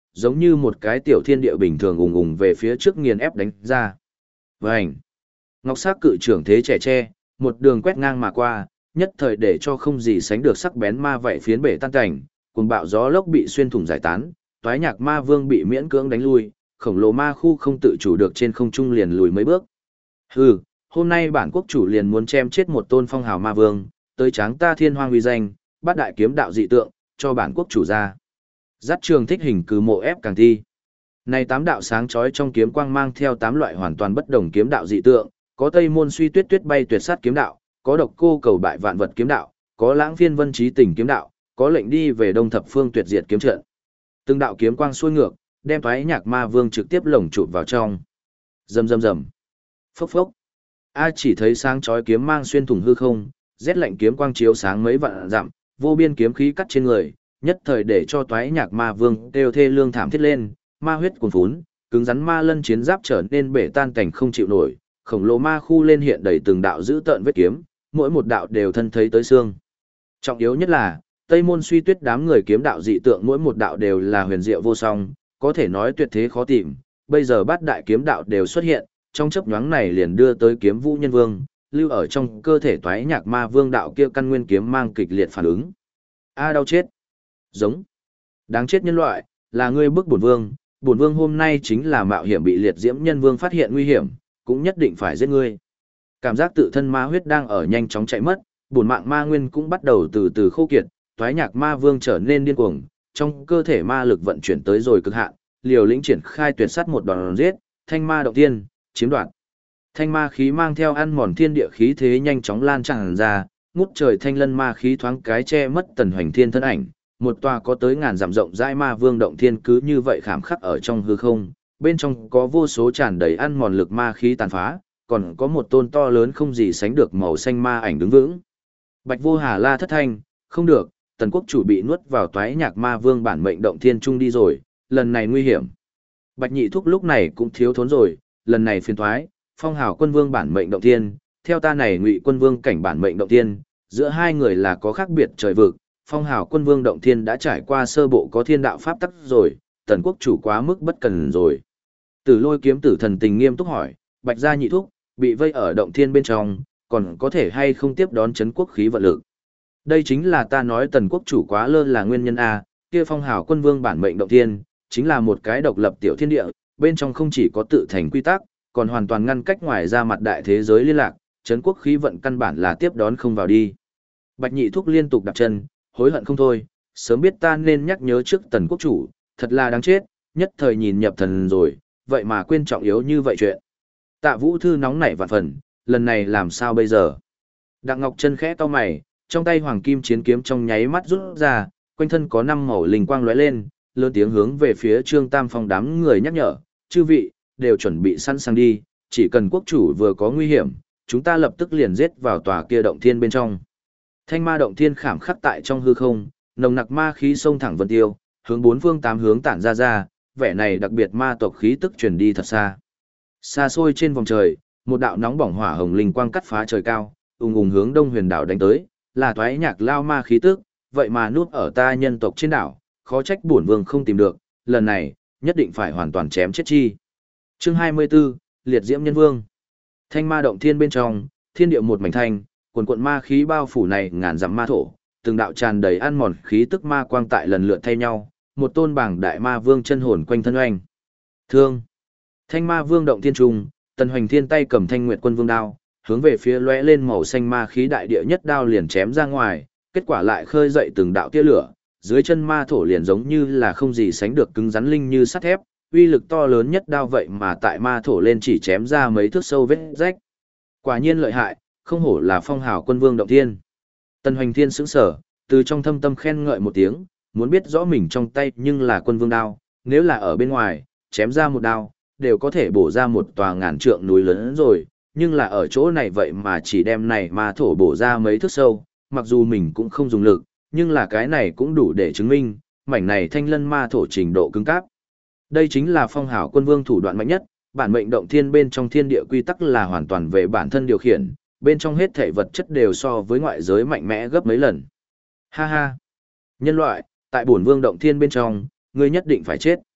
giống như một cái tiểu thiên địa bình thường ùng ùng về phía trước nghiền ép đánh ra. Vành! Ngọc sắc cự trưởng thế trẻ tre, một đường quét ngang mà qua, nhất thời để cho không gì sánh được sắc bén ma vậy phiến bể tan cảnh, cuồng bạo gió lốc bị xuyên thủng giải tán, toái nhạc ma vương bị miễn cưỡng đánh lui, khổng lồ ma khu không tự chủ được trên không trung liền lùi mấy bước. Hừ, hôm nay bản quốc chủ liền muốn chém chết một tôn phong hào ma vương, tới tráng ta thiên hoang uy danh, bắt đại kiếm đạo dị tượng, cho bản quốc chủ ra. Dắt trường thích hình cử mộ ép càng thi. Này 8 đạo sáng chói trong kiếm quang mang theo 8 loại hoàn toàn bất đồng kiếm đạo dị tượng, có Tây Môn Suy Tuyết Tuyết bay tuyệt sát kiếm đạo, có Độc Cô cầu bại vạn vật kiếm đạo, có Lãng Phiên Vân Chí tình kiếm đạo, có lệnh đi về Đông Thập Phương tuyệt diệt kiếm trận. Từng đạo kiếm quang xuôi ngược, đem Toái Nhạc Ma Vương trực tiếp lồng chụp vào trong. Rầm rầm rầm. Phốc phốc. A chỉ thấy sáng chói kiếm mang xuyên thủng hư không, rét lạnh kiếm quang chiếu sáng mấy vạn dặm, vô biên kiếm khí cắt trên người, nhất thời để cho Toái Nhạc Ma Vương kêu thê lương thảm thiết lên, ma huyết cuồn phún, cứng rắn ma lân chiến giáp trở nên bể tan cảnh không chịu nổi, khổng lồ ma khu lên hiện đầy từng đạo dữ tợn vết kiếm, mỗi một đạo đều thân thấy tới xương. Trọng yếu nhất là, Tây Môn Suy Tuyết đám người kiếm đạo dị tượng mỗi một đạo đều là huyền diệu vô song, có thể nói tuyệt thế khó tìm, bây giờ bát đại kiếm đạo đều xuất hiện, trong chớp nhoáng này liền đưa tới Kiếm Vũ Nhân Vương, lưu ở trong cơ thể Toái Nhạc Ma Vương đạo kia căn nguyên kiếm mang kịch liệt phản ứng. A đau chết. Giống. Đáng chết nhân loại, là ngươi bức bổn vương, bổn vương hôm nay chính là mạo hiểm bị liệt diễm nhân vương phát hiện nguy hiểm, cũng nhất định phải giết ngươi. Cảm giác tự thân ma huyết đang ở nhanh chóng chạy mất, bổn mạng ma nguyên cũng bắt đầu từ từ khô kiệt, Toái Nhạc Ma Vương trở nên điên cuồng, trong cơ thể ma lực vận chuyển tới rồi cực hạn, liều lĩnh triển khai tuyệt sát một đòn giết, thanh ma động thiên, chiếm đoạt. Thanh ma khí mang theo ăn mòn thiên địa khí thế nhanh chóng lan tràn ra, ngút trời thanh lân ma khí thoáng cái che mất Tần Hoành Thiên thân ảnh, một tòa có tới ngàn dặm rộng rãi ma vương động thiên cứ như vậy khảm khắc ở trong hư không, bên trong có vô số tràn đầy ăn mòn lực ma khí tàn phá, còn có một tôn to lớn không gì sánh được màu xanh ma ảnh đứng vững. Bạch Vô Hà la thất thanh, không được, Tần quốc chủ bị nuốt vào Toái Nhạc Ma Vương bản mệnh động thiên trung đi rồi, lần này nguy hiểm. Bạch Nhị Thúc lúc này cũng thiếu thốn rồi, lần này phiền toái, Phong Hào Quân Vương bản mệnh động thiên, theo ta này Ngụy Quân Vương cảnh bản mệnh động thiên, giữa hai người là có khác biệt trời vực. Phong Hào Quân Vương động thiên đã trải qua sơ bộ có thiên đạo pháp tắc rồi, Tần quốc chủ quá mức bất cần rồi. Tử Lôi kiếm tử thần tình nghiêm túc hỏi, Bạch gia Nhị Thúc, bị vây ở động thiên bên trong, còn có thể hay không tiếp đón chấn quốc khí vận lực. Đây chính là ta nói Tần quốc chủ quá lơ là nguyên nhân A, kia Phong Hào Quân Vương bản mệnh động thiên, chính là một cái độc lập tiểu thiên địa, bên trong không chỉ có tự thành quy tắc, còn hoàn toàn ngăn cách ngoài ra mặt đại thế giới liên lạc, chấn quốc khí vận căn bản là tiếp đón không vào đi. Bạch Nhị Thúc liên tục đạp chân, hối hận không thôi, sớm biết ta nên nhắc nhớ trước Tần quốc chủ, thật là đáng chết, nhất thời nhìn nhập thần rồi, vậy mà quên trọng yếu như vậy chuyện. Tạ Vũ Thư nóng nảy vạn phần, lần này làm sao bây giờ? Đặng Ngọc Chân khẽ cau mày, trong tay hoàng kim chiến kiếm trong nháy mắt rút ra, quanh thân có 5 màu linh quang lóe lên, lớn tiếng hướng về phía Trương Tam Phong đám người nhắc nhở, chư vị, đều chuẩn bị sẵn sàng đi, chỉ cần quốc chủ vừa có nguy hiểm, chúng ta lập tức liền giết vào tòa kia động thiên bên trong. Thanh ma động thiên khảm khắc tại trong hư không, nồng nặc ma khí xông thẳng vân tiêu, hướng bốn phương tám hướng tản ra, vẻ này đặc biệt ma tộc khí tức truyền đi thật xa. Xa xôi trên vòng trời, một đạo nóng bỏng hỏa hồng linh quang cắt phá trời cao, ùng ùng hướng Đông Huyền đảo đánh tới, là Toái Nhạc lao ma khí tức, vậy mà nuốt ở ta nhân tộc trên đảo, khó trách bổn vương không tìm được, lần này nhất định phải hoàn toàn chém chết chi. Chương 24, Liệt Diễm Nhân Vương. Thanh ma động thiên bên trong, thiên địa một mảnh thanh, quần quận ma khí bao phủ này ngàn dặm ma thổ, từng đạo tràn đầy ăn mòn khí tức ma quang tại lần lượt thay nhau, một tôn bảng đại ma vương chân hồn quanh thân oanh. Thương. Thanh ma vương động thiên trung, Tần Hoành Thiên tay cầm Thanh Nguyệt Quân Vương đao, hướng về phía lóe lên màu xanh ma khí đại địa nhất đao liền chém ra ngoài, kết quả lại khơi dậy từng đạo tia lửa, dưới chân ma thổ liền giống như là không gì sánh được cứng rắn linh như sắt thép, uy lực to lớn nhất đao vậy mà tại ma thổ lên chỉ chém ra mấy thước sâu vết rách. Quả nhiên lợi hại, không hổ là Phong Hào Quân Vương động thiên. Tần Hoành Thiên sững sờ, từ trong thâm tâm khen ngợi một tiếng, muốn biết rõ mình trong tay nhưng là Quân Vương đao, nếu là ở bên ngoài, chém ra một đao, đều có thể bổ ra một tòa ngàn trượng núi lớn rồi, nhưng là ở chỗ này vậy mà chỉ đem này ma thổ bổ ra mấy thước sâu, mặc dù mình cũng không dùng lực, nhưng là cái này cũng đủ để chứng minh, mảnh này thanh lân ma thổ trình độ cứng cáp. Đây chính là Phong Hào Quân Vương thủ đoạn mạnh nhất, bản mệnh động thiên bên trong thiên địa quy tắc là hoàn toàn về bản thân điều khiển, bên trong hết thể vật chất đều so với ngoại giới mạnh mẽ gấp mấy lần. Ha ha! Nhân loại, tại bổn vương động thiên bên trong, ngươi nhất định phải chết.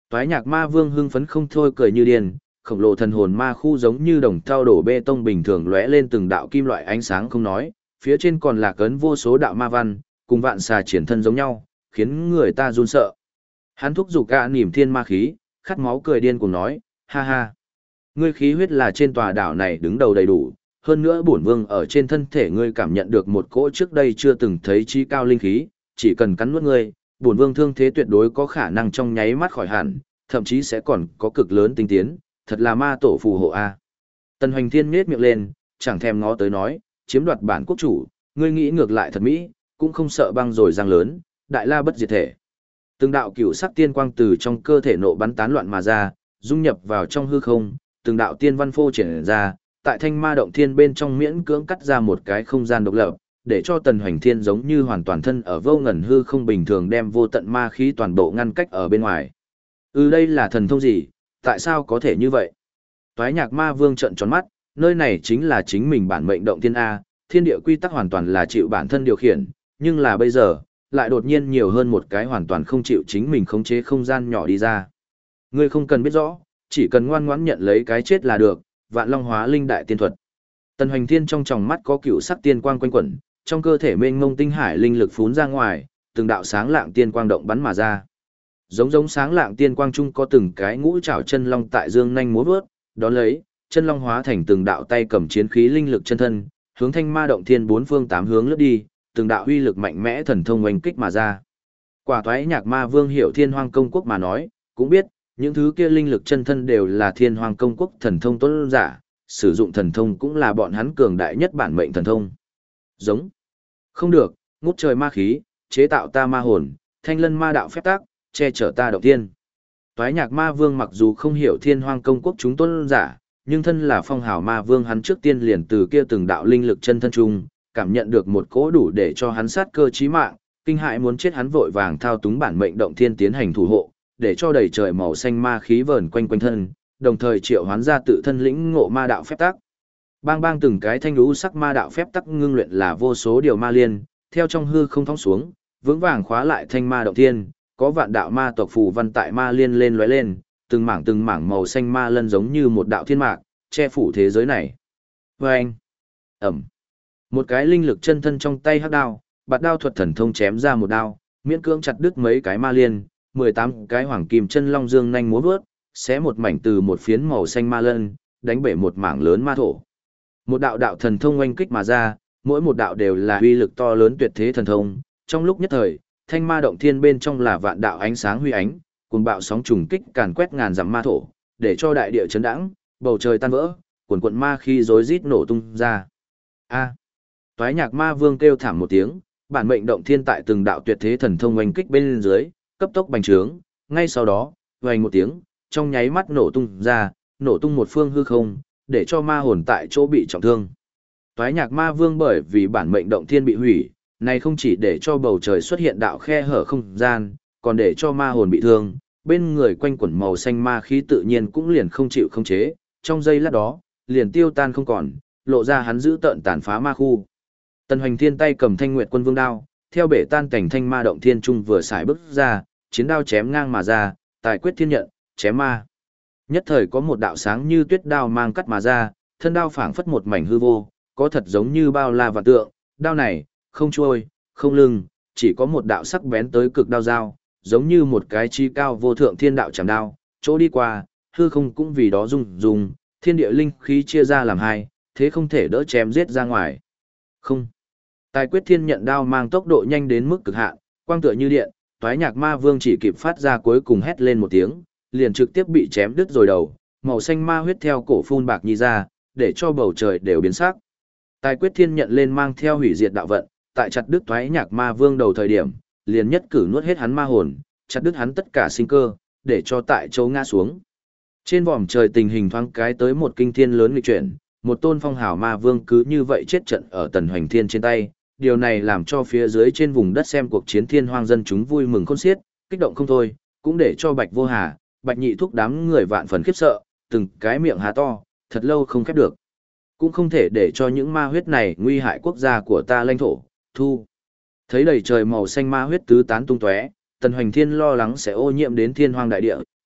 Toái Nhạc Ma Vương hưng phấn không thôi cười như điên, khổng lồ thần hồn ma khu giống như đồng thau đổ bê tông bình thường lóe lên từng đạo kim loại ánh sáng không nói, phía trên còn là cấn vô số đạo ma văn, cùng vạn xà triển thân giống nhau, khiến người ta run sợ. Hắn thúc giục cả niềm thiên ma khí, khát máu cười điên cùng nói, ha ha. Ngươi khí huyết là trên tòa đảo này đứng đầu đầy đủ, hơn nữa bổn vương ở trên thân thể ngươi cảm nhận được một cỗ trước đây chưa từng thấy chi cao linh khí, chỉ cần cắn nuốt ngươi, bổn vương thương thế tuyệt đối có khả năng trong nháy mắt khỏi hẳn, thậm chí sẽ còn có cực lớn tinh tiến, thật là ma tổ phù hộ a. Tần Hoành Thiên nhếch miệng lên, chẳng thèm ngó tới nói, chiếm đoạt bản quốc chủ, ngươi nghĩ ngược lại thật mỹ, cũng không sợ băng rồi giang lớn, đại la bất diệt thể. Từng đạo cửu sắc tiên quang từ trong cơ thể nộ bắn tán loạn mà ra, dung nhập vào trong hư không, từng đạo tiên văn phô triển ra, tại Thanh Ma động thiên bên trong miễn cưỡng cắt ra một cái không gian độc lập, để cho Tần Hoành Thiên giống như hoàn toàn thân ở vô ngần hư không bình thường đem vô tận ma khí toàn bộ ngăn cách ở bên ngoài. Đây là thần thông gì, tại sao có thể như vậy? Toái Nhạc Ma Vương trợn tròn mắt, nơi này chính là chính mình bản mệnh động thiên A, thiên địa quy tắc hoàn toàn là chịu bản thân điều khiển, nhưng là bây giờ, lại đột nhiên nhiều hơn một cái hoàn toàn không chịu chính mình khống chế không gian nhỏ đi ra. Ngươi không cần biết rõ, chỉ cần ngoan ngoãn nhận lấy cái chết là được, Vạn Long Hóa Linh đại tiên thuật. Tần Hoành Thiên trong tròng mắt có cựu sắc tiên quang quanh quẩn, trong cơ thể mênh mông tinh hải linh lực phún ra ngoài, từng đạo sáng lạng tiên quang động bắn mà ra. Giống sáng lạng tiên quang trung có từng cái ngũ trảo chân long tại dương nhanh múa vớt, đón lấy, chân long hóa thành từng đạo tay cầm chiến khí linh lực chân thân, hướng Thanh Ma động thiên bốn phương tám hướng lướt đi, từng đạo uy lực mạnh mẽ thần thông oanh kích mà ra. Quả Toái Nhạc Ma Vương hiểu Thiên Hoang Công Quốc mà nói, cũng biết, những thứ kia linh lực chân thân đều là Thiên Hoang Công Quốc thần thông tuấn giả, sử dụng thần thông cũng là bọn hắn cường đại nhất bản mệnh thần thông. Giống. Không được, ngút trời ma khí, chế tạo ta ma hồn, Thanh Lân Ma đạo phép tắc, che chở ta động thiên. Toái Nhạc Ma Vương mặc dù không hiểu Thiên Hoang Công Quốc chúng tuấn giả, nhưng thân là phong hào ma vương hắn trước tiên liền từ kia từng đạo linh lực chân thân trung, cảm nhận được một cỗ đủ để cho hắn sát cơ chí mạng, kinh hại muốn chết hắn vội vàng thao túng bản mệnh động thiên tiến hành thủ hộ, để cho đầy trời màu xanh ma khí vờn quanh quanh thân, đồng thời triệu hoán ra tự thân lĩnh ngộ ma đạo phép tắc. Bang bang từng cái thanh lũ sắc ma đạo phép tắc ngưng luyện là vô số điều ma liên, theo trong hư không thong xuống, vững vàng khóa lại thanh ma động thiên, có vạn đạo ma tộc phù văn tại ma liên lên lóe lên, từng mảng màu xanh ma lân giống như một đạo thiên mạc, che phủ thế giới này. Vâng! Ẩm! Một cái linh lực chân thân trong tay hắc đao, bạt đao thuật thần thông chém ra một đao, miễn cưỡng chặt đứt mấy cái ma liên, 18 cái hoàng kim chân long dương nhanh múa vớt, xé một mảnh từ một phiến màu xanh ma lân, đánh bể một mảng lớn ma thổ. Một đạo đạo thần thông oanh kích mà ra, mỗi một đạo đều là uy lực to lớn tuyệt thế thần thông, trong lúc nhất thời, thanh ma động thiên bên trong là vạn đạo ánh sáng huy ánh, cuồng bạo sóng trùng kích càn quét ngàn dặm ma thổ, để cho đại địa chấn đãng, bầu trời tan vỡ, cuồn cuộn ma khí rối rít nổ tung ra. A! Toái Nhạc Ma Vương kêu thảm một tiếng, bản mệnh động thiên tại từng đạo tuyệt thế thần thông oanh kích bên dưới, cấp tốc bành trướng, ngay sau đó, vang một tiếng, trong nháy mắt nổ tung ra, nổ tung một phương hư không, để cho ma hồn tại chỗ bị trọng thương. Toái Nhạc Ma Vương bởi vì bản mệnh động thiên bị hủy, này không chỉ để cho bầu trời xuất hiện đạo khe hở không gian, còn để cho ma hồn bị thương, bên người quanh quẩn màu xanh ma khí tự nhiên cũng liền không chịu khống chế, trong giây lát đó, liền tiêu tan không còn, lộ ra hắn giữ tợn tàn phá ma khu. Tần Hoành Thiên tay cầm Thanh Nguyệt Quân Vương đao, theo bể tan cảnh thanh ma động thiên trung vừa xài bước ra, chiến đao chém ngang mà ra, tài quyết thiên nhận, chém ma. Nhất thời có một đạo sáng như tuyết đao mang cắt mà ra, thân đao phảng phất một mảnh hư vô, có thật giống như bao la và tượng, đao này, không chuôi, không lưng, chỉ có một đạo sắc bén tới cực đao dao, giống như một cái chi cao vô thượng thiên đạo chạm đao, chỗ đi qua, hư không cũng vì đó rung, thiên địa linh khí chia ra làm hai, thế không thể đỡ chém giết ra ngoài. Không. Tài quyết thiên nhận đao mang tốc độ nhanh đến mức cực hạn, quang tựa như điện, Toái Nhạc Ma Vương chỉ kịp phát ra cuối cùng hét lên một tiếng, liền trực tiếp bị chém đứt rồi đầu, màu xanh ma huyết theo cổ phun bạc nhi ra, để cho bầu trời đều biến sắc. Tài quyết thiên nhận lên mang theo hủy diệt đạo vận, tại chặt đứt Toái Nhạc Ma Vương đầu thời điểm, liền nhất cử nuốt hết hắn ma hồn, chặt đứt hắn tất cả sinh cơ, để cho tại chỗ ngã xuống. Trên vòm trời tình hình thoáng cái tới một kinh thiên lớn nghịch chuyển, một tôn phong hào ma vương cứ như vậy chết trận ở Tần Hoành Thiên trên tay, điều này làm cho phía dưới trên vùng đất xem cuộc chiến thiên hoang dân chúng vui mừng khôn xiết, kích động không thôi, cũng để cho Bạch Vô Hà, Bạch Nhị Thúc đám người vạn phần khiếp sợ, từng cái miệng há to, thật lâu không khép được. Cũng không thể để cho những ma huyết này nguy hại quốc gia của ta lãnh thổ, thu. Thấy đầy trời màu xanh ma huyết tứ tán tung tóe, Tần Hoành Thiên lo lắng sẽ ô nhiễm đến thiên hoang đại địa,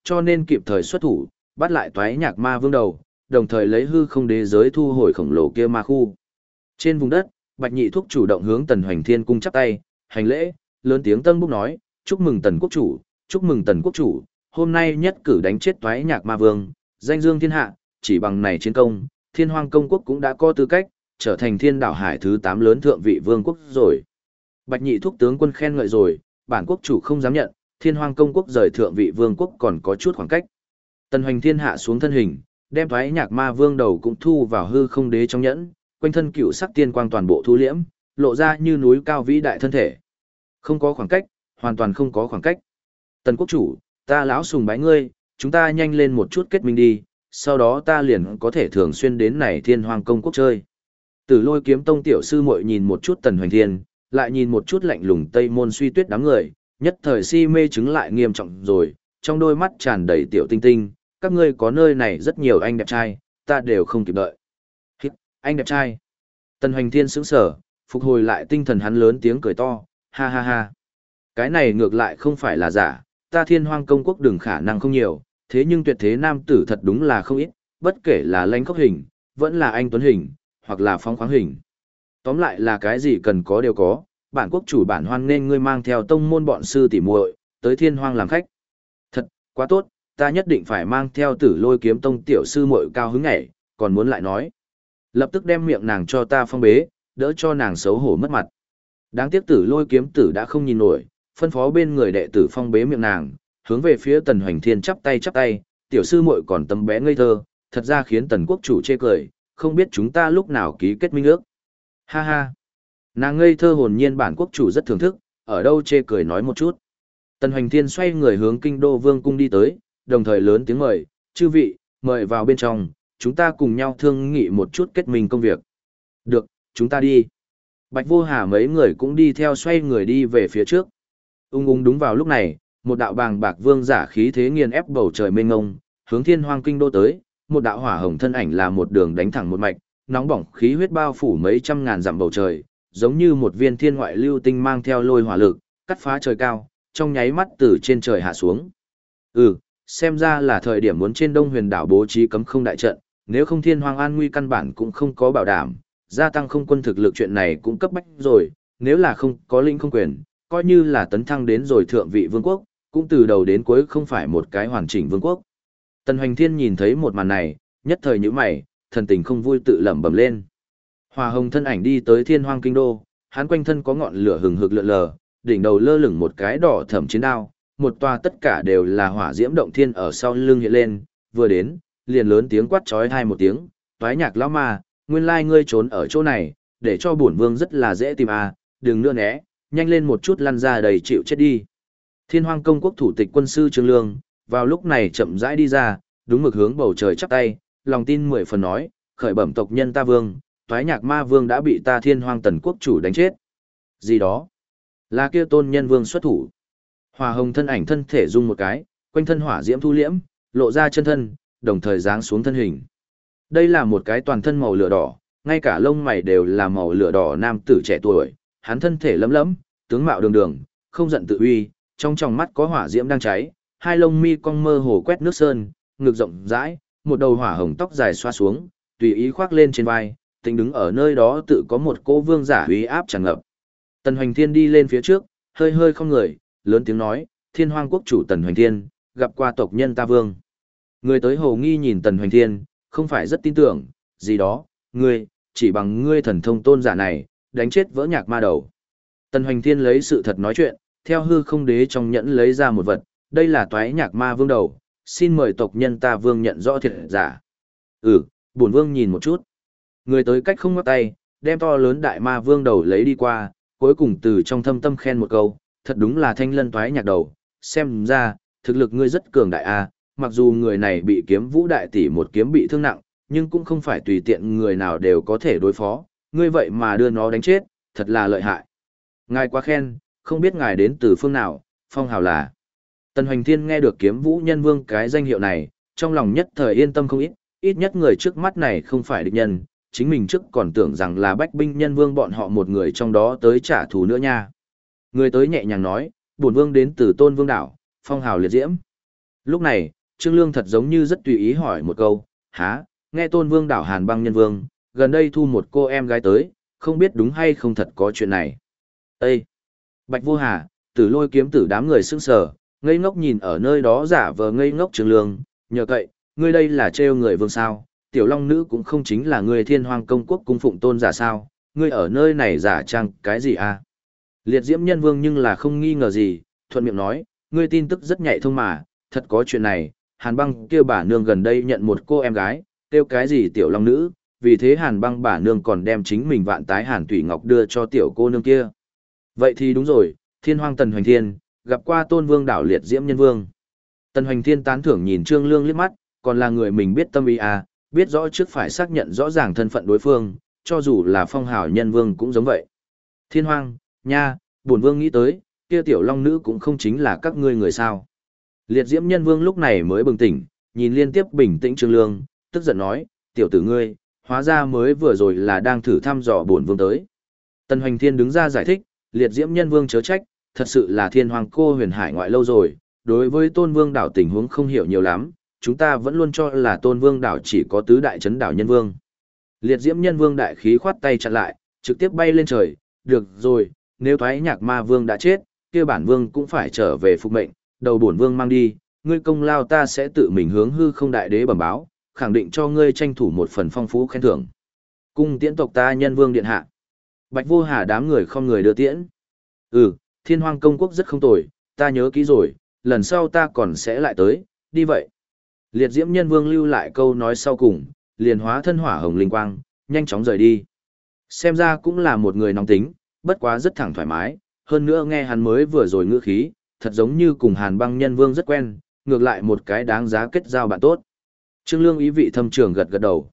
cho nên kịp thời xuất thủ, bắt lại Toái Nhạc Ma Vương đầu, đồng thời lấy hư không đế giới thu hồi khổng lồ kia ma khu. Trên vùng đất, Bạch Nhị Thúc chủ động hướng Tần Hoành Thiên cung chắp tay, hành lễ, lớn tiếng tân búc nói, chúc mừng Tần quốc chủ, chúc mừng Tần quốc chủ, hôm nay nhất cử đánh chết Toái Nhạc Ma Vương, danh dương thiên hạ, chỉ bằng này chiến công, Thiên Hoang công quốc cũng đã có tư cách trở thành Thiên Đảo Hải thứ 8 lớn thượng vị vương quốc rồi. Bạch Nhị Thúc tướng quân khen ngợi rồi, bản quốc chủ không dám nhận, Thiên Hoang công quốc rời thượng vị vương quốc còn có chút khoảng cách. Tần Hoành Thiên hạ xuống thân hình, đem Toái Nhạc Ma Vương đầu cũng thu vào hư không đế trong nhẫn, quanh thân cựu sắc tiên quang toàn bộ thu liễm, lộ ra như núi cao vĩ đại thân thể. Không có khoảng cách, hoàn toàn không có khoảng cách. Tần quốc chủ, ta lão sùng bái ngươi, chúng ta nhanh lên một chút kết minh đi, sau đó ta liền có thể thường xuyên đến này Thiên Hoang công quốc chơi. Tử Lôi Kiếm Tông tiểu sư muội nhìn một chút Tần Hoành Thiên, lại nhìn một chút lạnh lùng Tây Môn Suy Tuyết đám người, nhất thời si mê chứng lại nghiêm trọng rồi, trong đôi mắt tràn đầy tiểu tinh tinh, các ngươi có nơi này rất nhiều anh đẹp trai, ta đều không kịp đợi. Hít, anh đẹp trai. Tần Hoành Thiên sững sờ, phục hồi lại tinh thần hắn lớn tiếng cười to, ha ha ha. Cái này ngược lại không phải là giả, ta Thiên Hoang công quốc đừng khả năng không nhiều, thế nhưng tuyệt thế nam tử thật đúng là không ít, bất kể là lãnh khốc hình, vẫn là anh tuấn hình, hoặc là phong khoáng hình. Tóm lại là cái gì cần có đều có, bản quốc chủ bản hoan nên ngươi mang theo tông môn bọn sư tỉ muội tới Thiên Hoang làm khách. Thật, quá tốt, ta nhất định phải mang theo Tử Lôi Kiếm Tông tiểu sư muội cao hứng nhảy, còn muốn lại nói. Lập tức đem miệng nàng cho ta phong bế, đỡ cho nàng xấu hổ mất mặt. Đáng tiếc Tử Lôi Kiếm tử đã không nhìn nổi, phân phó bên người đệ tử phong bế miệng nàng, hướng về phía Tần Hoành Thiên chắp tay, tiểu sư muội còn tấm bé ngây thơ, thật ra khiến Tần quốc chủ chê cười, không biết chúng ta lúc nào ký kết minh ước. Ha ha. Nàng ngây thơ hồn nhiên bản quốc chủ rất thưởng thức, ở đâu chê cười nói một chút. Tần Hoành Thiên xoay người hướng Kinh Đô Vương cung đi tới, đồng thời lớn tiếng mời, chư vị, mời vào bên trong, chúng ta cùng nhau thương nghị một chút kết minh công việc. Được, chúng ta đi. Bạch Vô Hà mấy người cũng đi theo xoay người đi về phía trước. Đúng vào lúc này, một đạo bàng bạc vương giả khí thế nghiền ép bầu trời mênh ngông, hướng Thiên Hoang Kinh Đô tới, một đạo hỏa hồng thân ảnh là một đường đánh thẳng một mạch, nóng bỏng khí huyết bao phủ mấy trăm ngàn dặm bầu trời, giống như một viên thiên ngoại lưu tinh mang theo lôi hỏa lực, cắt phá trời cao, trong nháy mắt từ trên trời hạ xuống. Xem ra là thời điểm muốn trên Đông Huyền đảo bố trí cấm không đại trận, nếu không Thiên Hoang an nguy căn bản cũng không có bảo đảm, gia tăng không quân thực lực chuyện này cũng cấp bách rồi, nếu là không có linh không quyền, coi như là tấn thăng đến rồi thượng vị vương quốc, cũng từ đầu đến cuối không phải một cái hoàn chỉnh vương quốc. Tần Hoành Thiên nhìn thấy một màn này, nhất thời nhíu mày, thần tình không vui tự lẩm bẩm lên. Hỏa hồng thân ảnh đi tới Thiên Hoang kinh đô, hắn quanh thân có ngọn lửa hừng hực lượn lờ, đỉnh đầu lơ lửng một cái đỏ thẫm chiến đao, một tòa tất cả đều là hỏa diễm động thiên ở sau lưng hiện lên, vừa đến, liền lớn tiếng quát chói tai một tiếng, "Toái Nhạc lão ma, nguyên lai ngươi trốn ở chỗ này, để cho bổn vương rất là dễ tìm à, đừng nữa né, nhanh lên một chút lăn ra đầy chịu chết đi." Thiên Hoang công quốc thủ tịch quân sư Trương Lương, vào lúc này chậm rãi đi ra, đúng mực hướng bầu trời chắp tay, lòng tin 10 phần nói, "Khởi bẩm tộc nhân ta vương, Toái Nhạc ma vương đã bị ta Thiên Hoang tần quốc chủ đánh chết." Gì đó? Là kia tôn nhân vương xuất thủ. Hỏa hồng thân ảnh thân thể rung một cái, quanh thân hỏa diễm thu liễm, lộ ra chân thân, đồng thời giáng xuống thân hình. Đây là một cái toàn thân màu lửa đỏ, ngay cả lông mày đều là màu lửa đỏ nam tử trẻ tuổi, hắn thân thể lấm lấm, tướng mạo đường đường, không giận tự uy, trong tròng mắt có hỏa diễm đang cháy, hai lông mi cong mơ hồ quét nước sơn, ngực rộng rãi, một đầu hỏa hồng tóc dài xoa xuống, tùy ý khoác lên trên vai, tính đứng ở nơi đó tự có một cỗ vương giả uy áp tràn ngập. Tần Hoành Thiên đi lên phía trước, hơi hơi không người, lớn tiếng nói, Thiên Hoang quốc chủ Tần Hoành Thiên, gặp qua tộc nhân ta vương. Người tới hồ nghi nhìn Tần Hoành Thiên, không phải rất tin tưởng, gì đó, ngươi, chỉ bằng ngươi thần thông tôn giả này, đánh chết vỡ nhạc ma đầu. Tần Hoành Thiên lấy sự thật nói chuyện, theo hư không đế trong nhẫn lấy ra một vật, đây là Toái Nhạc ma vương đầu, xin mời tộc nhân ta vương nhận rõ thiệt giả. Bổn vương nhìn một chút. Người tới cách không ngắt tay, đem to lớn đại ma vương đầu lấy đi qua, cuối cùng từ trong thâm tâm khen một câu, thật đúng là thanh lân Toái Nhạc đầu, xem ra, thực lực ngươi rất cường đại a. Mặc dù người này bị kiếm vũ đại tỷ một kiếm bị thương nặng, nhưng cũng không phải tùy tiện người nào đều có thể đối phó, ngươi vậy mà đưa nó đánh chết, thật là lợi hại. Ngài quá khen, không biết ngài đến từ phương nào, phong hào là. Tần Hoành Thiên nghe được kiếm vũ nhân vương cái danh hiệu này, trong lòng nhất thời yên tâm không ít, ít nhất người trước mắt này không phải địch nhân, chính mình trước còn tưởng rằng là bách binh nhân vương bọn họ một người trong đó tới trả thù nữa nha. Người tới nhẹ nhàng nói, bổn vương đến từ Tôn Vương đảo, phong hào liệt diễm. Lúc này, Trương Lương thật giống như rất tùy ý hỏi một câu, há, nghe Tôn Vương đảo Hàn băng nhân vương, gần đây thu một cô em gái tới, không biết đúng hay không thật có chuyện này. Ê! Bạch Vô Hà, Tử Lôi kiếm tử đám người sững sờ, ngây ngốc nhìn ở nơi đó giả vờ ngây ngốc Trương Lương, nhờ cậy, ngươi đây là trêu người vương sao, tiểu long nữ cũng không chính là người Thiên Hoang công quốc cung phụng tôn giả sao, ngươi ở nơi này giả trang cái gì à? Liệt Diễm Nhân Vương nhưng là không nghi ngờ gì, thuận miệng nói, ngươi tin tức rất nhạy thông mà, thật có chuyện này, Hàn băng kia bà nương gần đây nhận một cô em gái, kêu cái gì tiểu long nữ, vì thế Hàn băng bà nương còn đem chính mình vạn tái Hàn Thủy Ngọc đưa cho tiểu cô nương kia. Vậy thì đúng rồi, Thiên Hoang Tần Hoành Thiên, gặp qua Tôn Vương đảo Liệt Diễm Nhân Vương. Tần Hoành Thiên tán thưởng nhìn Trương Lương liếc mắt, còn là người mình biết tâm ý à, biết rõ trước phải xác nhận rõ ràng thân phận đối phương, cho dù là phong hào nhân vương cũng giống vậy. Thiên Hoang, nha, bổn vương nghĩ tới, kia tiểu long nữ cũng không chính là các ngươi người sao. Liệt Diễm Nhân Vương lúc này mới bừng tỉnh, nhìn liên tiếp bình tĩnh Trương Lương, tức giận nói, tiểu tử ngươi, hóa ra mới vừa rồi là đang thử thăm dò bổn vương tới. Tần Hoành Thiên đứng ra giải thích, Liệt Diễm Nhân Vương chớ trách, thật sự là Thiên Hoàng cô huyền hải ngoại lâu rồi, đối với Tôn Vương đảo tình huống không hiểu nhiều lắm, chúng ta vẫn luôn cho là Tôn Vương đảo chỉ có tứ đại trấn đảo nhân vương. Liệt Diễm Nhân Vương đại khí khoát tay chặn lại, trực tiếp bay lên trời, được rồi, nếu Thoái Nhạc Ma Vương đã chết, kia bản vương cũng phải trở về phục mệnh, đầu bổn vương mang đi, ngươi công lao ta sẽ tự mình hướng hư không đại đế bẩm báo, khẳng định cho ngươi tranh thủ một phần phong phú khen thưởng. Cung tiễn tộc ta Nhân Vương điện hạ. Bạch Vô Hà đám người không người đưa tiễn. Thiên Hoang công quốc rất không tồi, ta nhớ kỹ rồi, lần sau ta còn sẽ lại tới, đi vậy. Liệt Diễm Nhân Vương lưu lại câu nói sau cùng, liền hóa thân hỏa hồng linh quang, nhanh chóng rời đi. Xem ra cũng là một người nóng tính, bất quá rất thẳng thoải mái, hơn nữa nghe hắn mới vừa rồi ngữ khí, thật giống như cùng Hàn băng nhân vương rất quen, ngược lại một cái đáng giá kết giao bạn tốt. Trương Lương ý vị thâm trường gật gật đầu.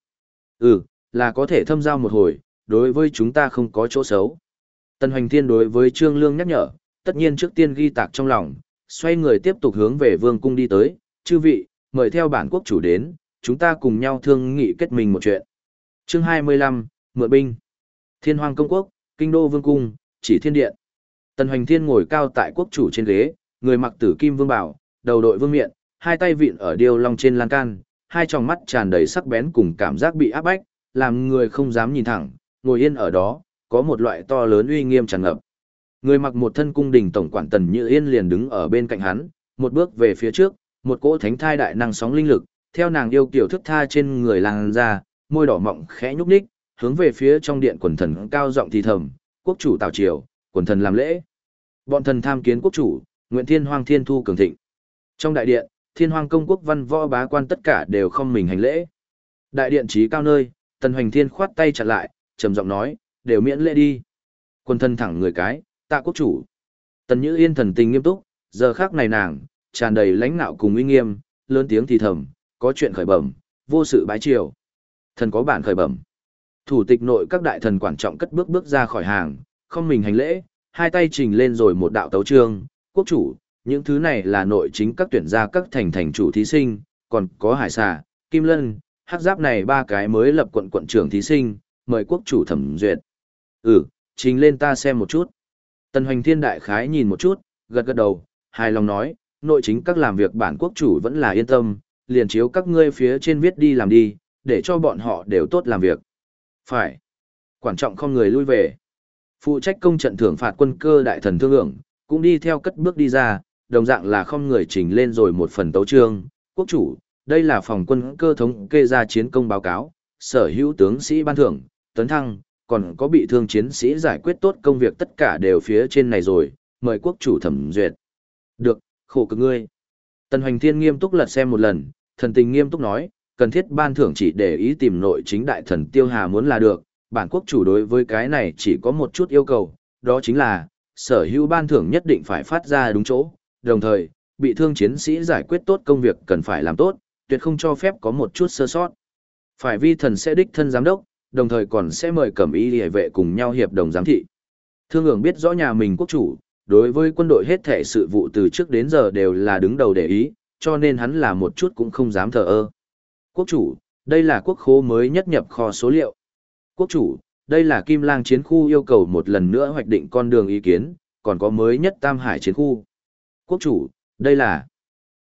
Là có thể thâm giao một hồi, đối với chúng ta không có chỗ xấu. Tần Hoành Thiên đối với Trương Lương nhắc nhở, tất nhiên trước tiên ghi tạc trong lòng, xoay người tiếp tục hướng về vương cung đi tới, chư vị, mời theo bản quốc chủ đến, chúng ta cùng nhau thương nghị kết mình một chuyện. Chương 25, Mượn binh. Thiên Hoang công quốc, kinh đô vương cung, chỉ thiên điện. Tần Hoành Thiên ngồi cao tại quốc chủ trên ghế, người mặc tử kim vương bảo, đầu đội vương miện, hai tay vịn ở điêu long trên lan can, hai tròng mắt tràn đầy sắc bén cùng cảm giác bị áp bách, làm người không dám nhìn thẳng, ngồi yên ở đó, có một loại to lớn uy nghiêm tràn ngập. Người mặc một thân cung đình tổng quản Tần Như Yên liền đứng ở bên cạnh hắn, một bước về phía trước, một cỗ thánh thai đại năng sóng linh lực, theo nàng yêu kiểu thức tha trên người làng ra, môi đỏ mọng khẽ nhúc nhích, hướng về phía trong điện quần thần cao giọng thì thầm, quốc chủ tào triều, quần thần làm lễ. Bọn thần tham kiến quốc chủ, nguyện Thiên Hoang thiên thu cường thịnh. Trong đại điện, Thiên Hoang công quốc văn võ bá quan tất cả đều không mình hành lễ. Đại điện trí cao nơi, Tần Hoành Thiên khoát tay chặn lại, trầm giọng nói, đều miễn lễ đi. Quân thân thẳng người cái, tạ quốc chủ. Tần Như Yên thần tình nghiêm túc, giờ khắc này nàng, tràn đầy lãnh nạo cùng uy nghiêm, lớn tiếng thì thầm, có chuyện khởi bẩm, vô sự bái triều. Thần có bản khởi bẩm. Thủ tịch nội các đại thần quan trọng cất bước bước ra khỏi hàng, không mình hành lễ, hai tay trình lên rồi một đạo tấu chương, quốc chủ, những thứ này là nội chính các tuyển gia các thành chủ thí sinh, còn có Hải Xà, Kim Lân, Hắc Giáp này ba cái mới lập quận trưởng thí sinh, mời quốc chủ thẩm duyệt. Trình lên ta xem một chút. Tần Hoành Thiên đại khái nhìn một chút, gật gật đầu, hài lòng nói, nội chính các làm việc bản quốc chủ vẫn là yên tâm, liền chiếu các ngươi phía trên viết đi làm đi, để cho bọn họ đều tốt làm việc. Phải. Quan trọng không người lui về. Phụ trách công trận thưởng phạt quân cơ đại thần thương ưởng, cũng đi theo cất bước đi ra, đồng dạng là không người trình lên rồi một phần tấu chương, quốc chủ, đây là phòng quân cơ thống kê ra chiến công báo cáo, sở hữu tướng sĩ ban thưởng, tấn thăng, còn có bị thương chiến sĩ giải quyết tốt công việc tất cả đều phía trên này rồi, mời quốc chủ thẩm duyệt. Được, khổ cực ngươi. Tần Hoành Thiên nghiêm túc lật xem một lần, thần tình nghiêm túc nói, cần thiết ban thưởng chỉ để ý tìm nội chính đại thần Tiêu Hà muốn là được, bản quốc chủ đối với cái này chỉ có một chút yêu cầu, đó chính là, sở hữu ban thưởng nhất định phải phát ra đúng chỗ, đồng thời, bị thương chiến sĩ giải quyết tốt công việc cần phải làm tốt, tuyệt không cho phép có một chút sơ sót. Phải vi thần sẽ đích thân giám đốc, đồng thời còn sẽ mời cẩm y hệ vệ cùng nhau hiệp đồng giám thị. Thương ưởng biết rõ nhà mình quốc chủ, đối với quân đội hết thể sự vụ từ trước đến giờ đều là đứng đầu để ý, cho nên hắn là một chút cũng không dám thờ ơ. Quốc chủ, đây là quốc khố mới nhất nhập kho số liệu. Quốc chủ, đây là Kim Lang chiến khu yêu cầu một lần nữa hoạch định con đường ý kiến, còn có mới nhất Tam Hải chiến khu. Quốc chủ, đây là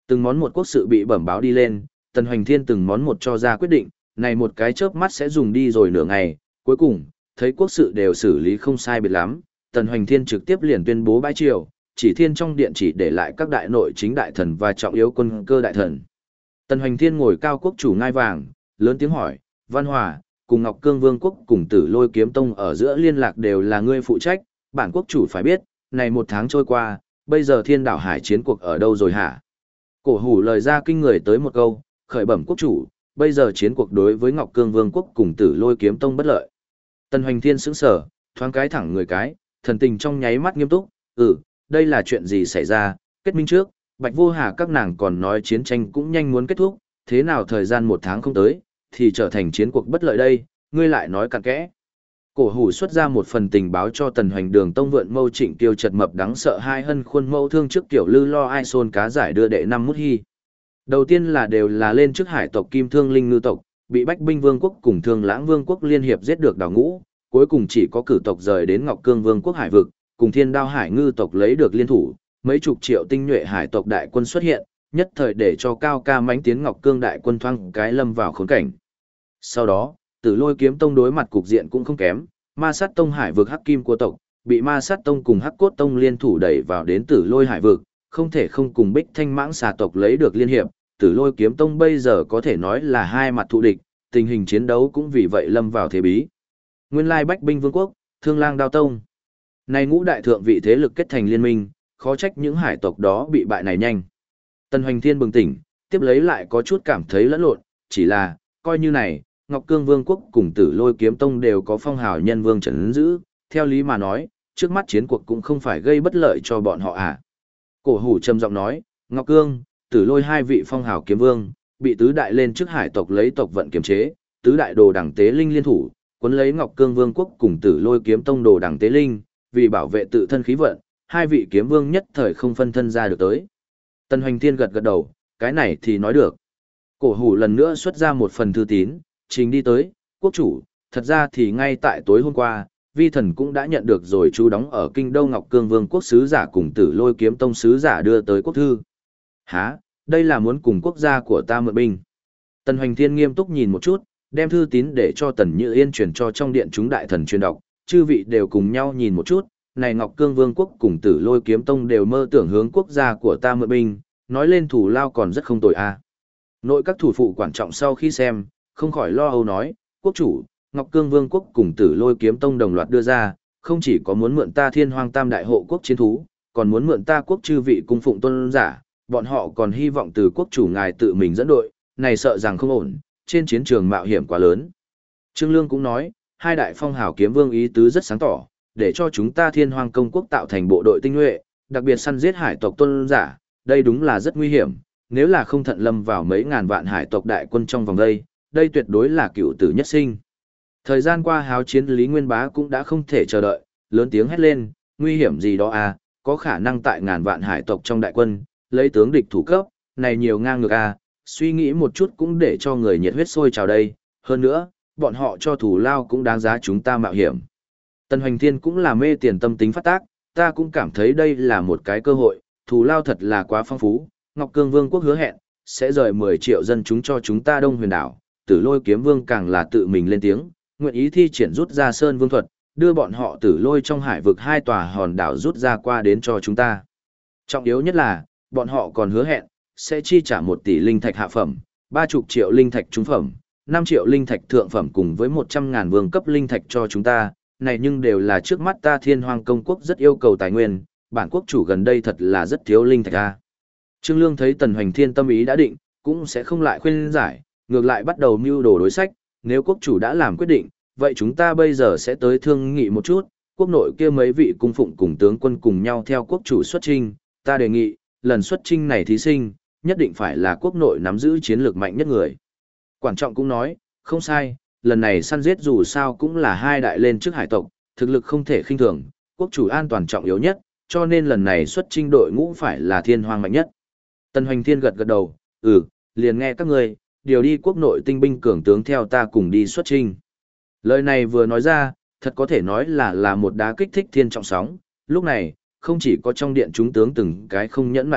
Từng món một quốc sự bị bẩm báo đi lên, Tần Hoành Thiên từng món một cho ra quyết định, này một cái chớp mắt sẽ dùng đi rồi nửa ngày, cuối cùng, thấy quốc sự đều xử lý không sai biệt lắm, Tần Hoành Thiên trực tiếp liền tuyên bố bãi triều, chỉ thiên trong điện chỉ để lại các đại nội chính đại thần và trọng yếu quân cơ đại thần. Tần Hoành Thiên ngồi cao quốc chủ ngai vàng, lớn tiếng hỏi, Văn Hòa, cùng Ngọc Cương Vương quốc cùng Tử Lôi Kiếm Tông ở giữa liên lạc đều là ngươi phụ trách, bản quốc chủ phải biết, này một tháng trôi qua, bây giờ Thiên Đảo Hải chiến cuộc ở đâu rồi hả? Cổ hủ lời ra kinh người tới một câu, khởi bẩm quốc chủ, bây giờ chiến cuộc đối với Ngọc Cương Vương quốc cùng Tử Lôi Kiếm Tông bất lợi. Tần Hoành Thiên sững sờ, thoáng cái thẳng người cái, thần tình trong nháy mắt nghiêm túc, đây là chuyện gì xảy ra, kết minh trước, Bạch Vô Hà các nàng còn nói chiến tranh cũng nhanh muốn kết thúc, thế nào thời gian một tháng không tới, thì trở thành chiến cuộc bất lợi đây, ngươi lại nói cặn kẽ. Cổ hủ xuất ra một phần tình báo cho Tần Hoành Đường Tông vượn mâu Trịnh Tiêu chật mập đáng sợ hai hân khuôn mâu thương trước tiểu lư lo ai xôn cá giải đưa đệ năm mút hy. Đầu tiên là đều là lên trước hải tộc Kim Thương Linh ngư tộc, bị Bách Binh Vương quốc cùng Thương Lãng Vương quốc liên hiệp giết được đào ngũ, cuối cùng chỉ có cử tộc rời đến Ngọc Cương Vương quốc hải vực, cùng Thiên Đao Hải ngư tộc lấy được liên thủ, mấy chục triệu tinh nhuệ hải tộc đại quân xuất hiện, nhất thời để cho cao ca mãnh tiến Ngọc Cương đại quân thoáng cái lâm vào khốn cảnh. Sau đó, Tử Lôi Kiếm Tông đối mặt cục diện cũng không kém, Ma Sát Tông hải vực Hắc Kim của tộc, bị Ma Sát Tông cùng Hắc Cốt Tông liên thủ đẩy vào đến Tử Lôi hải vực, không thể không cùng Bích Thanh Mãng xà tộc lấy được liên hiệp, Tử Lôi Kiếm Tông bây giờ có thể nói là hai mặt thù địch, tình hình chiến đấu cũng vì vậy lâm vào thế bí. Nguyên lai Bách Binh Vương quốc, Thương Lang Đao Tông. Này ngũ đại thượng vị thế lực kết thành liên minh, khó trách những hải tộc đó bị bại này nhanh. Tần Hoành Thiên bừng tỉnh, tiếp lấy lại có chút cảm thấy lẫn lộn, chỉ là, coi như này, Ngọc Cương Vương quốc cùng Tử Lôi Kiếm Tông đều có phong hào nhân vương trấn giữ, theo lý mà nói, trước mắt chiến cuộc cũng không phải gây bất lợi cho bọn họ à. Cổ hủ trầm giọng nói, Ngọc Cương, Tử Lôi hai vị phong hào kiếm vương, bị tứ đại lên trước hải tộc lấy tộc vận kiềm chế, tứ đại đồ đẳng tế linh liên thủ, cuốn lấy Ngọc Cương Vương quốc cùng Tử Lôi Kiếm Tông đồ đẳng tế linh, vì bảo vệ tự thân khí vận, hai vị kiếm vương nhất thời không phân thân ra được tới. Tần Hoành Thiên gật gật đầu, cái này thì nói được. Cổ hủ lần nữa xuất ra một phần thư tín, trình đi tới, quốc chủ, thật ra thì ngay tại tối hôm qua, vi thần cũng đã nhận được rồi chú đóng ở kinh đô Ngọc Cương Vương quốc sứ giả cùng Tử Lôi Kiếm Tông sứ giả đưa tới quốc thư. Hả, đây là muốn cùng quốc gia của ta mượn binh. Tần Hoành Thiên nghiêm túc nhìn một chút, đem thư tín để cho Tần Như Yên truyền cho trong điện chúng đại thần truyền đọc, chư vị đều cùng nhau nhìn một chút, này Ngọc Cương Vương quốc cùng Tử Lôi Kiếm Tông đều mơ tưởng hướng quốc gia của ta mượn binh, nói lên thủ lao còn rất không tồi a. Nội các thủ phụ quan trọng sau khi xem, không khỏi lo âu nói, quốc chủ, Ngọc Cương Vương quốc cùng Tử Lôi Kiếm Tông đồng loạt đưa ra, không chỉ có muốn mượn ta Thiên Hoang Tam đại hộ quốc chiến thú, còn muốn mượn ta quốc chư vị cung phụng tôn giả, bọn họ còn hy vọng từ quốc chủ ngài tự mình dẫn đội, này sợ rằng không ổn, trên chiến trường mạo hiểm quá lớn. Trương Lương cũng nói, hai đại phong hào kiếm vương ý tứ rất sáng tỏ, để cho chúng ta Thiên Hoang công quốc tạo thành bộ đội tinh nhuệ, đặc biệt săn giết hải tộc tôn giả, đây đúng là rất nguy hiểm, nếu là không thận lâm vào mấy ngàn vạn hải tộc đại quân trong vòng đây tuyệt đối là cựu tử nhất sinh. Thời gian qua háo chiến Lý Nguyên Bá cũng đã không thể chờ đợi, lớn tiếng hét lên, nguy hiểm gì đó à, có khả năng tại ngàn vạn hải tộc trong đại quân, lấy tướng địch thủ cấp, này nhiều ngang ngược à, suy nghĩ một chút cũng để cho người nhiệt huyết sôi trào đây, hơn nữa, bọn họ cho thủ lao cũng đáng giá chúng ta mạo hiểm. Tần Hoành Thiên cũng là mê tiền tâm tính phát tác, ta cũng cảm thấy đây là một cái cơ hội, thủ lao thật là quá phong phú, Ngọc Cương Vương quốc hứa hẹn, sẽ rời 10 triệu dân chúng cho chúng ta Đông Huyền đảo, Tử Lôi Kiếm Vương càng là tự mình lên tiếng, nguyện ý thi triển rút ra Sơn Vương thuật, đưa bọn họ Tử Lôi trong hải vực hai tòa hòn đảo rút ra qua đến cho chúng ta. Trọng yếu nhất là, bọn họ còn hứa hẹn, sẽ chi trả 1 tỷ linh thạch hạ phẩm, 30 triệu linh thạch trung phẩm, 5 triệu linh thạch thượng phẩm cùng với 100.000 vương cấp linh thạch cho chúng ta, này nhưng đều là trước mắt ta Thiên Hoang công quốc rất yêu cầu tài nguyên, bản quốc chủ gần đây thật là rất thiếu linh thạch a. Trương Lương thấy Tần Hoành Thiên tâm ý đã định, cũng sẽ không lại khuyên giải, ngược lại bắt đầu mưu đồ đối sách, nếu quốc chủ đã làm quyết định, vậy chúng ta bây giờ sẽ tới thương nghị một chút, quốc nội kia mấy vị cung phụng cùng tướng quân cùng nhau theo quốc chủ xuất chinh, ta đề nghị, lần xuất chinh này thí sinh, nhất định phải là quốc nội nắm giữ chiến lược mạnh nhất người. Quản trọng cũng nói, không sai, lần này săn giết dù sao cũng là hai đại lên trước hải tộc, thực lực không thể khinh thường, quốc chủ an toàn trọng yếu nhất, cho nên lần này xuất chinh đội ngũ phải là Thiên Hoang mạnh nhất. Tần Hoành Thiên gật gật đầu, liền nghe các ngươi, điều đi quốc nội tinh binh cường tướng theo ta cùng đi xuất chinh. Lời này vừa nói ra, thật có thể nói là một đá kích thích thiên trọng sóng, lúc này, không chỉ có trong điện chúng tướng từng cái không nhẫn lại được,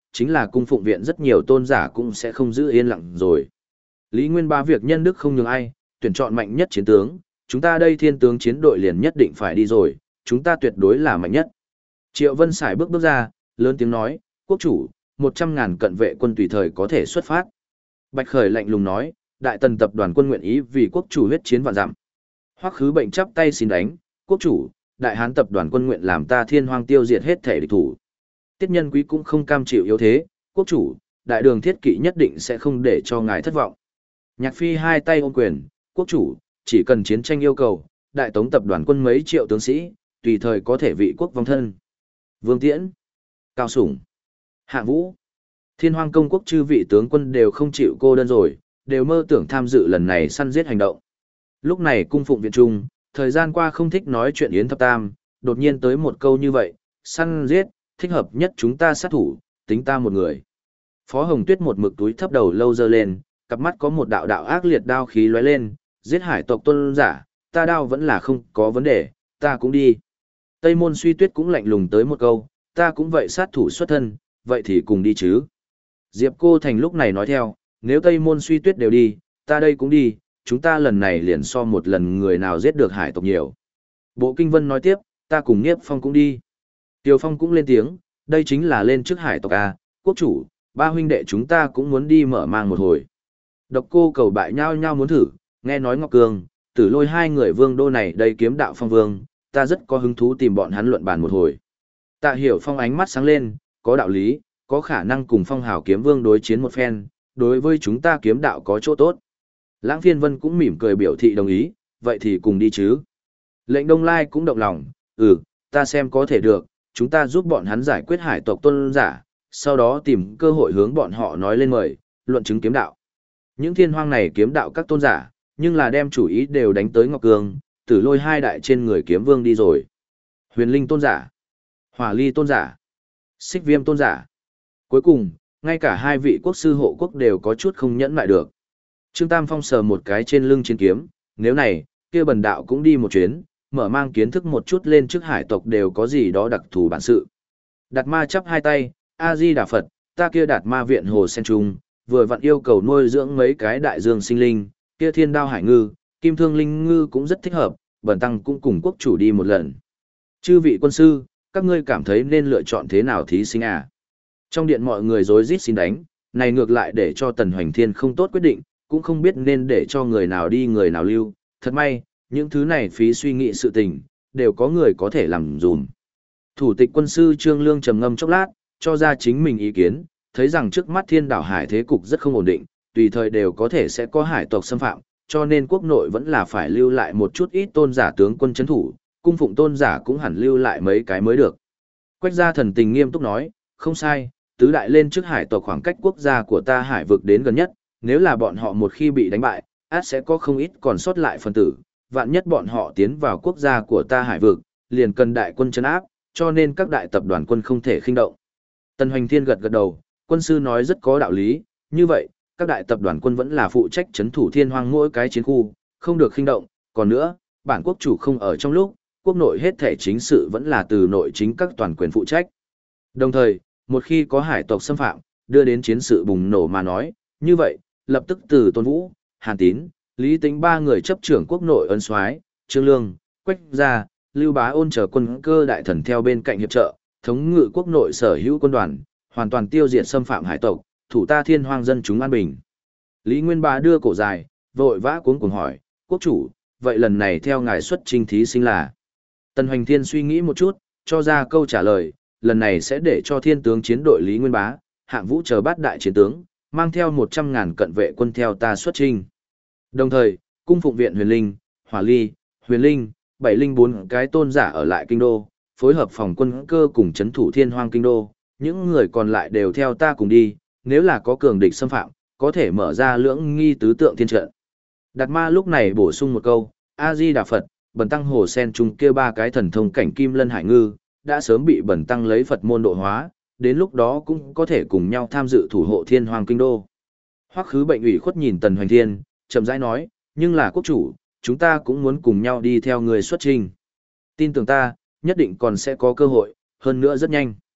chính là cung phụng viện rất nhiều tôn giả cũng sẽ không giữ yên lặng rồi. Lý Nguyên Bá việc nhân đức không nhường ai, tuyển chọn mạnh nhất chiến tướng, chúng ta đây thiên tướng chiến đội liền nhất định phải đi rồi, chúng ta tuyệt đối là mạnh nhất. Triệu Vân Sải bước ra, lớn tiếng nói, quốc chủ, 100.000 cận vệ quân tùy thời có thể xuất phát. Bạch Khởi lạnh lùng nói, đại tần tập đoàn quân nguyện ý vì quốc chủ huyết chiến vạn dặm. Hoắc Khứ Bệnh chắp tay xin đánh, quốc chủ, đại hán tập đoàn quân nguyện làm ta thiên hoang tiêu diệt hết thể địch thủ. Tiết Nhân Quý cũng không cam chịu yếu thế, quốc chủ, đại đường thiết kỵ nhất định sẽ không để cho ngài thất vọng. Nhạc Phi hai tay ôm quyền, quốc chủ, chỉ cần chiến tranh yêu cầu, đại tống tập đoàn quân mấy triệu tướng sĩ, tùy thời có thể vị quốc vong thân. Vương Tiễn, Cao Sủng, Hạng Vũ, Thiên Hoang công quốc chư vị tướng quân đều không chịu cô đơn rồi, đều mơ tưởng tham dự lần này săn giết hành động. Lúc này cung phụng viện trung, thời gian qua không thích nói chuyện Yến Thập Tam, đột nhiên tới một câu như vậy, săn giết, thích hợp nhất chúng ta sát thủ, tính ta một người. Phó Hồng Tuyết một mực túi thấp đầu lâu dơ lên, cặp mắt có một đạo đạo ác liệt đao khí lóe lên, giết hải tộc tôn giả, ta đao vẫn là không có vấn đề, ta cũng đi. Tây Môn Suy Tuyết cũng lạnh lùng tới một câu, ta cũng vậy sát thủ xuất thân, vậy thì cùng đi chứ. Diệp Cô Thành lúc này nói theo, nếu Tây Môn Suy Tuyết đều đi, ta đây cũng đi, chúng ta lần này liền so một lần người nào giết được hải tộc nhiều. Bộ Kinh Vân nói tiếp, ta cùng Niếp Phong cũng đi. Tiêu Phong cũng lên tiếng, đây chính là lên trước hải tộc A, quốc chủ, ba huynh đệ chúng ta cũng muốn đi mở mang một hồi. Độc Cô Cầu bại nhau nhau muốn thử, nghe nói Ngọc Cương, Tử Lôi hai người vương đô này đây kiếm đạo phong vương, ta rất có hứng thú tìm bọn hắn luận bàn một hồi. Tạ Hiểu Phong ánh mắt sáng lên, có đạo lý, có khả năng cùng Phong Hào kiếm vương đối chiến một phen, đối với chúng ta kiếm đạo có chỗ tốt. Lãng Phiên Vân cũng mỉm cười biểu thị đồng ý, vậy thì cùng đi chứ. Lệnh Đông Lai cũng động lòng, ta xem có thể được, chúng ta giúp bọn hắn giải quyết hải tộc tôn giả, sau đó tìm cơ hội hướng bọn họ nói lên mời, luận chứng kiếm đạo. Những thiên hoang này kiếm đạo các tôn giả, nhưng là đem chủ ý đều đánh tới Ngọc Cương, Tử Lôi hai đại trên người kiếm vương đi rồi. Huyền Linh tôn giả, Hỏa Ly tôn giả, Xích Viêm tôn giả. Cuối cùng, ngay cả hai vị quốc sư hộ quốc đều có chút không nhẫn lại được. Trương Tam Phong sờ một cái trên lưng chiến kiếm, nếu này, kia bần đạo cũng đi một chuyến, mở mang kiến thức một chút lên trước hải tộc đều có gì đó đặc thù bản sự. Đạt Ma chắp hai tay, A-di-đà Phật, ta kia Đạt Ma viện hồ sen trung, vừa vặn yêu cầu nuôi dưỡng mấy cái đại dương sinh linh, kia Thiên Đao Hải Ngư, Kim Thương Linh Ngư cũng rất thích hợp, bần tăng cũng cùng quốc chủ đi một lần. Chư vị quân sư, các ngươi cảm thấy nên lựa chọn thế nào thí sinh à? Trong điện mọi người rối rít xin đánh, này ngược lại để cho Tần Hoành Thiên không tốt quyết định, cũng không biết nên để cho người nào đi người nào lưu, thật may, những thứ này phí suy nghĩ sự tình, đều có người có thể làm dùm. Thủ tịch quân sư Trương Lương trầm ngâm chốc lát, cho ra chính mình ý kiến, thấy rằng trước mắt Thiên Đảo Hải thế cục rất không ổn định, tùy thời đều có thể sẽ có hải tộc xâm phạm, cho nên quốc nội vẫn là phải lưu lại một chút ít tôn giả tướng quân chấn thủ, cung phụng tôn giả cũng hẳn lưu lại mấy cái mới được. Quách gia thần tình nghiêm túc nói, không sai, tứ đại lên trước hải tộc khoảng cách quốc gia của ta hải vực đến gần nhất, nếu là bọn họ một khi bị đánh bại, át sẽ có không ít còn sót lại phân tử, vạn nhất bọn họ tiến vào quốc gia của ta hải vực, liền cần đại quân trấn áp, cho nên các đại tập đoàn quân không thể khinh động. Tần Hoành Thiên gật gật đầu, quân sư nói rất có đạo lý, như vậy, các đại tập đoàn quân vẫn là phụ trách trấn thủ thiên hoang mỗi cái chiến khu, không được khinh động, còn nữa, bản quốc chủ không ở trong lúc, quốc nội hết thể chính sự vẫn là từ nội chính các toàn quyền phụ trách. Đồng thời, một khi có hải tộc xâm phạm, đưa đến chiến sự bùng nổ mà nói, như vậy, lập tức từ Tôn Vũ, Hàn Tín, Lý Tính ba người chấp trưởng quốc nội ân soái, Trương Lương, Quách Gia, Lưu Bá Ôn chờ quân cơ đại thần theo bên cạnh hiệp trợ, thống ngự quốc nội sở hữu quân đoàn, hoàn toàn tiêu diệt xâm phạm hải tộc, thủ ta thiên hoang dân chúng an bình. Lý Nguyên Bá đưa cổ dài, vội vã cuống cuồng hỏi, quốc chủ, vậy lần này theo ngài xuất chinh thí sinh là? Tần Hoành Thiên suy nghĩ một chút, cho ra câu trả lời, lần này sẽ để cho thiên tướng chiến đội Lý Nguyên Bá, Hạng Vũ chờ bát đại chiến tướng, mang theo 100.000 cận vệ quân theo ta xuất chinh. Đồng thời, cung phụng viện Huyền Linh, Hỏa Ly, Huyền Linh, 704 cái tôn giả ở lại kinh đô, phối hợp phòng quân cơ cùng chấn thủ thiên hoang kinh đô, những người còn lại đều theo ta cùng đi, nếu là có cường địch xâm phạm, có thể mở ra lưỡng nghi tứ tượng thiên trận. Đạt Ma lúc này bổ sung một câu, A-di-đà Phật, bần tăng hồ sen chung kia ba cái thần thông cảnh Kim Lân Hải Ngư, đã sớm bị bần tăng lấy Phật môn độ hóa, đến lúc đó cũng có thể cùng nhau tham dự thủ hộ thiên hoàng kinh đô. Hoắc Khứ Bệnh ủy khuất nhìn Tần Hoành Thiên, chậm rãi nói, nhưng là quốc chủ, chúng ta cũng muốn cùng nhau đi theo người xuất trình. Tin tưởng ta, nhất định còn sẽ có cơ hội, hơn nữa rất nhanh.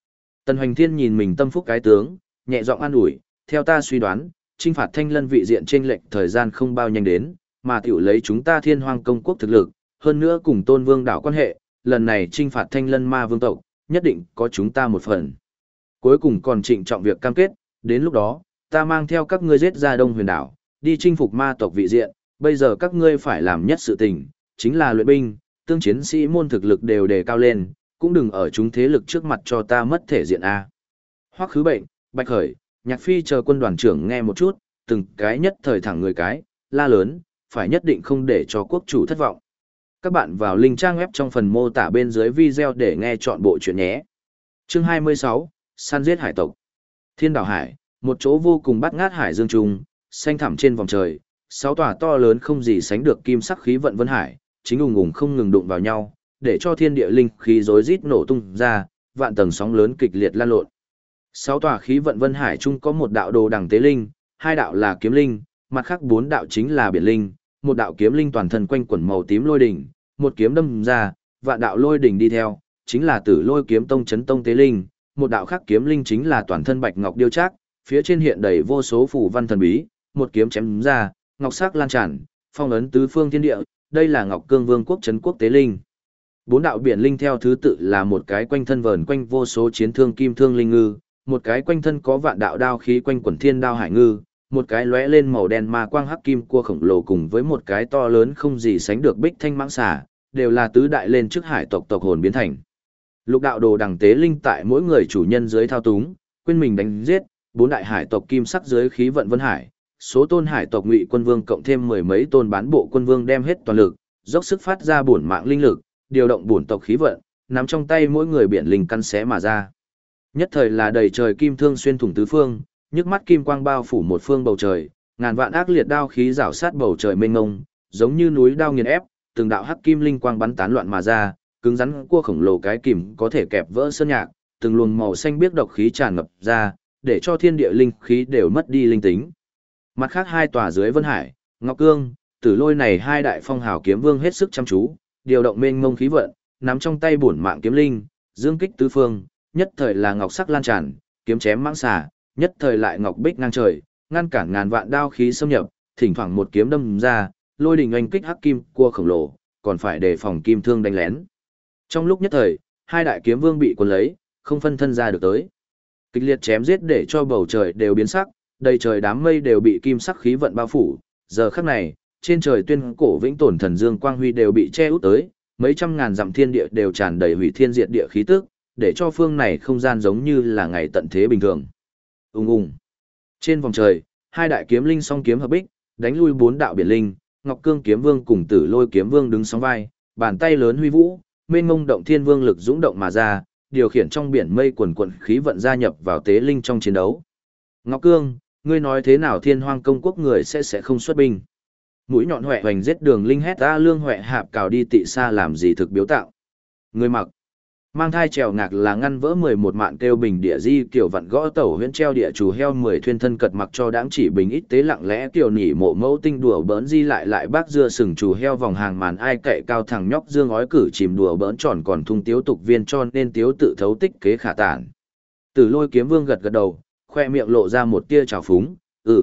Tần Hoành Thiên nhìn mình tâm phúc cái tướng, nhẹ giọng an ủi, theo ta suy đoán, chinh phạt Thanh Lân vị diện trên lệch thời gian không bao nhanh đến, mà tiểu lấy chúng ta Thiên Hoang công quốc thực lực, hơn nữa cùng Tôn Vương đảo quan hệ, lần này chinh phạt Thanh Lân ma vương tộc, nhất định có chúng ta một phần. Cuối cùng còn trịnh trọng việc cam kết, đến lúc đó, ta mang theo các ngươi giết ra Đông Huyền đảo, đi chinh phục ma tộc vị diện, bây giờ các ngươi phải làm nhất sự tình, chính là luyện binh, tương chiến sĩ môn thực lực đều đề cao lên, cũng đừng ở chúng thế lực trước mặt cho ta mất thể diện a. Hoắc Khứ Bệnh, Bạch Khởi, Nhạc Phi chờ quân đoàn trưởng nghe một chút, từng cái nhất thời thẳng người cái, la lớn, phải nhất định không để cho quốc chủ thất vọng. Các bạn vào link trang web trong phần mô tả bên dưới video để nghe chọn bộ chuyện nhé. Chương 26, săn giết hải tộc. Thiên đảo hải, một chỗ vô cùng bát ngát hải dương trùng, xanh thẳm trên vòng trời, sáu tòa to lớn không gì sánh được kim sắc khí vận vân hải, chính ùng ùng không ngừng đụng vào nhau, để cho thiên địa linh khí rối rít nổ tung ra, vạn tầng sóng lớn kịch liệt lan lộn. Sáu tòa khí vận vân hải chung có một đạo đồ đằng tế linh, hai đạo là kiếm linh, mặt khác bốn đạo chính là biển linh, một đạo kiếm linh toàn thân quanh quẩn màu tím lôi đỉnh, một kiếm đâm ra, vạn đạo lôi đỉnh đi theo, chính là Tử Lôi kiếm tông chấn tông tế linh, một đạo khác kiếm linh chính là toàn thân bạch ngọc điêu trác, phía trên hiện đầy vô số phù văn thần bí, một kiếm chém ra, ngọc sắc lan tràn, phong ấn tứ phương thiên địa, đây là Ngọc Cương Vương quốc trấn quốc tế linh. Bốn đạo biển linh theo thứ tự là một cái quanh thân vờn quanh vô số chiến thương kim thương linh ngư, một cái quanh thân có vạn đạo đao khí quanh quẩn thiên đao hải ngư, một cái lóe lên màu đen ma quang hắc kim cua khổng lồ cùng với một cái to lớn không gì sánh được bích thanh mãng xà, đều là tứ đại lên trước hải tộc tộc hồn biến thành. Lục đạo đồ đằng tế linh tại mỗi người chủ nhân dưới thao túng, quên mình đánh giết, bốn đại hải tộc kim sắc dưới khí vận vân hải, số tôn hải tộc Ngụy Quân Vương cộng thêm mười mấy tôn bán bộ quân vương đem hết toàn lực, dốc sức phát ra bổn mạng linh lực, điều động bổn tộc khí vận, nắm trong tay mỗi người biển linh căn xé mà ra. Nhất thời là đầy trời kim thương xuyên thủng tứ phương, nhức mắt kim quang bao phủ một phương bầu trời, ngàn vạn ác liệt đao khí rảo sát bầu trời mênh mông, giống như núi đao nghiền ép, từng đạo hắc kim linh quang bắn tán loạn mà ra, cứng rắn cua khổng lồ cái kìm có thể kẹp vỡ sơn nhạc, từng luồng màu xanh biếc độc khí tràn ngập ra, để cho thiên địa linh khí đều mất đi linh tính. Mặt khác hai tòa dưới Vân Hải, Ngọc Cương, Tử Lôi này hai đại phong hào kiếm vương hết sức chăm chú, điều động mênh mông khí vận, nắm trong tay bổn mạng kiếm linh, dương kích tứ phương, nhất thời là ngọc sắc lan tràn, kiếm chém mãng xà, nhất thời lại ngọc bích ngang trời, ngăn cản ngàn vạn đao khí xâm nhập, thỉnh thoảng một kiếm đâm ra, lôi đình oanh kích hắc kim cua khổng lồ, còn phải đề phòng kim thương đánh lén. Trong lúc nhất thời, hai đại kiếm vương bị cuốn lấy, không phân thân ra được tới. Kịch liệt chém giết để cho bầu trời đều biến sắc, đầy trời đám mây đều bị kim sắc khí vận bao phủ, giờ khắc này, trên trời tuyên cổ vĩnh tồn thần dương quang huy đều bị che út tới, mấy trăm ngàn dặm thiên địa đều tràn đầy hủy thiên diệt địa khí tức, để cho phương này không gian giống như là ngày tận thế bình thường. Ùng ùng. Trên vòng trời, hai đại kiếm linh song kiếm hợp bích, đánh lui bốn đạo biển linh, Ngọc Cương kiếm vương cùng Tử Lôi kiếm vương đứng song vai, bàn tay lớn huy vũ, mênh mông động thiên vương lực dũng động mà ra, điều khiển trong biển mây quần quần khí vận gia nhập vào tế linh trong chiến đấu. Ngọc Cương, ngươi nói thế nào Thiên Hoang công quốc người sẽ không xuất binh? Mũi nhọn hoẹ hoành giết Đường Linh hét ta lương hoẹ hạp cào đi tị xa làm gì thực biếu tạo. Người mặc mang thai trèo ngạc là ngăn vỡ 11 mạn kêu bình địa di kiểu vặn gõ tẩu huyễn treo địa chủ heo 10 thuyên thân cật mặc cho đáng chỉ bình ít tế lặng lẽ kiểu nỉ mộ mẫu tinh đùa bỡn di lại bác dưa sừng chủ heo vòng hàng màn ai cậy cao thằng nhóc dương ói cử chìm đùa bỡn tròn còn thung tiếu tục viên cho nên tiếu tự thấu tích kế khả tản. Tử Lôi kiếm vương gật gật đầu, khoe miệng lộ ra một tia trào phúng,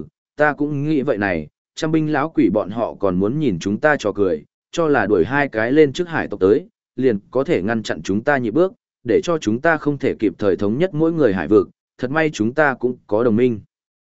ta cũng nghĩ vậy này, trăm binh lão quỷ bọn họ còn muốn nhìn chúng ta trò cười, cho là đuổi hai cái lên trước hải tộc tới, liền có thể ngăn chặn chúng ta nhị bước, để cho chúng ta không thể kịp thời thống nhất mỗi người hải vực, thật may chúng ta cũng có đồng minh.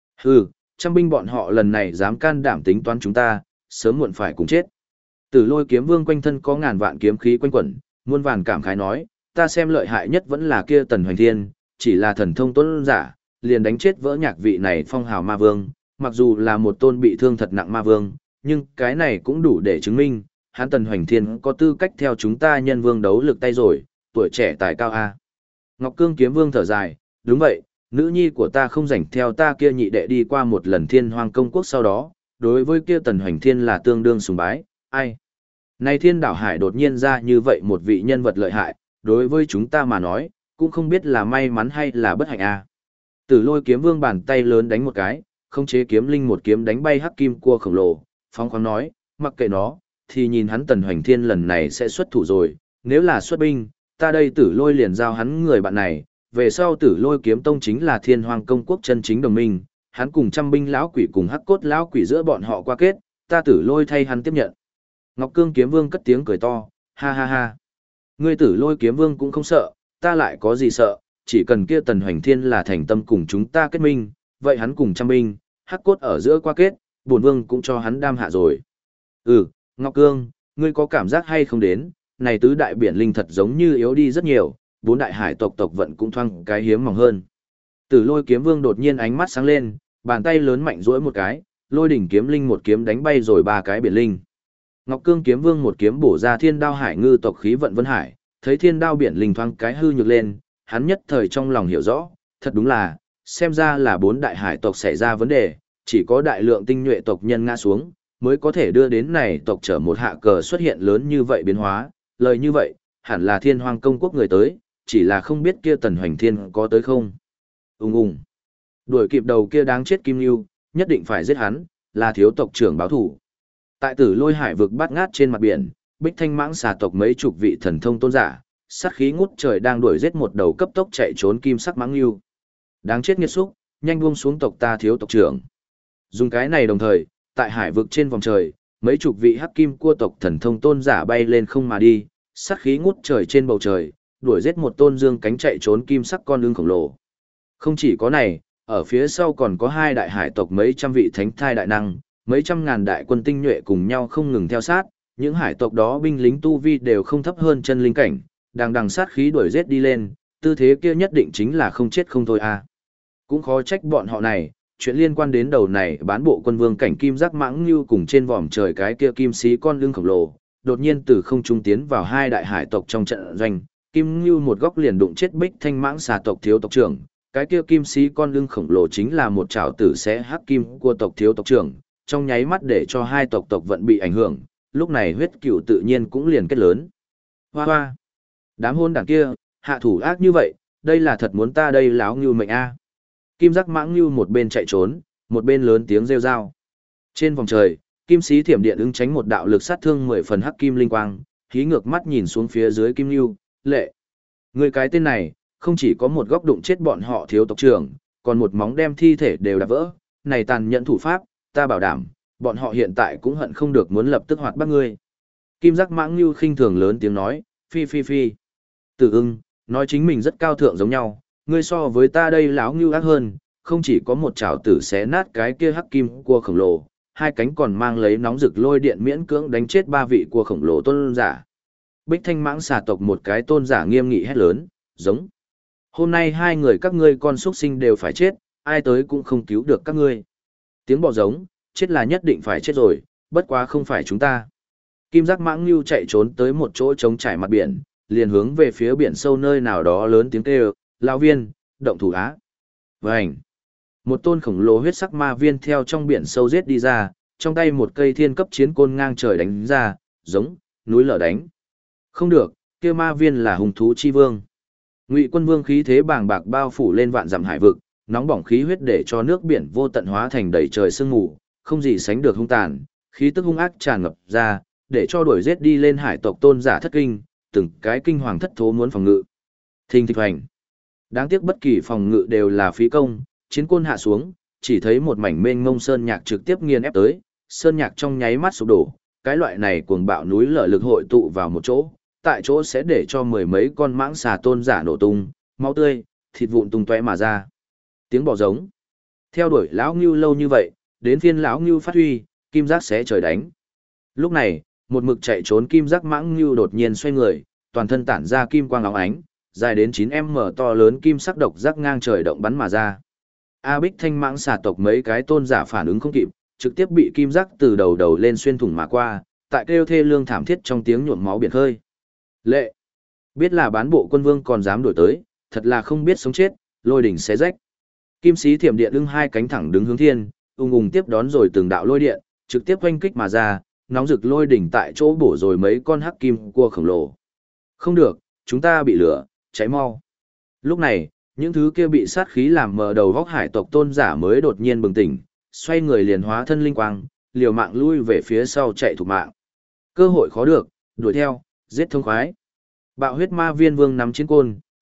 Trăm binh bọn họ lần này dám can đảm tính toán chúng ta, sớm muộn phải cùng chết. Tử Lôi kiếm vương quanh thân có ngàn vạn kiếm khí quanh quẩn, muôn vàn cảm khái nói, ta xem lợi hại nhất vẫn là kia Tần Hoành Thiên, chỉ là thần thông tuấn giả, liền đánh chết vỡ nhạc vị này phong hào ma vương, mặc dù là một tôn bị thương thật nặng ma vương, nhưng cái này cũng đủ để chứng minh, hắn Tần Hoành Thiên có tư cách theo chúng ta nhân vương đấu lực tay rồi, tuổi trẻ tài cao a. Ngọc Cương kiếm vương thở dài, đúng vậy, nữ nhi của ta không rảnh theo ta kia nhị đệ đi qua một lần Thiên Hoang công quốc sau đó, đối với kia Tần Hoành Thiên là tương đương sùng bái, ai. Này Thiên Đảo Hải đột nhiên ra như vậy một vị nhân vật lợi hại, đối với chúng ta mà nói, cũng không biết là may mắn hay là bất hạnh a. Tử Lôi kiếm vương bàn tay lớn đánh một cái, không chế kiếm linh một kiếm đánh bay hắc kim cua khổng lồ, phóng khoáng nói, mặc kệ nó, thì nhìn hắn Tần Hoành Thiên lần này sẽ xuất thủ rồi, nếu là xuất binh, ta đây Tử Lôi liền giao hắn người bạn này, về sau Tử Lôi Kiếm Tông chính là Thiên Hoang Công Quốc chân chính đồng minh, hắn cùng Trăm Binh lão quỷ cùng Hắc Cốt lão quỷ giữa bọn họ qua kết, ta Tử Lôi thay hắn tiếp nhận. Ngọc Cương Kiếm Vương cất tiếng cười to, ha ha ha. Ngươi Tử Lôi Kiếm Vương cũng không sợ, ta lại có gì sợ, chỉ cần kia Tần Hoành Thiên là thành tâm cùng chúng ta kết minh, vậy hắn cùng Trăm Binh, Hắc Cốt ở giữa qua kết, bổn vương cũng cho hắn đam hạ rồi. Ngọc Cương, ngươi có cảm giác hay không đến, này tứ đại biển linh thật giống như yếu đi rất nhiều, bốn đại hải tộc vận cũng thoang cái hiếm mỏng hơn. Tử Lôi Kiếm Vương đột nhiên ánh mắt sáng lên, bàn tay lớn mạnh duỗi một cái, Lôi đỉnh kiếm linh một kiếm đánh bay rồi ba cái biển linh. Ngọc Cương Kiếm Vương một kiếm bổ ra Thiên Đao Hải Ngư tộc khí vận vân hải, thấy Thiên Đao biển linh thoáng cái hư nhược lên, hắn nhất thời trong lòng hiểu rõ, thật đúng là, xem ra là bốn đại hải tộc xảy ra vấn đề, chỉ có đại lượng tinh nhuệ tộc nhân ngã xuống, mới có thể đưa đến này tộc trở một hạ cờ xuất hiện lớn như vậy biến hóa, lời như vậy, hẳn là Thiên Hoang Công Quốc người tới, chỉ là không biết kia Tần Hoành Thiên có tới không. Đuổi kịp đầu kia đáng chết Kim Nưu, nhất định phải giết hắn, là thiếu tộc trưởng báo thủ. Tại Tử Lôi Hải vực bát ngát trên mặt biển, Bích Thanh Mãng xà tộc mấy chục vị thần thông tôn giả, sát khí ngút trời đang đuổi giết một đầu cấp tốc chạy trốn kim sắc mãng nưu. Đáng chết nghiệt xúc, nhanh buông xuống tộc ta thiếu tộc trưởng. Dùng cái này đồng thời, tại hải vực trên vòng trời, mấy chục vị hắc kim cua tộc thần thông tôn giả bay lên không mà đi, sát khí ngút trời trên bầu trời, đuổi giết một tôn dương cánh chạy trốn kim sắc con ưng khổng lồ. Không chỉ có này, ở phía sau còn có hai đại hải tộc mấy trăm vị thánh thai đại năng, mấy trăm ngàn đại quân tinh nhuệ cùng nhau không ngừng theo sát, những hải tộc đó binh lính tu vi đều không thấp hơn chân linh cảnh, đằng sát khí đuổi giết đi lên, tư thế kia nhất định chính là không chết không thôi à. Cũng khó trách bọn họ này, chuyện liên quan đến đầu này bán bộ quân vương cảnh kim giác mãng như cùng trên vòm trời cái kia kim sĩ con lưng khổng lồ, đột nhiên từ không trung tiến vào hai đại hải tộc trong trận doanh, kim như một góc liền đụng chết Bích Thanh Mãng xà tộc thiếu tộc trưởng, cái kia kim sĩ con lưng khổng lồ chính là một trảo tử sẽ hắc kim của tộc thiếu tộc trưởng, trong nháy mắt để cho hai tộc vận bị ảnh hưởng, lúc này huyết cửu tự nhiên cũng liền kết lớn. Hoa hoa! Đám hôn đảng kia, hạ thủ ác như vậy, đây là thật muốn ta đây láo như mệnh a. Kim giác mãng như một bên chạy trốn, một bên lớn tiếng rêu rao. Trên vòng trời, kim sĩ thiểm điện ứng tránh một đạo lực sát thương 10 phần hắc kim linh quang, hí ngược mắt nhìn xuống phía dưới kim lưu, lệ. Người cái tên này, không chỉ có một góc đụng chết bọn họ thiếu tộc trưởng, còn một móng đem thi thể đều đạp vỡ, này tàn nhẫn thủ pháp, ta bảo đảm, bọn họ hiện tại cũng hận không được muốn lập tức hoạt bắt ngươi. Kim giác mãng như khinh thường lớn tiếng nói, phi phi phi. Tử ưng, nói chính mình rất cao thượng giống nhau, ngươi so với ta đây láo ngưu ác hơn, không chỉ có một chảo tử xé nát cái kia hắc kim cua khổng lồ, hai cánh còn mang lấy nóng rực lôi điện miễn cưỡng đánh chết ba vị cua khổng lồ tôn giả. Bích Thanh Mãng xà tộc một cái tôn giả nghiêm nghị hét lớn, giống. Hôm nay hai người các ngươi con xuất sinh đều phải chết, ai tới cũng không cứu được các ngươi. Tiếng bò giống, chết là nhất định phải chết rồi, bất quá không phải chúng ta. Kim giác mãng lưu chạy trốn tới một chỗ trống trải mặt biển, liền hướng về phía biển sâu nơi nào đó lớn tiếng kêu, lão viên, động thủ á. Vành. Một tôn khổng lồ huyết sắc ma viên theo trong biển sâu giết đi ra, trong tay một cây thiên cấp chiến côn ngang trời đánh ra, giống, núi lở đánh. Không được, kia ma viên là hùng thú chi vương. Ngụy Quân Vương khí thế bàng bạc bao phủ lên vạn dặm hải vực, nóng bỏng khí huyết để cho nước biển vô tận hóa thành đầy trời sương mù, không gì sánh được hung tàn, khí tức hung ác tràn ngập ra, để cho đuổi giết đi lên hải tộc tôn giả thất kinh, từng cái kinh hoàng thất thố muốn phòng ngự. Thình thịch hoành. Đáng tiếc bất kỳ phòng ngự đều là phí công, chiến côn hạ xuống, chỉ thấy một mảnh mênh mông sơn nhạc trực tiếp nghiền ép tới, sơn nhạc trong nháy mắt sụp đổ, cái loại này cuồng bạo núi lở lực hội tụ vào một chỗ, tại chỗ sẽ để cho mười mấy con mãng xà tôn giả nổ tung, máu tươi, thịt vụn tung tóe mà ra. Tiếng bò giống. Theo đuổi lão ngưu lâu như vậy, đến phiên lão ngưu phát huy, kim giác xé trời đánh. Lúc này, một mực chạy trốn kim giác mãng ngưu đột nhiên xoay người, toàn thân tản ra kim quang óng ánh, dài đến 9m to lớn kim sắc độc giác ngang trời động bắn mà ra. A Bích Thanh Mãng xà tộc mấy cái tôn giả phản ứng không kịp, trực tiếp bị kim giác từ đầu đầu lên xuyên thủng mà qua, tại kêu thê lương thảm thiết trong tiếng nhuộm máu biển khơi. Lệ. Biết là bán bộ quân vương còn dám đổi tới, thật là không biết sống chết, lôi đỉnh xé rách. Kim sĩ thiểm điện ưng hai cánh thẳng đứng hướng thiên, ung ung tiếp đón rồi từng đạo lôi điện, trực tiếp oanh kích mà ra, nóng rực lôi đỉnh tại chỗ bổ rồi mấy con hắc kim cua khổng lồ. Không được, chúng ta bị lửa, cháy mau. Lúc này, những thứ kia bị sát khí làm mờ đầu góc hải tộc tôn giả mới đột nhiên bừng tỉnh, xoay người liền hóa thân linh quang, liều mạng lui về phía sau chạy thục mạng. Cơ hội khó được, đuổi theo, giết thông khoái. Bạo huyết ma viên vương nắm chiến côn,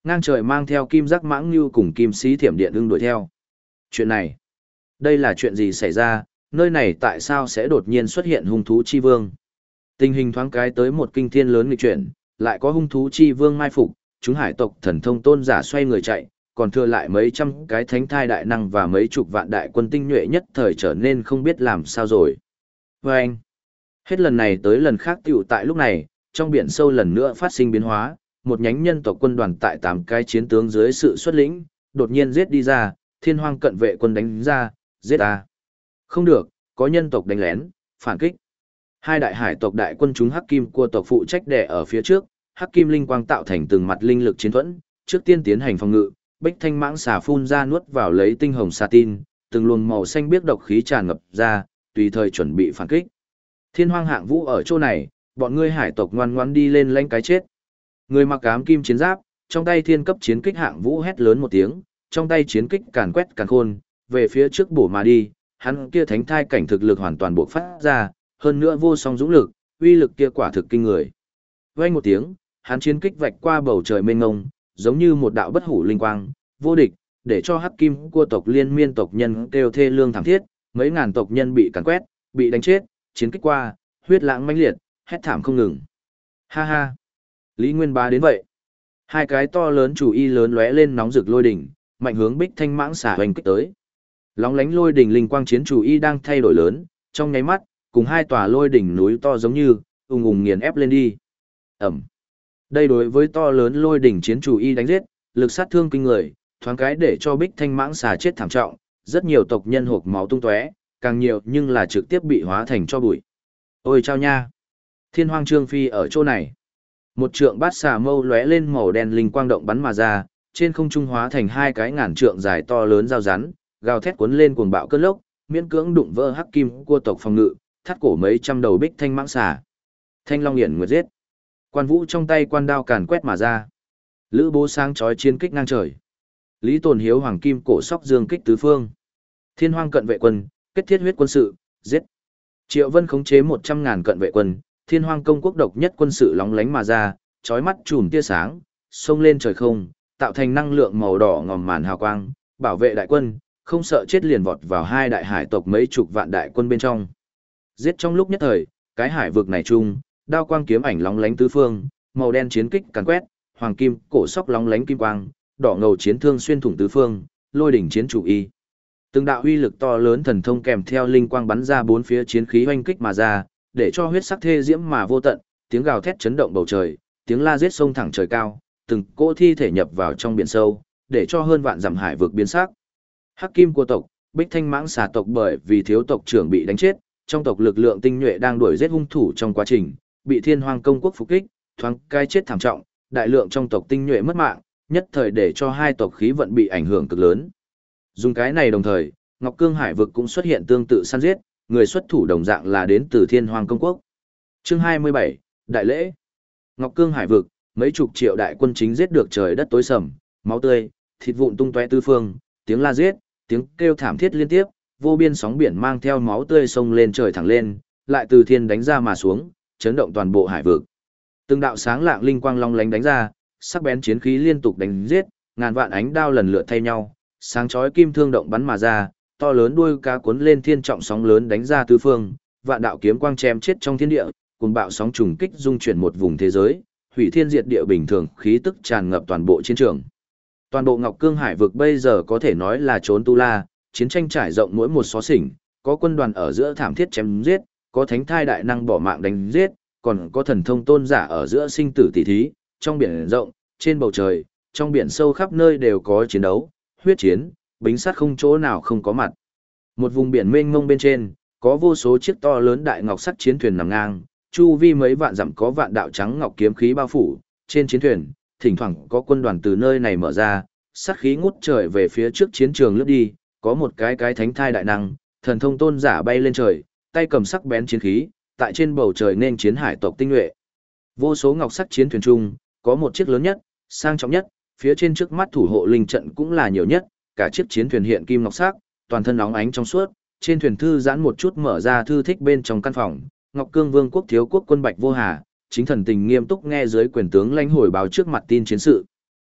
ngang trời mang theo kim giác mãng như cùng kim sĩ thiểm điện ưng đuổi theo. Chuyện này, đây là chuyện gì xảy ra, nơi này tại sao sẽ đột nhiên xuất hiện hung thú chi vương? Tình hình thoáng cái tới một kinh thiên lớn nghịch chuyển, lại có hung thú chi vương mai phục, chúng hải tộc thần thông tôn giả xoay người chạy, còn thừa lại mấy trăm cái thánh thai đại năng và mấy chục vạn đại quân tinh nhuệ nhất thời trở nên không biết làm sao rồi. Và anh, hết lần này tới lần khác tiểu tại lúc này, trong biển sâu lần nữa phát sinh biến hóa, một nhánh nhân tộc quân đoàn tại 8 cái chiến tướng dưới sự xuất lĩnh, đột nhiên giết đi ra, thiên hoang cận vệ quân đánh ra, giết ta. Không được, có nhân tộc đánh lén, phản kích. Hai đại hải tộc đại quân chúng Hắc Kim Cua tộc phụ trách đè ở phía trước, Hắc Kim linh quang tạo thành từng mặt linh lực chiến thuẫn, trước tiên tiến hành phòng ngự, Bích Thanh mãng xà phun ra nuốt vào lấy tinh hồng xà tin, từng luồng màu xanh biếc độc khí tràn ngập ra, tùy thời chuẩn bị phản kích. Thiên Hoang Hạng Vũ ở chỗ này, bọn ngươi hải tộc ngoan ngoãn đi lên lãnh cái chết. Người mặc ám kim chiến giáp, trong tay thiên cấp chiến kích Hạng Vũ hét lớn một tiếng, trong tay chiến kích càn quét càn khôn, về phía trước bổ mà đi, hắn kia thánh thai cảnh thực lực hoàn toàn bộc phát ra, hơn nữa vô song dũng lực, uy lực kia quả thực kinh người. Vang một tiếng, hắn chiến kích vạch qua bầu trời mênh mông, giống như một đạo bất hủ linh quang, vô địch, để cho Hắc Kim Cua tộc liên miên tộc nhân kêu thê lương thảm thiết, mấy ngàn tộc nhân bị càn quét, bị đánh chết, chiến kích qua, huyết lãng mãnh liệt, hét thảm không ngừng. Ha ha, Lý Nguyên Bá đến vậy. Hai cái to lớn chủ y lớn lóe lên nóng rực lôi đỉnh, mạnh hướng Bích Thanh mãng xà hoành kích tới. Lóng lánh lôi đỉnh linh quang chiến chủ y đang thay đổi lớn, trong nháy mắt, cùng hai tòa lôi đỉnh núi to giống như, ùng ùng nghiền ép lên đi. Ẩm. Đây đối với to lớn lôi đỉnh chiến chủ y đánh giết, lực sát thương kinh người, thoáng cái để cho Bích Thanh mãng xà chết thảm trọng, rất nhiều tộc nhân hộc máu tung tóe, càng nhiều nhưng là trực tiếp bị hóa thành cho bụi. Ôi chao nha! Thiên Hoang Trương Phi ở chỗ này. Một trượng bát xà mâu lóe lên màu đen linh quang động bắn mà ra, trên không trung hóa thành hai cái ngàn trượng dài to lớn dao rắn, gào thét cuốn lên cuồng bạo cơn lốc, miễn cưỡng đụng vỡ Hắc Kim Cua tộc phòng ngự, thắt cổ mấy trăm đầu Bích Thanh mãng xà. Thanh Long Hiển Nguyệt giết. Quan Vũ trong tay quan đao càn quét mà ra. Lữ Bố sáng chói chiến kích ngang trời. Lý Tồn Hiếu hoàng kim cổ sóc dương kích tứ phương. Thiên Hoang cận vệ quân, kết thiết huyết quân sự, giết. Triệu Vân khống chế 100.000 cận vệ quân, Thiên Hoang công quốc độc nhất quân sự lóng lánh mà ra, chói mắt chùm tia sáng, xông lên trời không, tạo thành năng lượng màu đỏ ngòm màn hào quang, bảo vệ đại quân, không sợ chết liền vọt vào hai đại hải tộc mấy chục vạn đại quân bên trong. Giết trong lúc nhất thời, cái hải vực này chung, đao quang kiếm ảnh lóng lánh tứ phương, màu đen chiến kích càn quét, hoàng kim cổ sóc lóng lánh kim quang, đỏ ngầu chiến thương xuyên thủng tứ phương, lôi đỉnh chiến chủ y. Từng đạo uy lực to lớn thần thông kèm theo linh quang bắn ra bốn phía chiến khí oanh kích mà ra, để cho huyết sắc thê diễm mà vô tận, tiếng gào thét chấn động bầu trời, tiếng la giết sông thẳng trời cao, từng cỗ thi thể nhập vào trong biển sâu, để cho hơn vạn dặm hải vực biến sắc. Hắc Kim Cua tộc, Bích Thanh mãng xà tộc bởi vì thiếu tộc trưởng bị đánh chết, trong tộc lực lượng tinh nhuệ đang đuổi giết hung thủ trong quá trình, bị Thiên Hoang công quốc phục kích, thoáng cái chết thảm trọng, đại lượng trong tộc tinh nhuệ mất mạng, nhất thời để cho hai tộc khí vận bị ảnh hưởng cực lớn. Dùng cái này đồng thời, Ngọc Cương Hải vực cũng xuất hiện tương tự săn giết, người xuất thủ đồng dạng là đến từ Thiên Hoang công quốc. Chương 27, Đại lễ. Ngọc Cương Hải vực, mấy chục triệu đại quân chính giết được trời đất tối sầm, máu tươi, thịt vụn tung tóe tứ phương, tiếng la giết, tiếng kêu thảm thiết liên tiếp, vô biên sóng biển mang theo máu tươi sông lên trời thẳng lên, lại từ thiên đánh ra mà xuống, chấn động toàn bộ hải vực. Từng đạo sáng lạng linh quang long lánh đánh ra, sắc bén chiến khí liên tục đánh giết, ngàn vạn ánh đao lần lượt thay nhau, sáng chói kim thương động bắn mà ra, to lớn đuôi cá cuốn lên thiên trọng sóng lớn đánh ra tứ phương, vạn đạo kiếm quang chém chết trong thiên địa, cùng bạo sóng trùng kích dung chuyển một vùng thế giới, hủy thiên diệt địa bình thường khí tức tràn ngập toàn bộ chiến trường. Toàn bộ Ngọc Cương Hải vực bây giờ có thể nói là trốn tu la, chiến tranh trải rộng mỗi một xó xỉnh, có quân đoàn ở giữa thảm thiết chém giết, có thánh thai đại năng bỏ mạng đánh giết, còn có thần thông tôn giả ở giữa sinh tử tỷ thí, trong biển rộng, trên bầu trời, trong biển sâu khắp nơi đều có chiến đấu, huyết chiến, bính sát không chỗ nào không có mặt. Một vùng biển mênh mông bên trên, có vô số chiếc to lớn đại ngọc sắt chiến thuyền nằm ngang, chu vi mấy vạn dặm có vạn đạo trắng ngọc kiếm khí bao phủ, trên chiến thuyền, thỉnh thoảng có quân đoàn từ nơi này mở ra, sát khí ngút trời về phía trước chiến trường lướt đi, có một cái thánh thai đại năng, thần thông tôn giả bay lên trời, tay cầm sắc bén chiến khí, tại trên bầu trời nên chiến hải tộc tinh nhuệ. Vô số ngọc sắt chiến thuyền chung, có một chiếc lớn nhất, sang trọng nhất, phía trên trước mắt thủ hộ linh trận cũng là nhiều nhất, cả chiếc chiến thuyền hiện kim ngọc sắc, toàn thân óng ánh trong suốt, trên thuyền thư giãn một chút mở ra thư thích bên trong căn phòng, Ngọc Cương Vương quốc thiếu quốc quân Bạch Vô Hà, chính thần tình nghiêm túc nghe dưới quyền tướng lãnh hồi báo trước mặt tin chiến sự.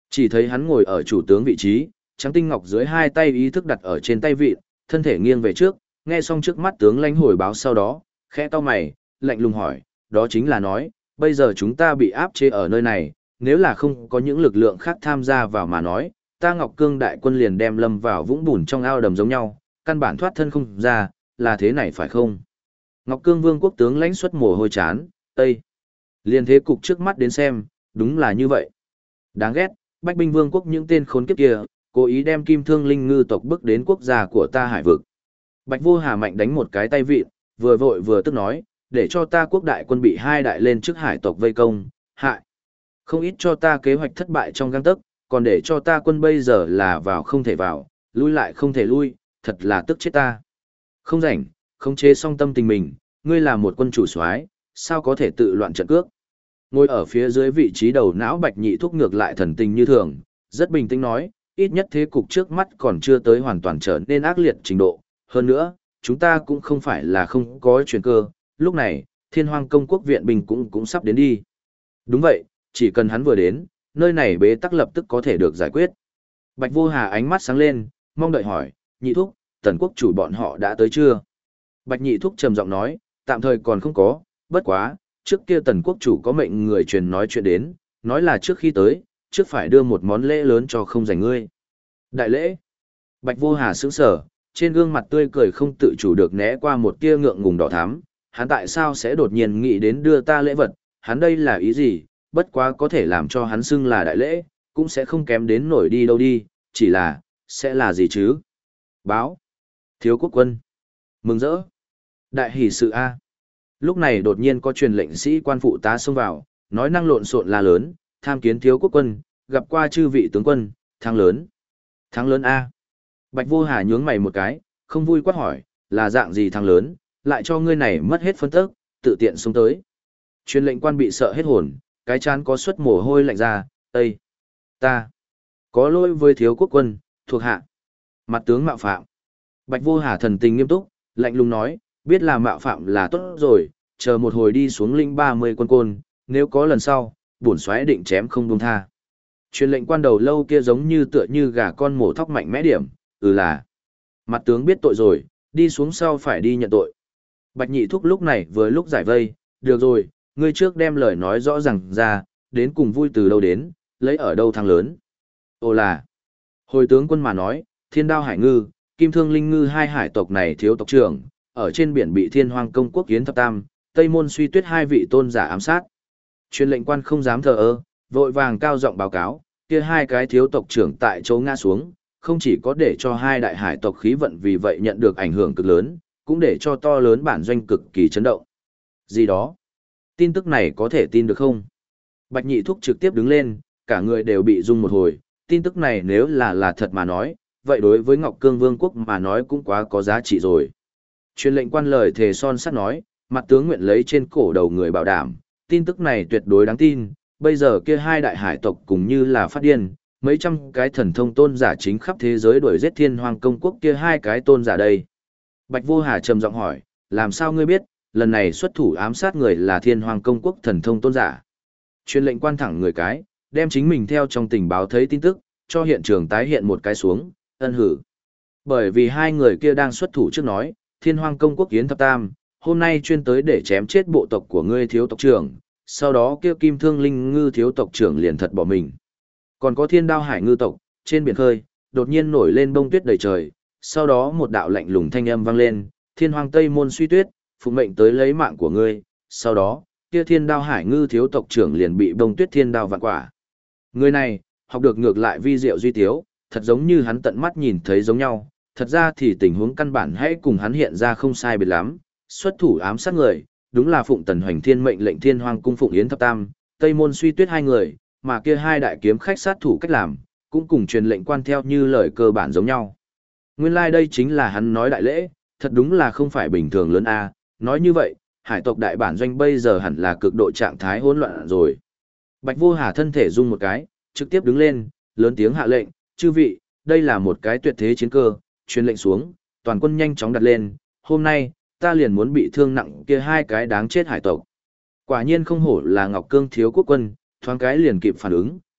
Chỉ thấy hắn ngồi ở chủ tướng vị trí, trắng tinh ngọc dưới hai tay ý thức đặt ở trên tay vịn, thân thể nghiêng về trước, nghe xong trước mắt tướng lãnh hồi báo sau đó, khẽ cau mày, lạnh lùng hỏi, đó chính là nói, bây giờ chúng ta bị áp chế ở nơi này, nếu là không có những lực lượng khác tham gia vào mà nói, ta Ngọc Cương đại quân liền đem lâm vào vũng bùn trong ao đầm giống nhau, căn bản thoát thân không ra, là thế này phải không? Ngọc Cương Vương quốc tướng lãnh xuất mồ hôi chán, Tây. Liên thế cục trước mắt đến xem, đúng là như vậy. Đáng ghét, Bách binh Vương quốc những tên khốn kiếp kia, cố ý đem Kim Thương Linh ngư tộc bước đến quốc gia của ta hải vực. Bạch Vô Hà mạnh đánh một cái tay vịn, vừa vội vừa tức nói, để cho ta quốc đại quân bị hai đại lên trước hải tộc vây công, hại. Không ít cho ta kế hoạch thất bại trong gang tấc, còn để cho ta quân bây giờ là vào không thể vào, lui lại không thể lui, thật là tức chết ta. Không rảnh, khống chế song tâm tình mình, ngươi là một quân chủ soái, sao có thể tự loạn trận cước. Ngồi ở phía dưới vị trí đầu não Bạch Nhị Thúc ngược lại thần tình như thường, rất bình tĩnh nói, ít nhất thế cục trước mắt còn chưa tới hoàn toàn trở nên ác liệt trình độ. Hơn nữa, chúng ta cũng không phải là không có chuyển cơ, lúc này, Thiên Hoang Công Quốc viện binh cũng sắp đến đi. Đúng vậy, chỉ cần hắn vừa đến, nơi này bế tắc lập tức có thể được giải quyết. Bạch Vô Hà ánh mắt sáng lên, mong đợi hỏi, Nhị Thúc, Tần quốc chủ bọn họ đã tới chưa? Bạch Nhị Thúc trầm giọng nói, tạm thời còn không có, bất quá, trước kia Tần quốc chủ có mệnh người truyền nói chuyện đến, nói là trước khi tới, trước phải đưa một món lễ lớn cho không dành ngươi. Đại lễ. Bạch Vô Hà sững sờ, trên gương mặt tươi cười không tự chủ được né qua một tia ngượng ngùng đỏ thắm, hắn tại sao sẽ đột nhiên nghĩ đến đưa ta lễ vật, hắn đây là ý gì, bất quá có thể làm cho hắn xưng là đại lễ, cũng sẽ không kém đến nổi đi đâu đi, chỉ là, sẽ là gì chứ? Báo. Thiếu quốc quân. Mừng rỡ. Đại hỷ sự A. Lúc này đột nhiên có truyền lệnh sĩ quan phụ tá xông vào, nói năng lộn xộn là lớn, tham kiến thiếu quốc quân, gặp qua chư vị tướng quân, thắng lớn. Thắng lớn A. Bạch Vô Hà nhướng mày một cái, không vui quát hỏi, là dạng gì thắng lớn, lại cho ngươi này mất hết phân tức, tự tiện xuống tới. Truyền lệnh quan bị sợ hết hồn, cái chán có suất mồ hôi lạnh ra, Ê! Ta! Có lỗi với thiếu quốc quân, thuộc hạ. Mặt tướng mạo phạm. Bạch Vô Hà thần tình nghiêm túc, lạnh lùng nói, biết là mạo phạm là tốt rồi, chờ một hồi đi xuống linh 30 quân côn, nếu có lần sau, bổn soái định chém không buông tha. Truyền lệnh quan đầu lâu kia giống như tựa như gà con mổ thóc mạnh mẽ điểm, là. Mặt tướng biết tội rồi, đi xuống sau phải đi nhận tội. Bạch Nhị Thúc lúc này vừa lúc giải vây, được rồi, ngươi trước đem lời nói rõ ràng ra, đến cùng vui từ đâu đến, lấy ở đâu thắng lớn. Ồ là, hồi tướng quân mà nói, Thiên Đao Hải Ngư, Kim Thương Linh Ngư hai hải tộc này thiếu tộc trưởng, ở trên biển bị Thiên Hoang Công Quốc Yến Thập Tam, Tây Môn Suy Tuyết hai vị tôn giả ám sát. Truyền lệnh quan không dám thờ ơ, vội vàng cao giọng báo cáo, kia hai cái thiếu tộc trưởng tại chỗ ngã xuống, không chỉ có để cho hai đại hải tộc khí vận vì vậy nhận được ảnh hưởng cực lớn, cũng để cho to lớn bản doanh cực kỳ chấn động. Gì đó? Tin tức này có thể tin được không? Bạch Nhị Thúc trực tiếp đứng lên, cả người đều bị rung một hồi, tin tức này nếu là thật mà nói, vậy đối với Ngọc Cương Vương quốc mà nói cũng quá có giá trị rồi. Truyền lệnh quan lời thề son sắt nói, mặt tướng nguyện lấy trên cổ đầu người bảo đảm, tin tức này tuyệt đối đáng tin, bây giờ kia hai đại hải tộc cùng như là phát điên, mấy trăm cái thần thông tôn giả chính khắp thế giới đuổi giết Thiên Hoang Công Quốc kia hai cái tôn giả đây. Bạch Vô Hà trầm giọng hỏi, làm sao ngươi biết, lần này xuất thủ ám sát người là Thiên Hoang Công Quốc thần thông tôn giả? Truyền lệnh quan thẳng người cái, đem chính mình theo trong tình báo thấy tin tức, cho hiện trường tái hiện một cái xuống, ân hử. Bởi vì hai người kia đang xuất thủ trước nói, Thiên Hoang Công Quốc Yến Thập Tam, hôm nay chuyên tới để chém chết bộ tộc của ngươi thiếu tộc trưởng, sau đó kia Kim Thương Linh Ngư thiếu tộc trưởng liền thật bỏ mình. Còn có Thiên Đao Hải Ngư tộc, trên biển khơi, đột nhiên nổi lên bông tuyết đầy trời, sau đó một đạo lạnh lùng thanh âm vang lên, Thiên Hoang Tây Môn Suy Tuyết, phụ mệnh tới lấy mạng của ngươi, sau đó, kia Thiên Đao Hải Ngư thiếu tộc trưởng liền bị bông tuyết thiên đao vạn quả. Người này, học được ngược lại vi diệu duy tiếu, thật giống như hắn tận mắt nhìn thấy giống nhau, thật ra thì tình huống căn bản hãy cùng hắn hiện ra không sai biệt lắm, xuất thủ ám sát người, đúng là phụng Tần Hoành Thiên mệnh lệnh Thiên Hoang cung phụng Yến Thập Tam, Tây Môn Suy Tuyết hai người, mà kia hai đại kiếm khách sát thủ cách làm, cũng cùng truyền lệnh quan theo như lời cơ bản giống nhau. Nguyên lai đây chính là hắn nói đại lễ, thật đúng là không phải bình thường lớn a, nói như vậy, hải tộc đại bản doanh bây giờ hẳn là cực độ trạng thái hỗn loạn rồi. Bạch Vô Hà thân thể rung một cái, trực tiếp đứng lên, lớn tiếng hạ lệnh, chư vị, đây là một cái tuyệt thế chiến cơ, truyền lệnh xuống, toàn quân nhanh chóng đặt lên, hôm nay, ta liền muốn bị thương nặng kia hai cái đáng chết hải tộc. Quả nhiên không hổ là Ngọc Cương thiếu quốc quân, thoáng cái liền kịp phản ứng,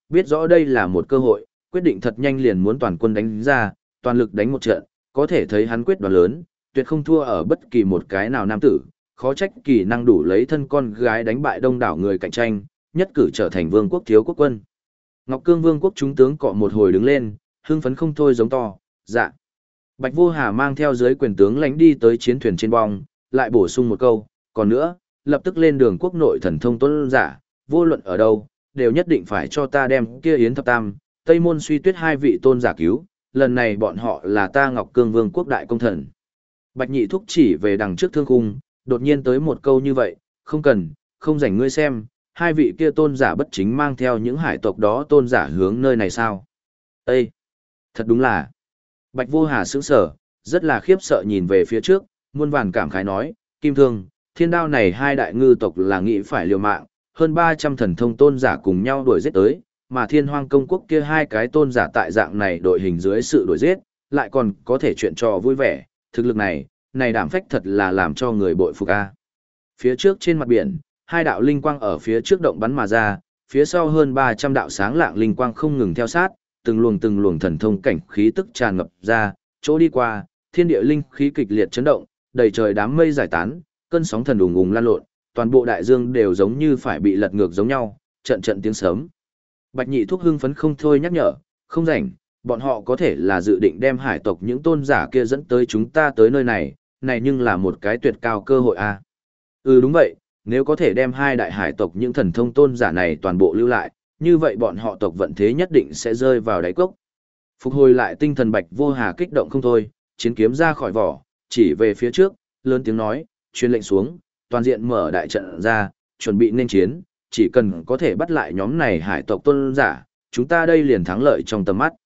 biết rõ đây là một cơ hội, quyết định thật nhanh liền muốn toàn quân đánh ra, toàn lực đánh một trận, có thể thấy hắn quyết đoán lớn, tuyệt không thua ở bất kỳ một cái nào nam tử, khó trách kỳ năng đủ lấy thân con gái đánh bại đông đảo người cạnh tranh, nhất cử trở thành vương quốc thiếu quốc quân. Ngọc Cương vương quốc chúng tướng cọ một hồi đứng lên, hưng phấn không thôi giống to, dạ. Bạch Vô Hà mang theo dưới quyền tướng lãnh đi tới chiến thuyền trên bong, lại bổ sung một câu, còn nữa, lập tức lên đường quốc nội thần thông tôn giả, vô luận ở đâu, đều nhất định phải cho ta đem kia Yến Thập Tam, Tây Môn Suy Tuyết hai vị tôn giả cứu, lần này bọn họ là ta Ngọc Cương Vương quốc đại công thần. Bạch Nhị Thúc chỉ về đằng trước thương khung, đột nhiên tới một câu như vậy, không cần, không rảnh ngươi xem, hai vị kia tôn giả bất chính mang theo những hải tộc đó tôn giả hướng nơi này sao? Ê! Thật đúng là... Bạch Vô Hà sững sờ, rất là khiếp sợ nhìn về phía trước, muôn vàn cảm khái nói, Kim Thương, Thiên Đao này hai đại ngư tộc là nghĩ phải liều mạng, hơn 300 thần thông tôn giả cùng nhau đuổi giết tới, mà Thiên Hoang công quốc kia hai cái tôn giả tại dạng này đội hình dưới sự đuổi giết, lại còn có thể chuyện trò vui vẻ, thực lực này, đảm phách thật là làm cho người bội phục a. Phía trước trên mặt biển, hai đạo linh quang ở phía trước động bắn mà ra, phía sau hơn 300 đạo sáng lạng linh quang không ngừng theo sát, từng luồng thần thông cảnh khí tức tràn ngập ra, chỗ đi qua, thiên địa linh khí kịch liệt chấn động, đầy trời đám mây giải tán, cơn sóng thần ùng ùng lan lộn, toàn bộ đại dương đều giống như phải bị lật ngược giống nhau, trận trận tiếng sấm. Bạch Nhị Thúc hưng phấn không thôi nhắc nhở, không rảnh, bọn họ có thể là dự định đem hải tộc những tôn giả kia dẫn tới chúng ta tới nơi này, này nhưng là một cái tuyệt cao cơ hội a. Ừ đúng vậy, nếu có thể đem hai đại hải tộc những thần thông tôn giả này toàn bộ lưu lại, như vậy bọn họ tộc vận thế nhất định sẽ rơi vào đáy cốc. Phục hồi lại tinh thần Bạch Vô Hà kích động không thôi, chiến kiếm ra khỏi vỏ, chỉ về phía trước, lớn tiếng nói, truyền lệnh xuống, toàn diện mở đại trận ra, chuẩn bị nên chiến, chỉ cần có thể bắt lại nhóm này hải tộc tôn giả, chúng ta đây liền thắng lợi trong tầm mắt.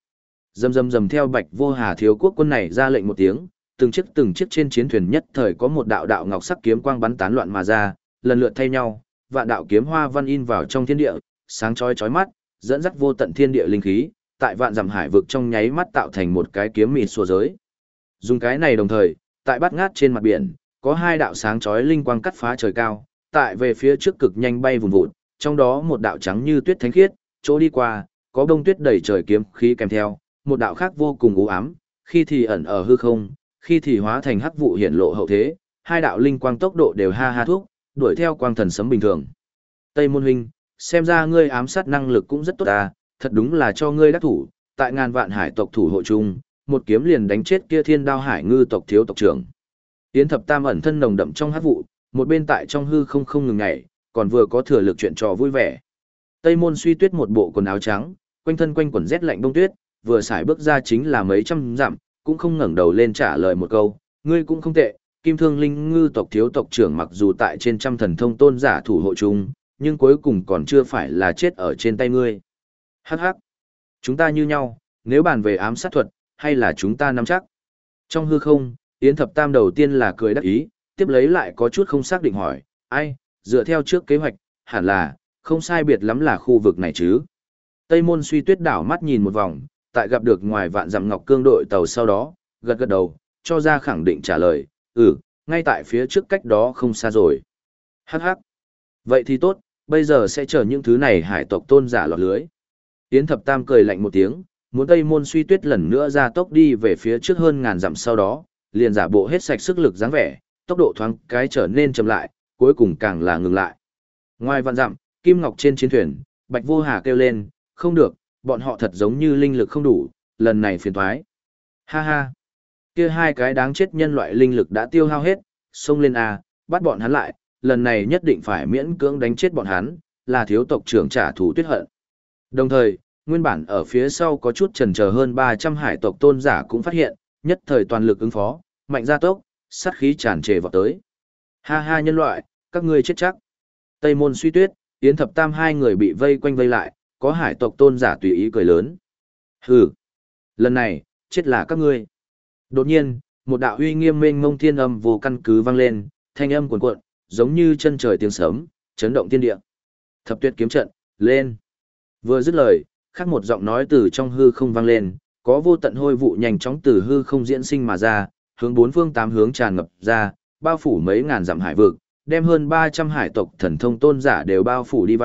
Rầm theo Bạch Vô Hà thiếu quốc quân này ra lệnh một tiếng, từng chiếc trên chiến thuyền nhất thời có một đạo đạo ngọc sắc kiếm quang bắn tán loạn mà ra, lần lượt thay nhau, vạn đạo kiếm hoa văn in vào trong thiên địa, sáng chói chói mắt, dẫn dắt vô tận thiên địa linh khí, tại vạn dặm hải vực trong nháy mắt tạo thành một cái kiếm mịt xua giới. Dùng cái này đồng thời, tại bát ngát trên mặt biển, có hai đạo sáng chói linh quang cắt phá trời cao, tại về phía trước cực nhanh bay vùn vụt, trong đó một đạo trắng như tuyết thánh khiết, chỗ đi qua, có bông tuyết đầy trời kiếm khí kèm theo, một đạo khác vô cùng u ám, khi thì ẩn ở hư không, khi thì hóa thành hắc vụ hiển lộ hậu thế, hai đạo linh quang tốc độ đều ha ha thúc, đuổi theo quang thần sấm bình thường. Tây Môn huynh, xem ra ngươi ám sát năng lực cũng rất tốt à, thật đúng là cho ngươi đắc thủ, tại ngàn vạn hải tộc thủ hộ chung, một kiếm liền đánh chết kia Thiên Đao hải ngư tộc thiếu tộc trưởng. Yến Thập Tam ẩn thân nồng đậm trong hắc vụ, một bên tại trong hư không ngừng nhảy, còn vừa có thừa lực chuyện trò vui vẻ. Tây Môn Suy Tuyết một bộ quần áo trắng, quanh thân quanh quần rét lạnh đông tuyết, vừa xài bước ra chính là mấy trăm dặm, cũng không ngẩng đầu lên trả lời một câu, ngươi cũng không tệ, Kim Thương Linh ngư tộc thiếu tộc trưởng mặc dù tại trên trăm thần thông tôn giả thủ hộ chung, nhưng cuối cùng còn chưa phải là chết ở trên tay ngươi. Hắc hắc, chúng ta như nhau, nếu bàn về ám sát thuật, hay là chúng ta nắm chắc. Trong hư không, Yến Thập Tam đầu tiên là cười đắc ý, tiếp lấy lại có chút không xác định hỏi, ai, dựa theo trước kế hoạch, hẳn là, không sai biệt lắm là khu vực này chứ. Tây Môn Suy Tuyết đảo mắt nhìn một vòng, tại gặp được ngoài vạn dặm Ngọc Cương đội tàu sau đó, gật gật đầu, cho ra khẳng định trả lời, ngay tại phía trước cách đó không xa rồi. Hắc hắc. Vậy thì tốt, bây giờ sẽ chờ những thứ này hải tộc tôn giả lọt lưới. Yến Thập Tam cười lạnh một tiếng, muốn Tây Môn Suy Tuyết lần nữa ra tốc đi về phía trước hơn ngàn dặm sau đó, liền giả bộ hết sạch sức lực dáng vẻ, tốc độ thoáng cái trở nên chậm lại, cuối cùng càng là ngừng lại. Ngoài vạn dặm, Kim Ngọc trên chiến thuyền, Bạch Vô Hà kêu lên, không được, bọn họ thật giống như linh lực không đủ, lần này phiền toái. Ha ha, kia hai cái đáng chết nhân loại linh lực đã tiêu hao hết, xông lên a, bắt bọn hắn lại, lần này nhất định phải miễn cưỡng đánh chết bọn hắn, là thiếu tộc trưởng trả thù tuyết hận. Đồng thời, nguyên bản ở phía sau có chút chần chờ hơn 300 hải tộc tôn giả cũng phát hiện, nhất thời toàn lực ứng phó, mạnh ra tốc, sát khí tràn trề vào tới. Ha ha nhân loại, các ngươi chết chắc. Tây Môn Suy Tuyết, Yến Thập Tam hai người bị vây quanh vây lại, có hải tộc tôn giả tùy ý cười lớn. Hừ, lần này, chết là các ngươi. Đột nhiên, một đạo uy nghiêm mênh mông thiên âm vô căn cứ vang lên, thanh âm cuồn cuộn, giống như chân trời tiếng sấm, chấn động thiên địa. Thập Tuyệt kiếm trận, lên. Vừa dứt lời, khác một giọng nói từ trong hư không vang lên, có vô tận hôi vụ nhanh chóng từ hư không diễn sinh mà ra, hướng bốn phương tám hướng tràn ngập ra, bao phủ mấy ngàn dặm hải vực, đem hơn 300 hải tộc thần thông tôn giả đều bao phủ đi vào,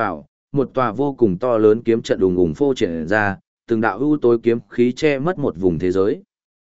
một tòa vô cùng to lớn kiếm trận ùng ùng phô triển ra, từng đạo ưu tối kiếm khí che mất một vùng thế giới.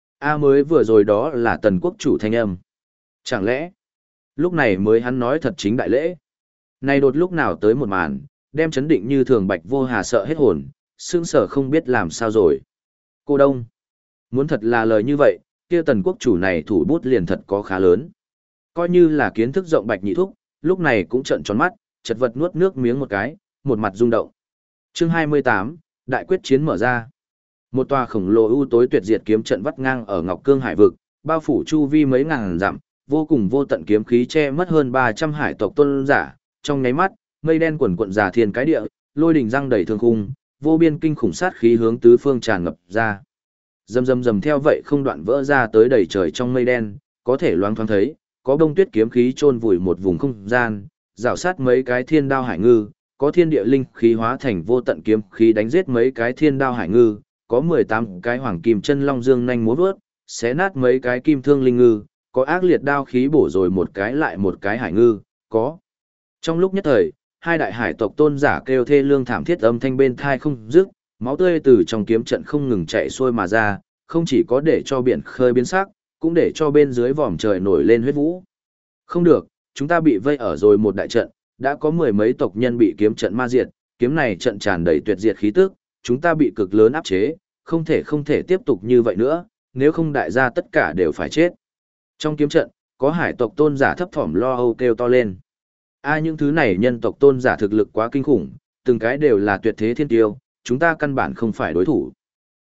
Mới vừa rồi đó là Tần quốc chủ thanh âm. Chẳng lẽ, lúc này mới hắn nói thật chính đại lễ. Này đột lúc nào tới một màn, đem chấn định như thường Bạch Vô Hà sợ hết hồn, sững sờ không biết làm sao rồi. Cô Đông, muốn thật là lời như vậy, kia Tần quốc chủ này thủ bút liền thật có khá lớn. Coi như là kiến thức rộng Bạch Nhị Thúc, lúc này cũng trợn tròn mắt, chật vật nuốt nước miếng một cái, một mặt rung động. Chương 28, đại quyết chiến mở ra. Một tòa khổng lồ ưu tối tuyệt diệt kiếm trận vắt ngang ở Ngọc Cương Hải vực, bao phủ chu vi mấy ngàn dặm, vô cùng vô tận kiếm khí che mất hơn 300 hải tộc tôn giả, trong nháy mắt, mây đen quần quận giả thiên cái địa, lôi đỉnh răng đầy thương khung, vô biên kinh khủng sát khí hướng tứ phương tràn ngập ra. Rầm rầm rầm theo vậy không đoạn vỡ ra tới đầy trời trong mây đen, có thể loáng thoáng thấy, có bông tuyết kiếm khí chôn vùi một vùng không gian, rào sát mấy cái thiên đao hải ngư, có thiên địa linh khí hóa thành vô tận kiếm khí đánh giết mấy cái thiên đao hải ngư, có 18 cái hoàng kim chân long dương nhanh múa vớt, xé nát mấy cái kim thương linh ngư, có ác liệt đao khí bổ rồi một cái lại một cái hải ngư, có. Trong lúc nhất thời, hai đại hải tộc tôn giả kêu thê lương thảm thiết âm thanh bên thai không dứt, máu tươi từ trong kiếm trận không ngừng chạy xuôi mà ra, không chỉ có để cho biển khơi biến sắc, cũng để cho bên dưới vòm trời nổi lên huyết vũ. Không được, chúng ta bị vây ở rồi một đại trận, đã có mười mấy tộc nhân bị kiếm trận ma diệt, kiếm này trận tràn đầy tuyệt diệt khí tức, chúng ta bị cực lớn áp chế, không thể tiếp tục như vậy nữa, nếu không đại gia tất cả đều phải chết. Trong kiếm trận, có hải tộc tôn giả thấp thỏm lo âu kêu to lên. Những thứ này nhân tộc tôn giả thực lực quá kinh khủng, từng cái đều là tuyệt thế thiên tiêu, chúng ta căn bản không phải đối thủ.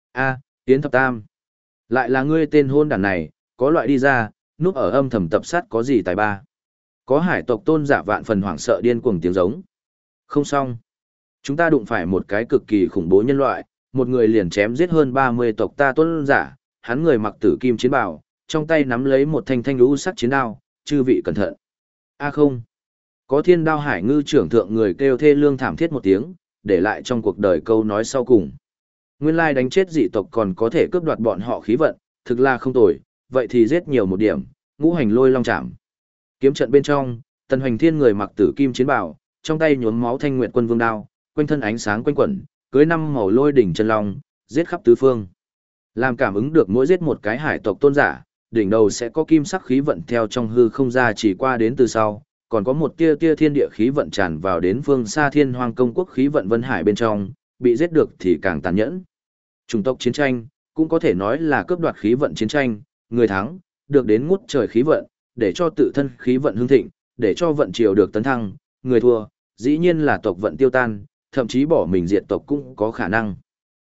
Yến Thập Tam. Lại là ngươi tên hôn đàn này, có loại đi ra, núp ở âm thầm tập sát có gì tài ba. Có hải tộc tôn giả vạn phần hoảng sợ điên cuồng tiếng giống. Không xong. Chúng ta đụng phải một cái cực kỳ khủng bố nhân loại, một người liền chém giết hơn 30 tộc ta tôn giả, hắn người mặc tử kim chiến bào, trong tay nắm lấy một thanh thanh lũ sắc chiến đao, chư vị cẩn thận. Không. Có thiên đao hải ngư trưởng thượng người kêu thê lương thảm thiết một tiếng, để lại trong cuộc đời câu nói sau cùng. Nguyên lai đánh chết dị tộc còn có thể cướp đoạt bọn họ khí vận, thực là không tồi, vậy thì giết nhiều một điểm, ngũ hành lôi long chạm. Kiếm trận bên trong, Tần Hoành Thiên người mặc tử kim chiến bào, trong tay nhuốm máu thanh nguyệt quân vương đao, quanh thân ánh sáng quanh quẩn, cưới 5 màu lôi đỉnh chân long, giết khắp tứ phương. Làm cảm ứng được mỗi giết một cái hải tộc tôn giả, đỉnh đầu sẽ có kim sắc khí vận theo trong hư không ra chỉ qua đến từ sau, còn có một tia tia thiên địa khí vận tràn vào đến phương xa Thiên Hoang công quốc khí vận vân hải bên trong, bị giết được thì càng tàn nhẫn. Chủng tộc chiến tranh, cũng có thể nói là cướp đoạt khí vận chiến tranh, người thắng, được đến ngút trời khí vận, để cho tự thân khí vận hưng thịnh, để cho vận triều được tấn thăng, người thua, dĩ nhiên là tộc vận tiêu tan, thậm chí bỏ mình diệt tộc cũng có khả năng.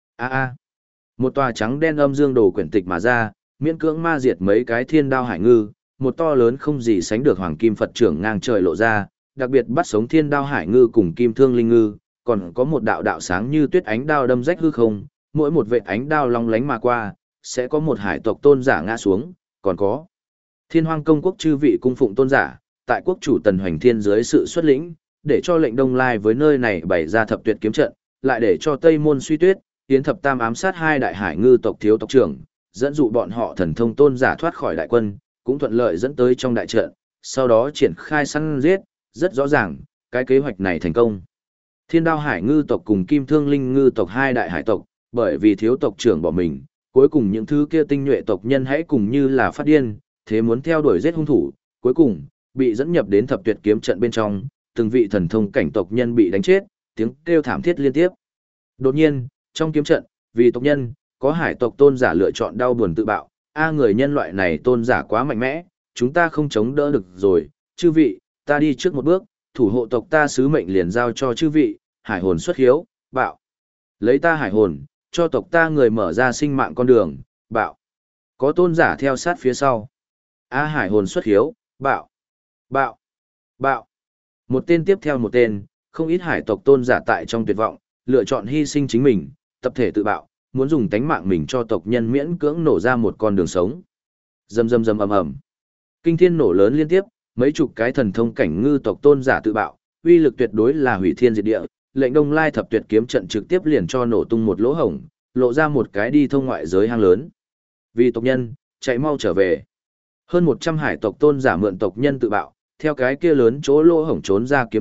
Một tòa trắng đen âm dương đồ quyển tịch mà ra, miễn cưỡng ma diệt mấy cái thiên đao hải ngư, một to lớn không gì sánh được hoàng kim Phật trưởng ngang trời lộ ra, đặc biệt bắt sống thiên đao hải ngư cùng kim thương linh ngư, còn có một đạo đạo sáng như tuyết ánh đao đâm rách hư không, mỗi một vệt ánh đao long lánh mà qua, sẽ có một hải tộc tôn giả ngã xuống, còn có Thiên Hoang công quốc chư vị cung phụng tôn giả, tại quốc chủ Tần Hoành Thiên dưới sự xuất lĩnh, để cho lệnh Đông Lai với nơi này bày ra thập tuyệt kiếm trận, lại để cho Tây Môn Suy Tuyết, Yến Thập Tam ám sát hai đại hải ngư tộc thiếu tộc trưởng, dẫn dụ bọn họ thần thông tôn giả thoát khỏi đại quân, cũng thuận lợi dẫn tới trong đại trận, sau đó triển khai săn giết, rất rõ ràng, cái kế hoạch này thành công. Thiên Đao hải ngư tộc cùng Kim Thương Linh ngư tộc hai đại hải tộc, bởi vì thiếu tộc trưởng bỏ mình, cuối cùng những thứ kia tinh nhuệ tộc nhân hãy cùng như là phát điên, thế muốn theo đuổi giết hung thủ, cuối cùng bị dẫn nhập đến thập tuyệt kiếm trận bên trong, từng vị thần thông cảnh tộc nhân bị đánh chết, tiếng kêu thảm thiết liên tiếp. Đột nhiên, trong kiếm trận, vì tộc nhân, có hải tộc tôn giả lựa chọn đau buồn tự bạo, người nhân loại này tôn giả quá mạnh mẽ, chúng ta không chống đỡ được rồi, chư vị, ta đi trước một bước, thủ hộ tộc ta sứ mệnh liền giao cho chư vị, hải hồn xuất hiếu, bạo. Lấy ta hải hồn, cho tộc ta người mở ra sinh mạng con đường, bạo. Có tôn giả theo sát phía sau. Hải hồn xuất hiếu, bạo, bạo, bạo. Một tên tiếp theo một tên, không ít hải tộc tôn giả tại trong tuyệt vọng, lựa chọn hy sinh chính mình, tập thể tự bạo, muốn dùng tánh mạng mình cho tộc nhân miễn cưỡng nổ ra một con đường sống. Rầm rầm rầm ầm ầm. Kinh thiên nổ lớn liên tiếp, mấy chục cái thần thông cảnh ngư tộc tôn giả tự bạo, uy lực tuyệt đối là hủy thiên diệt địa, lệnh Đông Lai thập tuyệt kiếm trận trực tiếp liền cho nổ tung một lỗ hổng, lộ ra một cái đi thông ngoại giới hang lớn. Vì tộc nhân, chạy mau trở về. Hơn 100 hải tộc tôn giả mượn tộc nhân tự bạo, theo cái kia lớn chỗ lỗ hổng trốn ra kiếm trận,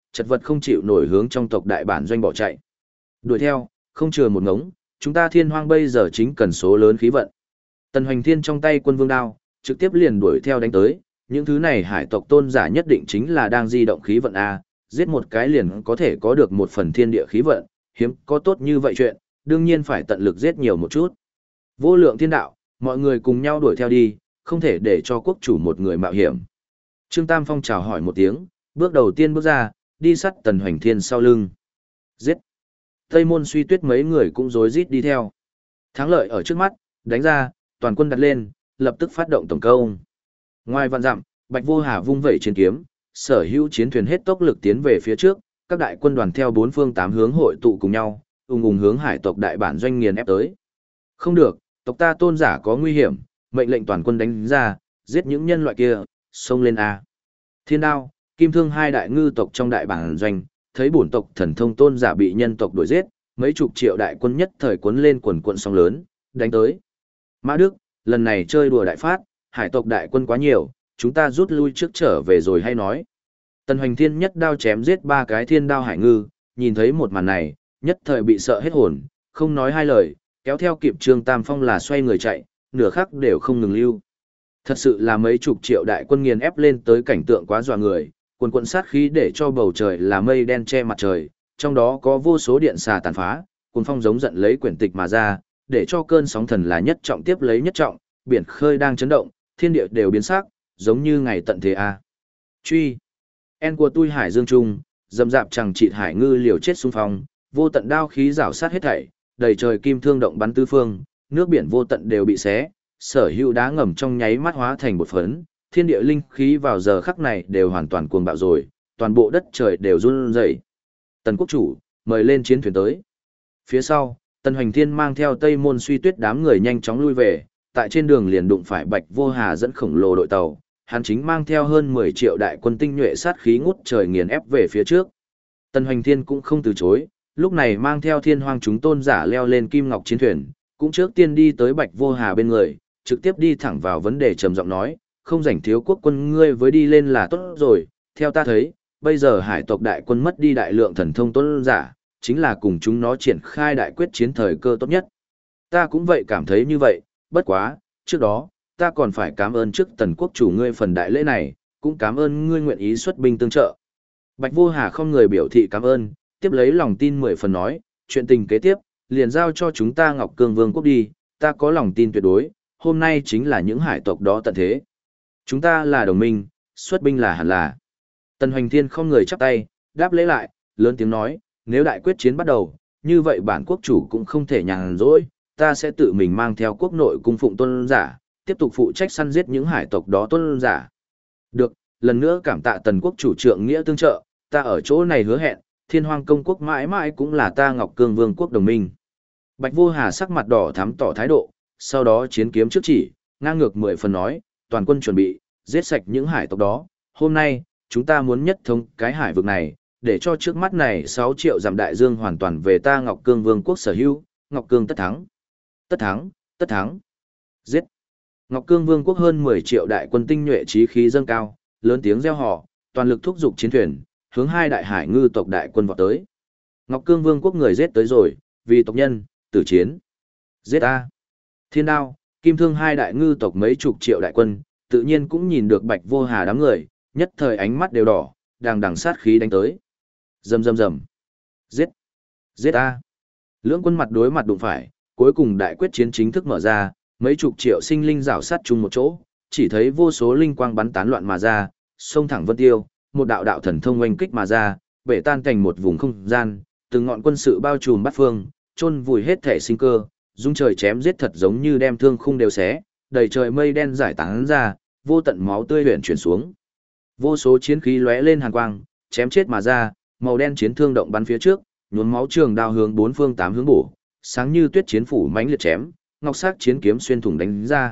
chật vật không chịu nổi hướng trong tộc đại bản doanh bỏ chạy. Đuổi theo, không chừa một ngống, chúng ta Thiên Hoang bây giờ chính cần số lớn khí vận. Tần Hoành Thiên trong tay quân vương đao, trực tiếp liền đuổi theo đánh tới, những thứ này hải tộc tôn giả nhất định chính là đang di động khí vận A, giết một cái liền có thể có được một phần thiên địa khí vận, hiếm có tốt như vậy chuyện, đương nhiên phải tận lực giết nhiều một chút. Vô lượng thiên đạo, mọi người cùng nhau đuổi theo đi, không thể để cho quốc chủ một người mạo hiểm. Trương Tam Phong chào hỏi một tiếng, bước đầu tiên bước ra, đi sát Tần Hoành Thiên sau lưng. Giết! Tây Môn Suy Tuyết mấy người cũng rối rít đi theo. Thắng lợi ở trước mắt, đánh ra, toàn quân đặt lên, lập tức phát động tổng công. Ngoài vạn dặm, Bạch Vô Hà vung vẩy chiến kiếm, sở hữu chiến thuyền hết tốc lực tiến về phía trước, các đại quân đoàn theo bốn phương tám hướng hội tụ cùng nhau, ùng ùng hướng hải tộc đại bản doanh nghiền ép tới. Không được, tộc ta tôn giả có nguy hiểm, mệnh lệnh toàn quân đánh ra, giết những nhân loại kia, xông lên a. Thiên Đao, Kim Thương hai đại ngư tộc trong đại bản doanh, thấy bổn tộc thần thông tôn giả bị nhân tộc đuổi giết, mấy chục triệu đại quân nhất thời cuốn lên quần quận sóng lớn, đánh tới. Mã Đức, lần này chơi đùa đại phát, hải tộc đại quân quá nhiều, chúng ta rút lui trước trở về rồi hay nói. Tần Hoành Thiên nhất đao chém giết ba cái thiên đao hải ngư, nhìn thấy một màn này, nhất thời bị sợ hết hồn, không nói hai lời, kéo theo kịp Trương Tam Phong là xoay người chạy, nửa khắc đều không ngừng lưu. Thật sự là mấy chục triệu đại quân nghiền ép lên tới cảnh tượng quá dọa người, quần quần sát khí để cho bầu trời là mây đen che mặt trời, trong đó có vô số điện xà tàn phá, cuồng phong giống giận lấy quyển tịch mà ra, để cho cơn sóng thần là nhất trọng tiếp lấy nhất trọng, biển khơi đang chấn động, thiên địa đều biến sắc, giống như ngày tận thế a. Truy, en của tui hải dương trung, dầm dạp chẳng chịt hải ngư liều chết xung phong, vô tận đao khí rảo sát hết thảy, đầy trời kim thương động bắn tứ phương, nước biển vô tận đều bị xé, sở hữu đá ngầm trong nháy mắt hóa thành bột phấn, thiên địa linh khí vào giờ khắc này đều hoàn toàn cuồng bạo rồi, toàn bộ đất trời đều run rẩy. Tần quốc chủ, mời lên chiến thuyền tới. Phía sau, Tần Hoành Thiên mang theo Tây Môn Suy Tuyết đám người nhanh chóng lui về, tại trên đường liền đụng phải Bạch Vô Hà dẫn khổng lồ đội tàu, hắn chính mang theo hơn 10 triệu đại quân tinh nhuệ sát khí ngút trời nghiền ép về phía trước. Tần Hoành Thiên cũng không từ chối, lúc này mang theo Thiên Hoang chúng tôn giả leo lên Kim Ngọc chiến thuyền, cũng trước tiên đi tới Bạch Vô Hà bên người, trực tiếp đi thẳng vào vấn đề trầm giọng nói, không rảnh thiếu quốc quân ngươi với đi lên là tốt rồi, theo ta thấy, bây giờ hải tộc đại quân mất đi đại lượng thần thông tôn giả, chính là cùng chúng nó triển khai đại quyết chiến thời cơ tốt nhất. Ta cũng vậy cảm thấy như vậy, bất quá, trước đó, ta còn phải cảm ơn trước Tần quốc chủ ngươi phần đại lễ này, cũng cảm ơn ngươi nguyện ý xuất binh tương trợ. Bạch Vô Hà không người biểu thị cảm ơn, tiếp lấy lòng tin 10 phần nói, chuyện tình kế tiếp, liền giao cho chúng ta Ngọc Cương Vương quốc đi, ta có lòng tin tuyệt đối, hôm nay chính là những hải tộc đó tận thế. Chúng ta là đồng minh, xuất binh là hẳn là. Tần Hoành Thiên không người chắp tay, đáp lễ lại, lớn tiếng nói, nếu đại quyết chiến bắt đầu, như vậy bản quốc chủ cũng không thể nhàn rỗi, ta sẽ tự mình mang theo quốc nội cung phụng tôn giả, tiếp tục phụ trách săn giết những hải tộc đó tôn giả. Được, lần nữa cảm tạ Tần quốc chủ trượng nghĩa tương trợ, ta ở chỗ này hứa hẹn, Thiên Hoang công quốc mãi mãi cũng là ta Ngọc Cương Vương quốc đồng minh. Bạch Vô Hà sắc mặt đỏ thắm tỏ thái độ, sau đó chiến kiếm trước chỉ, ngang ngược 10 phần nói, toàn quân chuẩn bị, giết sạch những hải tộc đó, hôm nay, chúng ta muốn nhất thống cái hải vực này, để cho trước mắt này 6 triệu dặm đại dương hoàn toàn về ta Ngọc Cương Vương quốc sở hữu, Ngọc Cương tất thắng. Tất thắng, tất thắng. Giết. Ngọc Cương Vương quốc hơn 10 triệu đại quân tinh nhuệ chí khí dâng cao, lớn tiếng reo hò, toàn lực thúc giục chiến thuyền, hướng hai đại hải ngư tộc đại quân vọt tới. Ngọc Cương Vương quốc người giết tới rồi, vì tộc nhân, tử chiến. Giết a. Thiên Đao, Kim Thương hai đại ngư tộc mấy chục triệu đại quân, tự nhiên cũng nhìn được Bạch Vô Hà đám người, nhất thời ánh mắt đều đỏ, đang đằng sát khí đánh tới. Rầm rầm rầm. Giết. Giết a. Lưỡng quân mặt đối mặt đụng phải, cuối cùng đại quyết chiến chính thức mở ra, mấy chục triệu sinh linh rảo sát chung một chỗ, chỉ thấy vô số linh quang bắn tán loạn mà ra, xông thẳng vân tiêu, một đạo đạo thần thông oanh kích mà ra, bể tan thành một vùng không gian, từng ngọn quân sự bao trùm bát phương, chôn vùi hết thể sinh cơ, dung trời chém giết thật giống như đem thương khung đều xé, đầy trời mây đen giải tán ra, vô tận máu tươi huyền chuyển xuống. Vô số chiến khí lóe lên hàn quang, chém chết mà ra, màu đen chiến thương động bắn phía trước, nhuốm máu trường đao hướng bốn phương tám hướng bổ, sáng như tuyết chiến phủ mãnh liệt chém, ngọc sắc chiến kiếm xuyên thủng đánh ra.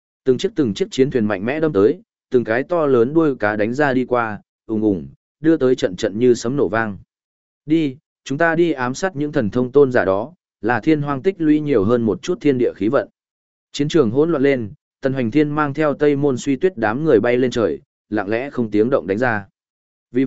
Từng chiếc chiến thuyền mạnh mẽ đâm tới, từng cái to lớn đuôi cá đánh ra đi qua, ùng ùng, đưa tới trận trận như sấm nổ vang. Đi, chúng ta đi ám sát những thần thông tôn giả đó, là Thiên Hoang tích lũy nhiều hơn một chút thiên địa khí vận. Chiến trường hỗn loạn lên, Tần Hoành Thiên mang theo Tây Môn Suy Tuyết đám người bay lên trời, lặng lẽ không tiếng động đánh ra. Vì vậy,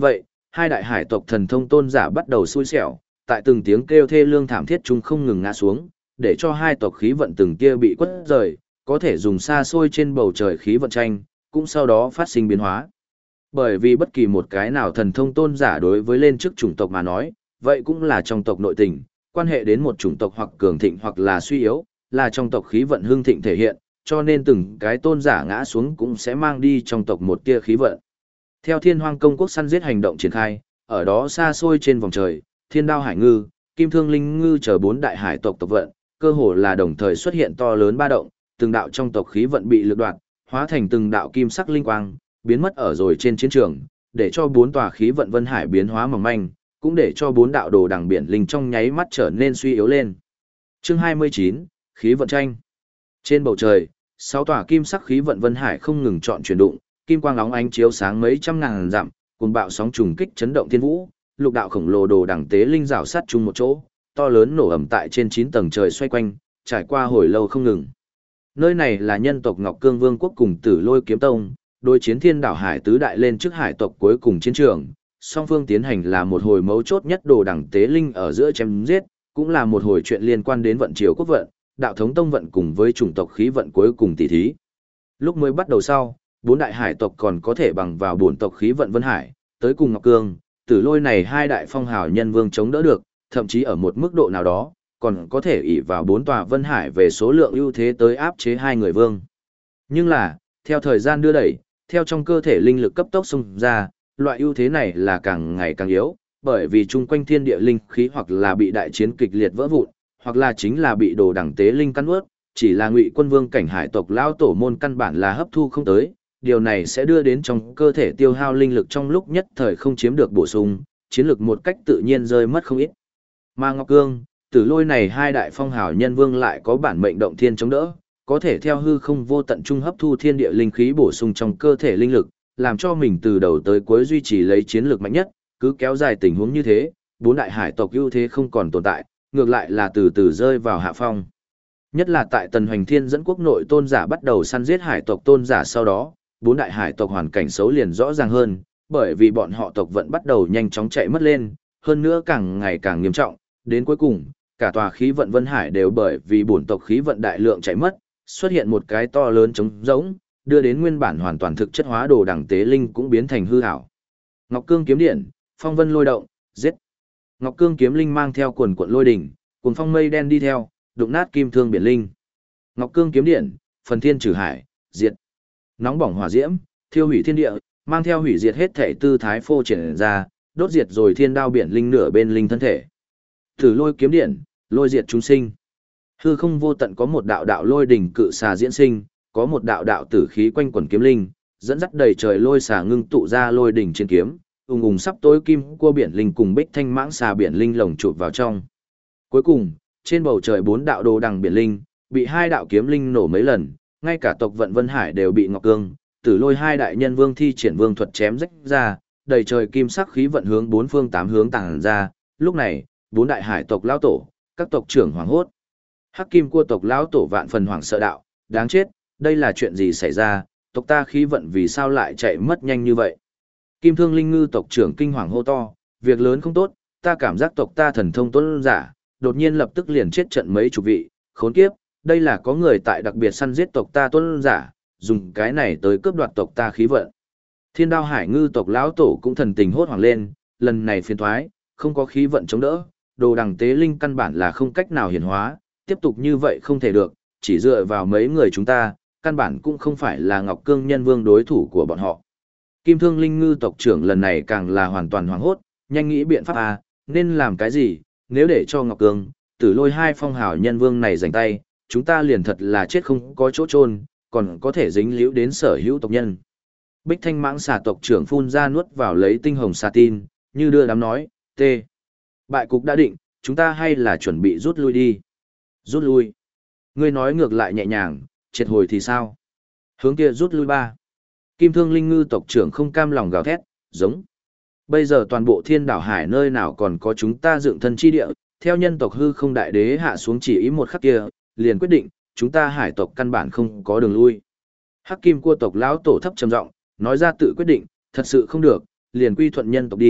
hai đại hải tộc thần thông tôn giả bắt đầu xui xẻo, tại từng tiếng kêu thê lương thảm thiết chung không ngừng ngã xuống, để cho hai tộc khí vận từng kia bị quất rời, có thể dùng xa xôi trên bầu trời khí vận tranh, cũng sau đó phát sinh biến hóa. Bởi vì bất kỳ một cái nào thần thông tôn giả đối với lên trước chủng tộc mà nói, vậy cũng là trong tộc nội tình, quan hệ đến một chủng tộc hoặc cường thịnh hoặc là suy yếu, là trong tộc khí vận hưng thịnh thể hiện, cho nên từng cái tôn giả ngã xuống cũng sẽ mang đi trong tộc một tia khí vận. Theo Thiên Hoang công quốc săn giết hành động triển khai, ở đó xa xôi trên vòng trời, Thiên Đao Hải Ngư, Kim Thương Linh Ngư chờ bốn đại hải tộc tộc vận, cơ hồ là đồng thời xuất hiện to lớn ba động, từng đạo trong tộc khí vận bị lực đoạt, hóa thành từng đạo kim sắc linh quang, biến mất ở rồi trên chiến trường, để cho bốn tòa khí vận vân hải biến hóa mỏng manh, cũng để cho bốn đạo đồ đằng biển linh trong nháy mắt trở nên suy yếu lên. Chương 29, khí vận tranh. Trên bầu trời, sáu tòa kim sắc khí vận vân hải không ngừng chọn chuyển động, kim quang óng ánh chiếu sáng mấy trăm ngàn dặm, cùng bạo sóng trùng kích chấn động thiên vũ, lục đạo khổng lồ đồ đằng tế linh rảo sát chung một chỗ, to lớn nổ ầm tại trên 9 tầng trời xoay quanh, trải qua hồi lâu không ngừng. Nơi này là nhân tộc Ngọc Cương Vương quốc cùng Tử Lôi Kiếm Tông, đối chiến Thiên Đảo Hải tứ đại lên trước hải tộc cuối cùng chiến trường, song phương tiến hành là một hồi mấu chốt nhất đồ đằng tế linh ở giữa chém giết, cũng là một hồi chuyện liên quan đến vận triều quốc vận, đạo thống tông vận cùng với chủng tộc khí vận cuối cùng tỷ thí. Lúc mới bắt đầu sau, bốn đại hải tộc còn có thể bằng vào bổn tộc khí vận Vân Hải, tới cùng Ngọc Cương, Tử Lôi này hai đại phong hào nhân vương chống đỡ được, thậm chí ở một mức độ nào đó, còn có thể ỷ vào bốn tòa Vân Hải về số lượng ưu thế tới áp chế hai người vương. Nhưng là, theo thời gian đưa đẩy, theo trong cơ thể linh lực cấp tốc xung ra, loại ưu thế này là càng ngày càng yếu, bởi vì chung quanh thiên địa linh khí hoặc là bị đại chiến kịch liệt vỡ vụn, hoặc là chính là bị đồ đẳng tế linh căn ướt, chỉ là Ngụy Quân Vương cảnh hải tộc lao tổ môn căn bản là hấp thu không tới, điều này sẽ đưa đến trong cơ thể tiêu hao linh lực trong lúc nhất thời không chiếm được bổ sung, chiến lực một cách tự nhiên rơi mất không ít. Mà Ngọc Cương, Tử Lôi này hai đại phong hào nhân vương lại có bản mệnh động thiên chống đỡ, có thể theo hư không vô tận trung hấp thu thiên địa linh khí bổ sung trong cơ thể linh lực, làm cho mình từ đầu tới cuối duy trì lấy chiến lược mạnh nhất, cứ kéo dài tình huống như thế, bốn đại hải tộc ưu thế không còn tồn tại, ngược lại là từ từ rơi vào hạ phong. Nhất là tại Tần Hoành Thiên dẫn quốc nội tôn giả bắt đầu săn giết hải tộc tôn giả sau đó, bốn đại hải tộc hoàn cảnh xấu liền rõ ràng hơn, bởi vì bọn họ tộc vận bắt đầu nhanh chóng chạy mất lên, hơn nữa càng ngày càng nghiêm trọng, đến cuối cùng, cả tòa khí vận Vân Hải đều bởi vì bổn tộc khí vận đại lượng chạy mất, xuất hiện một cái to lớn trống rỗng, đưa đến nguyên bản hoàn toàn thực chất hóa đồ đẳng tế linh cũng biến thành hư ảo. Ngọc Cương kiếm điện, phong vân lôi động, giết. Ngọc Cương kiếm linh mang theo quần quận lôi đỉnh, cùng phong mây đen đi theo, đụng nát kim thương biển linh. Ngọc Cương kiếm điện, phần thiên trừ hải, diệt. Nóng bỏng hỏa diễm, thiêu hủy thiên địa, mang theo hủy diệt hết thể tư thái phô triển ra, đốt diệt rồi thiên đao biển linh nửa bên linh thân thể. Thử lôi kiếm điện, lôi diệt chúng sinh. Hư không vô tận có một đạo đạo lôi đỉnh cự xà diễn sinh, có một đạo đạo tử khí quanh quẩn kiếm linh, dẫn dắt đầy trời lôi xà ngưng tụ ra lôi đỉnh trên kiếm, ùng ùng sắp tối kim cua biển linh cùng bích thanh mãng xà biển linh lồng chụp vào trong. Cuối cùng, trên bầu trời bốn đạo đồ đằng biển linh, bị hai đạo kiếm linh nổ mấy lần, ngay cả tộc vận Vân Hải đều bị Ngọc Cương, Tử Lôi hai đại nhân vương thi triển vương thuật chém rách ra, đầy trời kim sắc khí vận hướng bốn phương tám hướng tàng ra. Lúc này, bốn đại hải tộc lão tổ, các tộc trưởng hoảng hốt. Hắc Kim cua tộc lão tổ vạn phần hoảng sợ đạo, đáng chết, đây là chuyện gì xảy ra, tộc ta khí vận vì sao lại chạy mất nhanh như vậy. Kim Thương Linh Ngư tộc trưởng kinh hoàng hô to, việc lớn không tốt, ta cảm giác tộc ta thần thông tuấn giả, đột nhiên lập tức liền chết trận mấy chục vị, khốn kiếp, đây là có người tại đặc biệt săn giết tộc ta tuấn giả, dùng cái này tới cướp đoạt tộc ta khí vận. Thiên Đao Hải Ngư tộc lão tổ cũng thần tình hốt hoảng lên, lần này phiền thoái, không có khí vận chống đỡ, đồ đằng tế linh căn bản là không cách nào hiển hóa, tiếp tục như vậy không thể được, chỉ dựa vào mấy người chúng ta, căn bản cũng không phải là Ngọc Cương nhân vương đối thủ của bọn họ. Kim Thương Linh Ngư tộc trưởng lần này càng là hoàn toàn hoảng hốt, nhanh nghĩ biện pháp nên làm cái gì, nếu để cho Ngọc Cương, Tử Lôi hai phong hào nhân vương này giành tay, chúng ta liền thật là chết không có chỗ chôn, còn có thể dính líu đến sở hữu tộc nhân. Bích Thanh Mãng xà tộc trưởng phun ra nuốt vào lấy tinh hồng xà tin, như đưa đám nói, bại cục đã định, chúng ta hay là chuẩn bị rút lui đi. Rút lui. Ngươi nói ngược lại nhẹ nhàng, triệt hồi thì sao? Hướng kia rút lui ba. Kim Thương Linh Ngư tộc trưởng không cam lòng gào thét, giống. Bây giờ toàn bộ Thiên Đảo Hải nơi nào còn có chúng ta dựng thân chi địa, theo nhân tộc hư không đại đế hạ xuống chỉ ý một khắc kia, liền quyết định, chúng ta hải tộc căn bản không có đường lui. Hắc Kim cua tộc lão tổ thấp trầm giọng, nói ra tự quyết định, thật sự không được, liền quy thuận nhân tộc đi,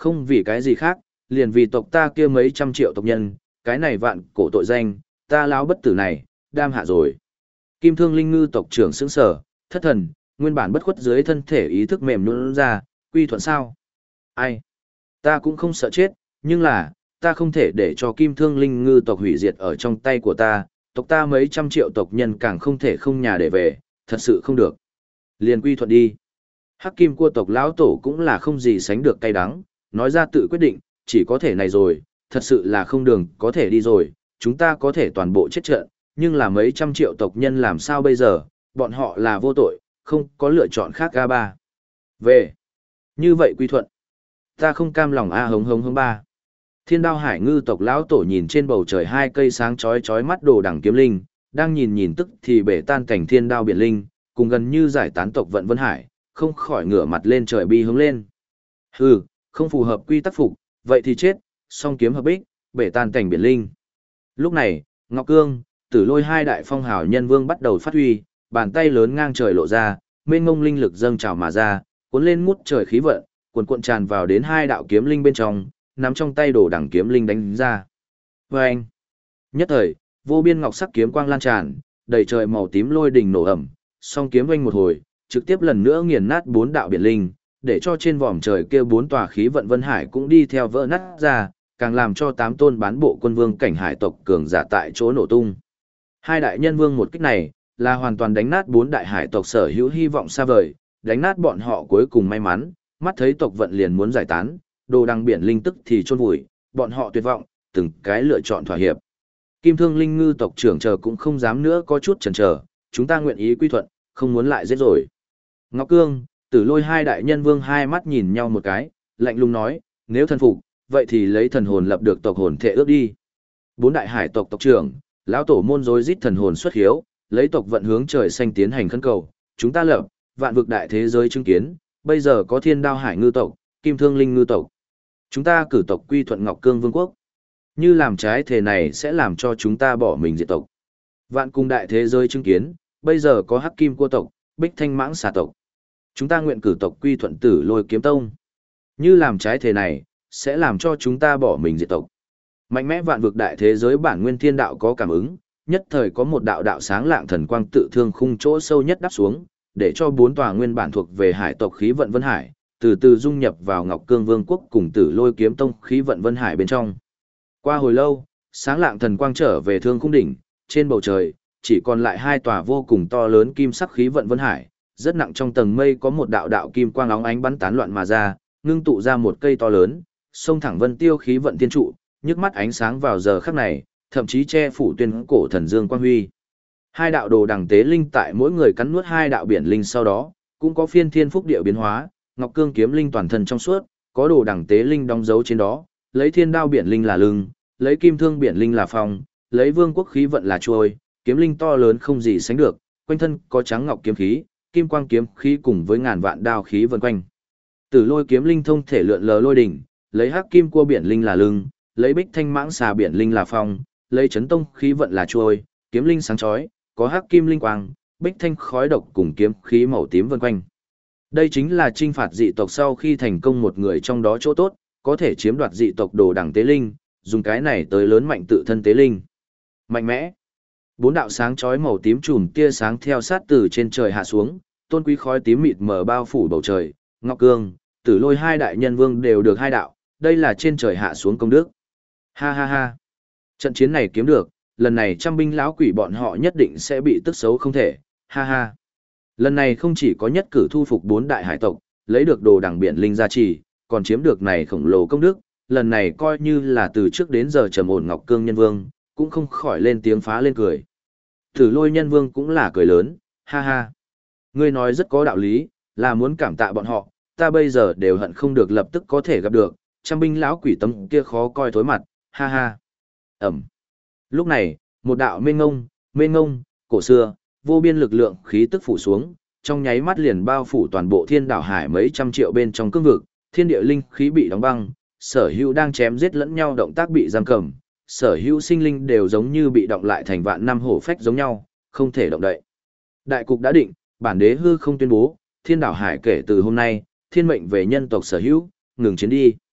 Không vì cái gì khác, liền vì tộc ta kia mấy trăm triệu tộc nhân, cái này vạn cổ tội danh, ta lão bất tử này, đam hạ rồi. Kim Thương Linh Ngư tộc trưởng sững sờ, thất thần, nguyên bản bất khuất dưới thân thể ý thức mềm nhũn ra, quy thuận sao? Ai? Ta cũng không sợ chết, nhưng là, ta không thể để cho Kim Thương Linh Ngư tộc hủy diệt ở trong tay của ta, tộc ta mấy trăm triệu tộc nhân càng không thể không nhà để về, thật sự không được. Liền quy thuận đi. Hắc Kim Cua tộc lão tổ cũng là không gì sánh được cay đắng, nói ra tự quyết định, chỉ có thể này rồi, thật sự là không đường có thể đi rồi, chúng ta có thể toàn bộ chết trận, nhưng là mấy trăm triệu tộc nhân làm sao bây giờ, bọn họ là vô tội, không có lựa chọn khác a ba. Về. Như vậy quy thuận. Ta không cam lòng a hống hống hống ba. Thiên Đao Hải Ngư tộc lão tổ nhìn trên bầu trời hai cây sáng chói chói mắt đồ đằng kiếm linh, đang nhìn nhìn tức thì bể tan cảnh thiên đao biển linh, cùng gần như giải tán tộc vận Vân Hải, không khỏi ngửa mặt lên trời bi hướng lên. Hừ, không phù hợp quy tắc phục, vậy thì chết, song kiếm hợp bích, bể tan cảnh biển linh. Lúc này, Ngọc Cương, Tử Lôi hai đại phong hào nhân vương bắt đầu phát huy, bàn tay lớn ngang trời lộ ra, mênh mông linh lực dâng trào mà ra, cuốn lên ngút trời khí vận, cuồn tràn vào đến hai đạo kiếm linh bên trong, nắm trong tay đồ đằng kiếm linh đánh ra. Vâng! Nhất thời, vô biên ngọc sắc kiếm quang lan tràn, đầy trời màu tím lôi đình nổ ẩm, song kiếm vang một hồi, trực tiếp lần nữa nghiền nát bốn đạo biển linh, để cho trên vòm trời kia bốn tòa khí vận vân hải cũng đi theo vỡ nát ra, càng làm cho tám tôn bán bộ quân vương cảnh hải tộc cường giả tại chỗ nổ tung. Hai đại nhân vương một kích này, là hoàn toàn đánh nát bốn đại hải tộc sở hữu hy vọng xa vời, đánh nát bọn họ cuối cùng may mắn, mắt thấy tộc vận liền muốn giải tán, đồ đằng biển linh tức thì chôn vùi, bọn họ tuyệt vọng, từng cái lựa chọn thỏa hiệp. Kim Thương Linh Ngư tộc trưởng chờ cũng không dám nữa có chút chần chờ, chúng ta nguyện ý quy thuận, không muốn lại giết rồi. Ngọc Cương, Tử Lôi hai đại nhân vương hai mắt nhìn nhau một cái, lạnh lùng nói, nếu thần phục, vậy thì lấy thần hồn lập được tộc hồn thể ước đi. Bốn đại hải tộc tộc trưởng, lão tổ môn rối rít thần hồn xuất hiếu, lấy tộc vận hướng trời xanh tiến hành khấn cầu, chúng ta lập, vạn vực đại thế giới chứng kiến, bây giờ có Thiên Đao Hải Ngư tộc, Kim Thương Linh Ngư tộc. Chúng ta cử tộc quy thuận Ngọc Cương Vương quốc. Như làm trái thể này sẽ làm cho chúng ta bỏ mình diệt tộc. Vạn cung đại thế giới chứng kiến, bây giờ có Hắc Kim Cua tộc, Bích Thanh Mãng xà tộc. Chúng ta nguyện cử tộc quy thuận Tử Lôi Kiếm Tông. Như làm trái thể này, sẽ làm cho chúng ta bỏ mình diệt tộc. Mạnh mẽ vạn vực đại thế giới bản nguyên thiên đạo có cảm ứng, nhất thời có một đạo đạo sáng lạng thần quang tự thương khung chỗ sâu nhất đáp xuống, để cho bốn tòa nguyên bản thuộc về hải tộc khí vận Vân Hải, từ từ dung nhập vào Ngọc Cương Vương quốc cùng Tử Lôi Kiếm Tông khí vận Vân Hải bên trong. Qua hồi lâu, sáng lạng thần quang trở về thương khung đỉnh, trên bầu trời, chỉ còn lại hai tòa vô cùng to lớn kim sắc khí vận Vân Hải, rất nặng trong tầng mây có một đạo đạo kim quang óng ánh bắn tán loạn mà ra, ngưng tụ ra một cây to lớn, xông thẳng vân tiêu khí vận thiên trụ, nhức mắt ánh sáng vào giờ khắc này, thậm chí che phủ tuyên cổ thần dương quang huy. Hai đạo đồ đằng tế linh tại mỗi người cắn nuốt hai đạo biển linh sau đó, cũng có phiên thiên phúc địa biến hóa, Ngọc Cương kiếm linh toàn thân trong suốt, có đồ đằng tế linh đóng dấu trên đó, lấy thiên đao biển linh là lưng, lấy kim thương biển linh là phòng, lấy vương quốc khí vận là chuôi, kiếm linh to lớn không gì sánh được, quanh thân có trắng ngọc kiếm khí, kim quang kiếm khí cùng với ngàn vạn đao khí vần quanh. Tử Lôi kiếm linh thông thể lượn lờ lôi đỉnh, lấy hắc kim cua biển linh là lưng, lấy bích thanh mãng xà biển linh là phong, lấy chấn tông khí vận là chuôi, kiếm linh sáng chói, có hắc kim linh quang, bích thanh khói độc cùng kiếm khí màu tím vần quanh. Đây chính là trinh phạt dị tộc sau khi thành công một người trong đó chỗ tốt, có thể chiếm đoạt dị tộc đồ đẳng tế linh, dùng cái này tới lớn mạnh tự thân tế linh. Mạnh mẽ. Bốn đạo sáng chói màu tím chùm tia sáng theo sát từ trên trời hạ xuống, tôn quý khói tím mịt mờ bao phủ bầu trời, Ngọc Cương, Tử Lôi hai đại nhân vương đều được hai đạo, đây là trên trời hạ xuống công đức. Ha ha ha. Trận chiến này kiếm được, lần này trăm binh lão quỷ bọn họ nhất định sẽ bị tức xấu không thể, ha ha. Lần này không chỉ có nhất cử thu phục bốn đại hải tộc, lấy được đồ đẳng biển linh gia trì, còn chiếm được này khổng lồ công đức, lần này coi như là từ trước đến giờ trầm ổn Ngọc Cương nhân vương, cũng không khỏi lên tiếng phá lên cười. Tử Lôi nhân vương cũng là cười lớn, ha ha. Ngươi nói rất có đạo lý, là muốn cảm tạ bọn họ, ta bây giờ đều hận không được lập tức có thể gặp được, trăm binh lão quỷ tấm kia khó coi thối mặt, ha ha. Ẩm. Lúc này, một đạo mênh ngông, cổ xưa, vô biên lực lượng khí tức phủ xuống, trong nháy mắt liền bao phủ toàn bộ thiên đảo hải mấy trăm triệu bên trong cương vực, thiên địa linh khí bị đóng băng, sở hữu đang chém giết lẫn nhau động tác bị giam cầm, sở hữu sinh linh đều giống như bị động lại thành vạn năm hổ phách giống nhau, không thể động đậy. Đại cục đã định, bản đế hư không tuyên bố, thiên đảo hải kể từ hôm nay, thiên mệnh về nhân tộc sở hữu, ngừng chiến đi.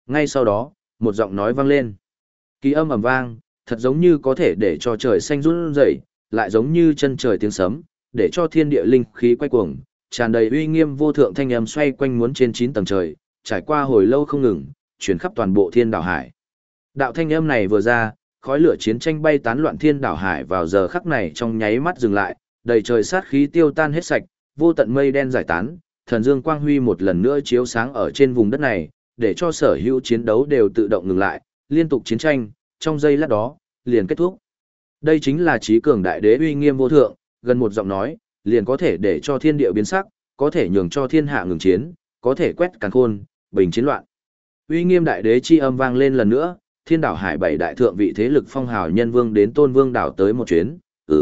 Ngay sau đó, một giọng nói vang lên. Kỳ âm ầm vang, thật giống như có thể để cho trời xanh run rẩy, lại giống như chân trời tiếng sấm, để cho thiên địa linh khí quay cuồng, tràn đầy uy nghiêm vô thượng thanh âm xoay quanh muốn trên 9 tầng trời, trải qua hồi lâu không ngừng, truyền khắp toàn bộ thiên đảo hải. Đạo thanh âm này vừa ra, khói lửa chiến tranh bay tán loạn thiên đảo hải vào giờ khắc này trong nháy mắt dừng lại, đầy trời sát khí tiêu tan hết sạch, vô tận mây đen giải tán, thần dương quang huy một lần nữa chiếu sáng ở trên vùng đất này, để cho sở hữu chiến đấu đều tự động ngừng lại, liên tục chiến tranh, trong giây lát đó, liền kết thúc. Đây chính là trí cường đại đế uy nghiêm vô thượng, gần một giọng nói, liền có thể để cho thiên địa biến sắc, có thể nhường cho thiên hạ ngừng chiến, có thể quét càn khôn, bình chiến loạn. Uy nghiêm đại đế chi âm vang lên lần nữa, thiên đảo hải bảy đại thượng vị thế lực phong hào nhân vương đến tôn vương đảo tới một chuyến,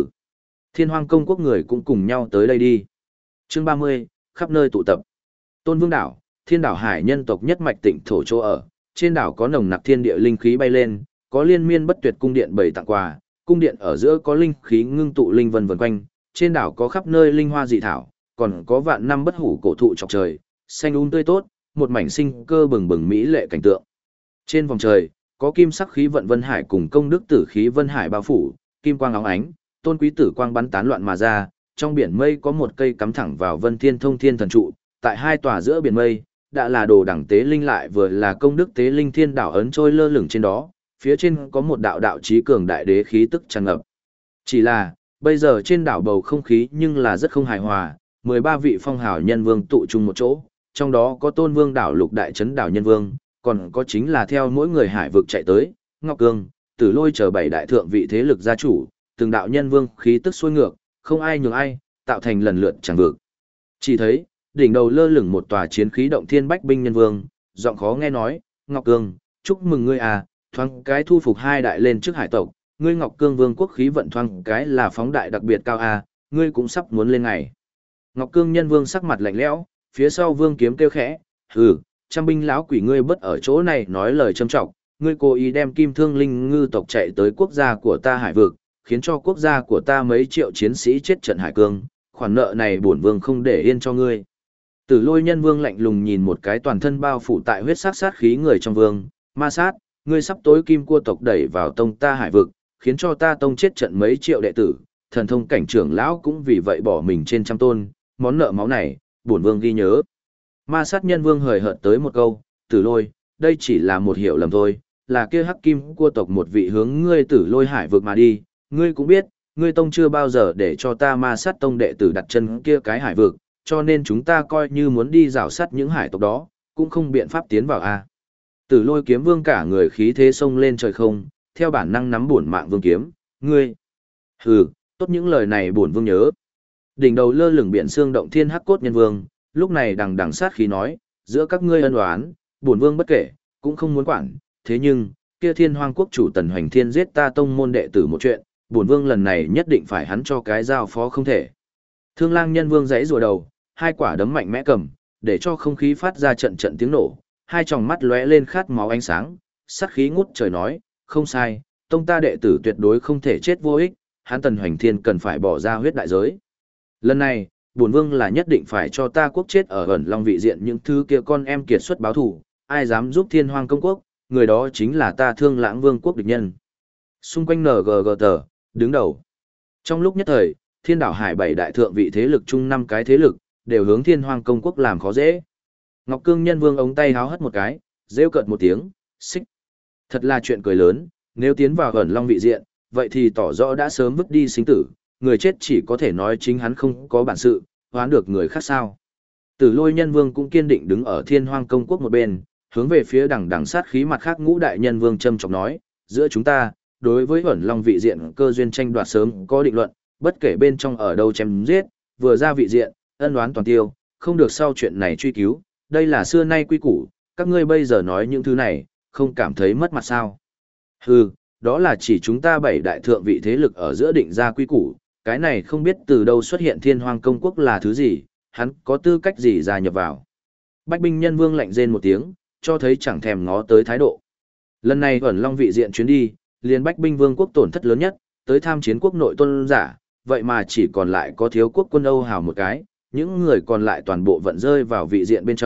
Thiên hoang công quốc người cũng cùng nhau tới đây đi. Chương 30, khắp nơi tụ tập. Tôn vương đảo, thiên đảo hải nhân tộc nhất mạch tịnh thổ chỗ ở, trên đảo có nồng nặc thiên địa linh khí bay lên, có liên miên bất tuyệt cung điện bày tặng quà, cung điện ở giữa có linh khí ngưng tụ linh vân vần quanh, trên đảo có khắp nơi linh hoa dị thảo, còn có vạn năm bất hủ cổ thụ chọc trời, xanh tươi tốt, một mảnh sinh cơ bừng bừng mỹ lệ cảnh tượng. Trên vòng trời, có kim sắc khí vận vân hải cùng công đức tử khí vân hải bao phủ, kim quang óng ánh, tôn quý tử quang bắn tán loạn mà ra, trong biển mây có một cây cắm thẳng vào vân thiên thông thiên thần trụ, tại hai tòa giữa biển mây, đã là đồ đẳng tế linh lại vừa là công đức tế linh thiên đảo ấn trôi lơ lửng trên đó, phía trên có một đạo đạo chí cường đại đế khí tức tràn ngập. Chỉ là, bây giờ trên đảo bầu không khí nhưng là rất không hài hòa, 13 vị phong hào nhân vương tụ chung một chỗ, trong đó có Tôn Vương đảo Lục đại trấn đảo nhân vương, còn có chính là theo mỗi người hải vực chạy tới, Ngọc Cương, Tử Lôi chờ bảy đại thượng vị thế lực gia chủ, từng đạo nhân vương khí tức xuôi ngược, không ai nhường ai, tạo thành lần lượt chẳng vực. Chỉ thấy, đỉnh đầu lơ lửng một tòa chiến khí động thiên bách binh nhân vương, giọng khó nghe nói, Ngọc Cương, chúc mừng ngươi à, thoáng cái thu phục hai đại lên trước hải tộc, ngươi Ngọc Cương vương quốc khí vận thoáng cái là phóng đại đặc biệt cao à, ngươi cũng sắp muốn lên ngày. Ngọc Cương nhân vương sắc mặt lạnh lẽo, phía sau vương kiếm kêu khẽ, hừ, trăm binh lão quỷ ngươi bất ở chỗ này nói lời châm trọng, ngươi cố ý đem kim thương linh ngư tộc chạy tới quốc gia của ta hải vực, khiến cho quốc gia của ta mấy triệu chiến sĩ chết trận hải cương, khoản nợ này bổn vương không để yên cho ngươi. Tử Lôi nhân vương lạnh lùng nhìn một cái toàn thân bao phủ tại huyết sắc sát khí người trong vương, ma sát, ngươi sắp tối kim cua tộc đẩy vào tông ta hải vực, khiến cho ta tông chết trận mấy triệu đệ tử, thần thông cảnh trưởng lão cũng vì vậy bỏ mình trên trăm tôn, món nợ máu này, bổn vương ghi nhớ. Ma sát nhân vương hời hợt tới một câu, Tử Lôi, đây chỉ là một hiểu lầm thôi, là kia hắc kim cua tộc một vị hướng ngươi Tử Lôi hải vực mà đi, ngươi cũng biết, ngươi tông chưa bao giờ để cho ta ma sát tông đệ tử đặt chân kia cái hải vực, cho nên chúng ta coi như muốn đi rào sát những hải tộc đó, cũng không biện pháp tiến vào a. Tử Lôi kiếm vương cả người khí thế xông lên trời không, theo bản năng nắm bổn mạng vương kiếm, ngươi. Hừ, tốt những lời này bổn vương nhớ. Đỉnh đầu lơ lửng biển xương động thiên hắc cốt nhân vương, lúc này đằng đằng sát khí nói, giữa các ngươi ân oán, bổn vương bất kể, cũng không muốn quản, thế nhưng, kia Thiên Hoang quốc chủ Tần Hoành Thiên giết ta tông môn đệ tử một chuyện, bổn vương lần này nhất định phải hắn cho cái giao phó không thể. Thương Lang nhân vương giãy rùa đầu, hai quả đấm mạnh mẽ cầm, để cho không khí phát ra trận trận tiếng nổ, hai tròng mắt lóe lên khát máu ánh sáng, sát khí ngút trời nói, không sai, tông ta đệ tử tuyệt đối không thể chết vô ích, hắn Tần Hoành Thiên cần phải bỏ ra huyết đại giới. Lần này, bổn vương là nhất định phải cho ta quốc chết ở ẩn long vị diện những thứ kia con em kiệt xuất báo thù, ai dám giúp Thiên Hoang công quốc, người đó chính là ta Thương Lãng vương quốc địch nhân. Xung quanh NGGT, đứng đầu. Trong lúc nhất thời, thiên đảo hải bảy đại thượng vị thế lực chung 5 cái thế lực, đều hướng Thiên Hoang công quốc làm khó dễ. Ngọc Cương nhân vương ống tay háo hất một cái, rêu cợt một tiếng, xích. Thật là chuyện cười lớn, nếu tiến vào ẩn long vị diện, vậy thì tỏ rõ đã sớm vứt đi sinh tử, người chết chỉ có thể nói chính hắn không có bản sự, hoán được người khác sao. Tử Lôi nhân vương cũng kiên định đứng ở Thiên Hoang công quốc một bên, hướng về phía đằng đằng sát khí mặt khác ngũ đại nhân vương châm trọng nói, giữa chúng ta, đối với ẩn long vị diện cơ duyên tranh đoạt sớm có định luận, bất kể bên trong ở đâu chém giết, vừa ra vị diện, ân oán toàn tiêu, không được sau chuyện này truy cứu, đây là xưa nay quy củ, các ngươi bây giờ nói những thứ này, không cảm thấy mất mặt sao. Hừ, đó là chỉ chúng ta bảy đại thượng vị thế lực ở giữa định ra quy củ, cái này không biết từ đâu xuất hiện Thiên Hoang công quốc là thứ gì, hắn có tư cách gì gia nhập vào. Bách binh nhân vương lạnh rên một tiếng, cho thấy chẳng thèm ngó tới thái độ. Lần này ẩn long vị diện chuyến đi, liền Bách binh vương quốc tổn thất lớn nhất, tới tham chiến quốc nội tuân giả, vậy mà chỉ còn lại có thiếu quốc quân Âu Hào một cái, những người còn lại toàn bộ vận rơi vào vị diện bên trong,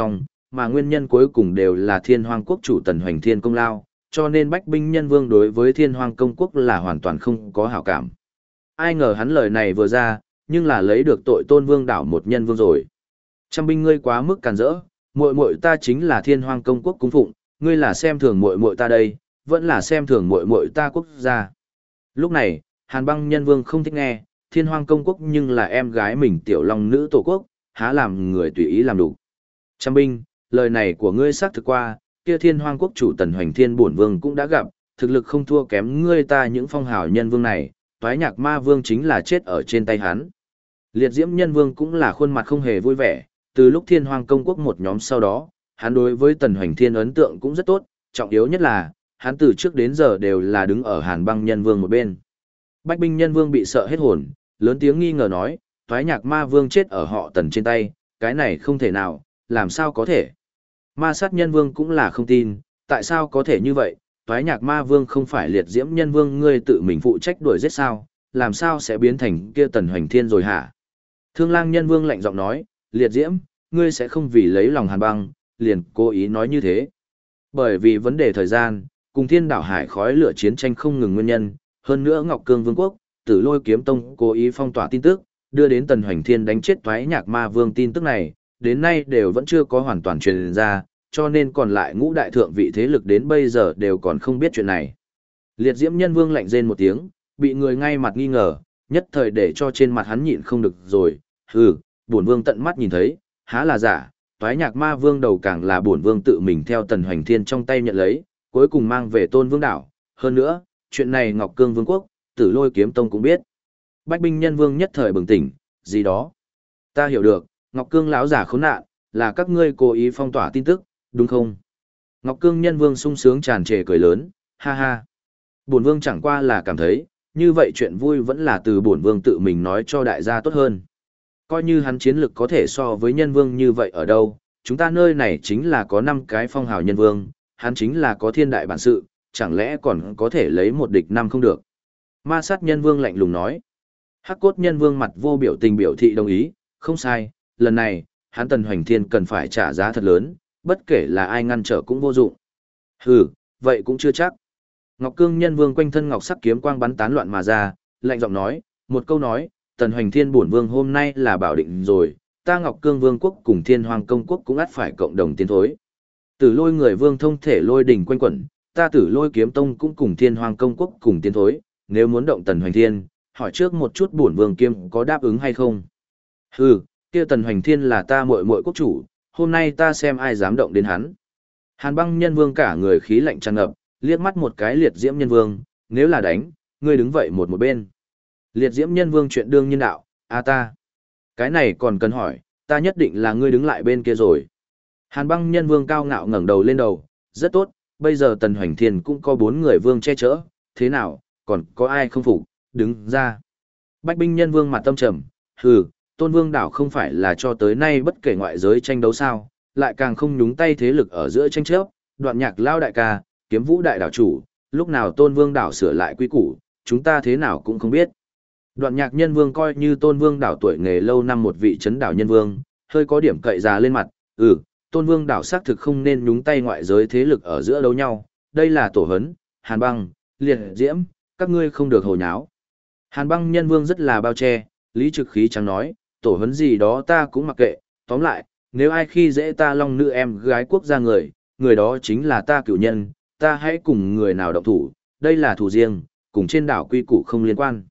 mà nguyên nhân cuối cùng đều là Thiên Hoang quốc chủ Tần Hoành Thiên công lao, cho nên Bách binh nhân vương đối với Thiên Hoang công quốc là hoàn toàn không có hảo cảm. Ai ngờ hắn lời này vừa ra, nhưng là lấy được tội Tôn Vương đảo một nhân vương rồi. Trăm binh ngươi quá mức càn rỡ, muội muội ta chính là Thiên Hoang công quốc cung phụng, ngươi là xem thường muội muội ta đây, vẫn là xem thường muội muội ta quốc gia. Lúc này, Hàn Băng nhân vương không thích nghe, Thiên Hoang công quốc nhưng là em gái mình tiểu long nữ tổ quốc, há làm người tùy ý làm đủ. Trăm binh, lời này của ngươi xác thực qua, kia Thiên Hoang quốc chủ Tần Hoành Thiên bổn vương cũng đã gặp, thực lực không thua kém ngươi ta những phong hào nhân vương này, Toái Nhạc Ma Vương chính là chết ở trên tay hắn. Liệt Diễm Nhân Vương cũng là khuôn mặt không hề vui vẻ, từ lúc Thiên Hoang công quốc một nhóm sau đó, hắn đối với Tần Hoành Thiên ấn tượng cũng rất tốt, trọng yếu nhất là, hắn từ trước đến giờ đều là đứng ở Hàn Băng Nhân Vương một bên. Bách binh Nhân Vương bị sợ hết hồn, lớn tiếng nghi ngờ nói, Toái Nhạc Ma Vương chết ở họ Tần trên tay, cái này không thể nào, làm sao có thể. Ma Sát Nhân Vương cũng là không tin, tại sao có thể như vậy, Toái Nhạc Ma Vương không phải Liệt Diễm Nhân Vương ngươi tự mình phụ trách đuổi giết sao, làm sao sẽ biến thành kia Tần Hoành Thiên rồi hả? Thương Lang Nhân Vương lạnh giọng nói, Liệt Diễm, ngươi sẽ không vì lấy lòng Hàn Băng, liền cố ý nói như thế. Bởi vì vấn đề thời gian, cùng Thiên Đảo Hải khói lửa chiến tranh không ngừng nguyên nhân, hơn nữa Ngọc Cương Vương quốc, Tử Lôi Kiếm Tông cố ý phong tỏa tin tức, đưa đến Tần Hoành Thiên đánh chết Toái Nhạc Ma Vương tin tức này, đến nay đều vẫn chưa có hoàn toàn truyền ra, cho nên còn lại ngũ đại thượng vị thế lực đến bây giờ đều còn không biết chuyện này. Liệt Diễm Nhân Vương lạnh rên một tiếng, bị người ngay mặt nghi ngờ, nhất thời để cho trên mặt hắn nhịn không được rồi, hừ, bổn vương tận mắt nhìn thấy, há là giả, Toái Nhạc Ma Vương đầu càng là bổn vương tự mình theo Tần Hoành Thiên trong tay nhận lấy, cuối cùng mang về Tôn Vương đảo, hơn nữa, chuyện này Ngọc Cương Vương quốc, Tử Lôi Kiếm Tông cũng biết. Bách binh Nhân Vương nhất thời bừng tỉnh, gì đó? Ta hiểu được, Ngọc Cương lão giả khốn nạn, là các ngươi cố ý phong tỏa tin tức, đúng không? Ngọc Cương Nhân Vương sung sướng tràn trề cười lớn, ha ha. Bổn vương chẳng qua là cảm thấy, như vậy chuyện vui vẫn là từ bổn vương tự mình nói cho đại gia tốt hơn. Coi như hắn chiến lực có thể so với nhân vương như vậy ở đâu, chúng ta nơi này chính là có 5 cái phong hào nhân vương, hắn chính là có thiên đại bản sự, chẳng lẽ còn có thể lấy một địch 5 không được. Ma Sát Nhân Vương lạnh lùng nói. Hắc Cốt Nhân Vương mặt vô biểu tình biểu thị đồng ý, không sai, lần này, hắn Tần Hoành Thiên cần phải trả giá thật lớn, bất kể là ai ngăn trở cũng vô dụng. Hừ, vậy cũng chưa chắc. Ngọc Cương Nhân Vương quanh thân ngọc sắc kiếm quang bắn tán loạn mà ra, lạnh giọng nói, một câu nói, Tần Hoành Thiên bổn vương hôm nay là bảo định rồi, ta Ngọc Cương Vương quốc cùng Thiên Hoàng công quốc cũng ắt phải cộng đồng tiến thối. Tử Lôi người vương thông thể lôi đỉnh quanh quẩn, ta Tử Lôi kiếm tông cũng cùng Thiên Hoàng công quốc cùng tiến thối, nếu muốn động Tần Hoành Thiên, hỏi trước một chút bổn vương kiêm có đáp ứng hay không. Hừ, kia Tần Hoành Thiên là ta muội muội quốc chủ, hôm nay ta xem ai dám động đến hắn. Hàn Băng Nhân Vương cả người khí lạnh tràn ngập, liếc mắt một cái Liệt Diễm Nhân Vương, nếu là đánh, ngươi đứng vậy một bên. Liệt Diễm Nhân Vương chuyện đương nhiên đạo, ta. Cái này còn cần hỏi, ta nhất định là ngươi đứng lại bên kia rồi. Hàn Băng Nhân Vương cao ngạo ngẩng đầu lên đầu, rất tốt, bây giờ Tần Hoành Thiên cũng có 4 người vương che chở, thế nào, còn có ai không phục, đứng ra. Bách binh Nhân Vương mặt tâm trầm, hừ, Tôn Vương đảo không phải là cho tới nay bất kể ngoại giới tranh đấu sao, lại càng không nhúng tay thế lực ở giữa tranh chấp, Đoạn Nhạc lao đại ca, Kiếm Vũ đại đảo chủ, lúc nào Tôn Vương đảo sửa lại quy củ, chúng ta thế nào cũng không biết. Đoạn Nhạc Nhân Vương coi như Tôn Vương đảo tuổi nghề lâu năm một vị trấn đảo nhân vương, hơi có điểm cậy già lên mặt, Tôn Vương đảo xác thực không nên nhúng tay ngoại giới thế lực ở giữa đấu nhau, đây là tổ hấn, Hàn Băng, Liệt Diễm, các ngươi không được hồ nháo. Hàn Băng Nhân Vương rất là bao che, lý trực khí chẳng nói, tổ hấn gì đó ta cũng mặc kệ, tóm lại, nếu ai khi dễ ta long nữ em gái quốc gia người đó chính là ta cửu nhân, ta hãy cùng người nào động thủ, đây là thủ riêng, cùng trên đảo quy củ không liên quan.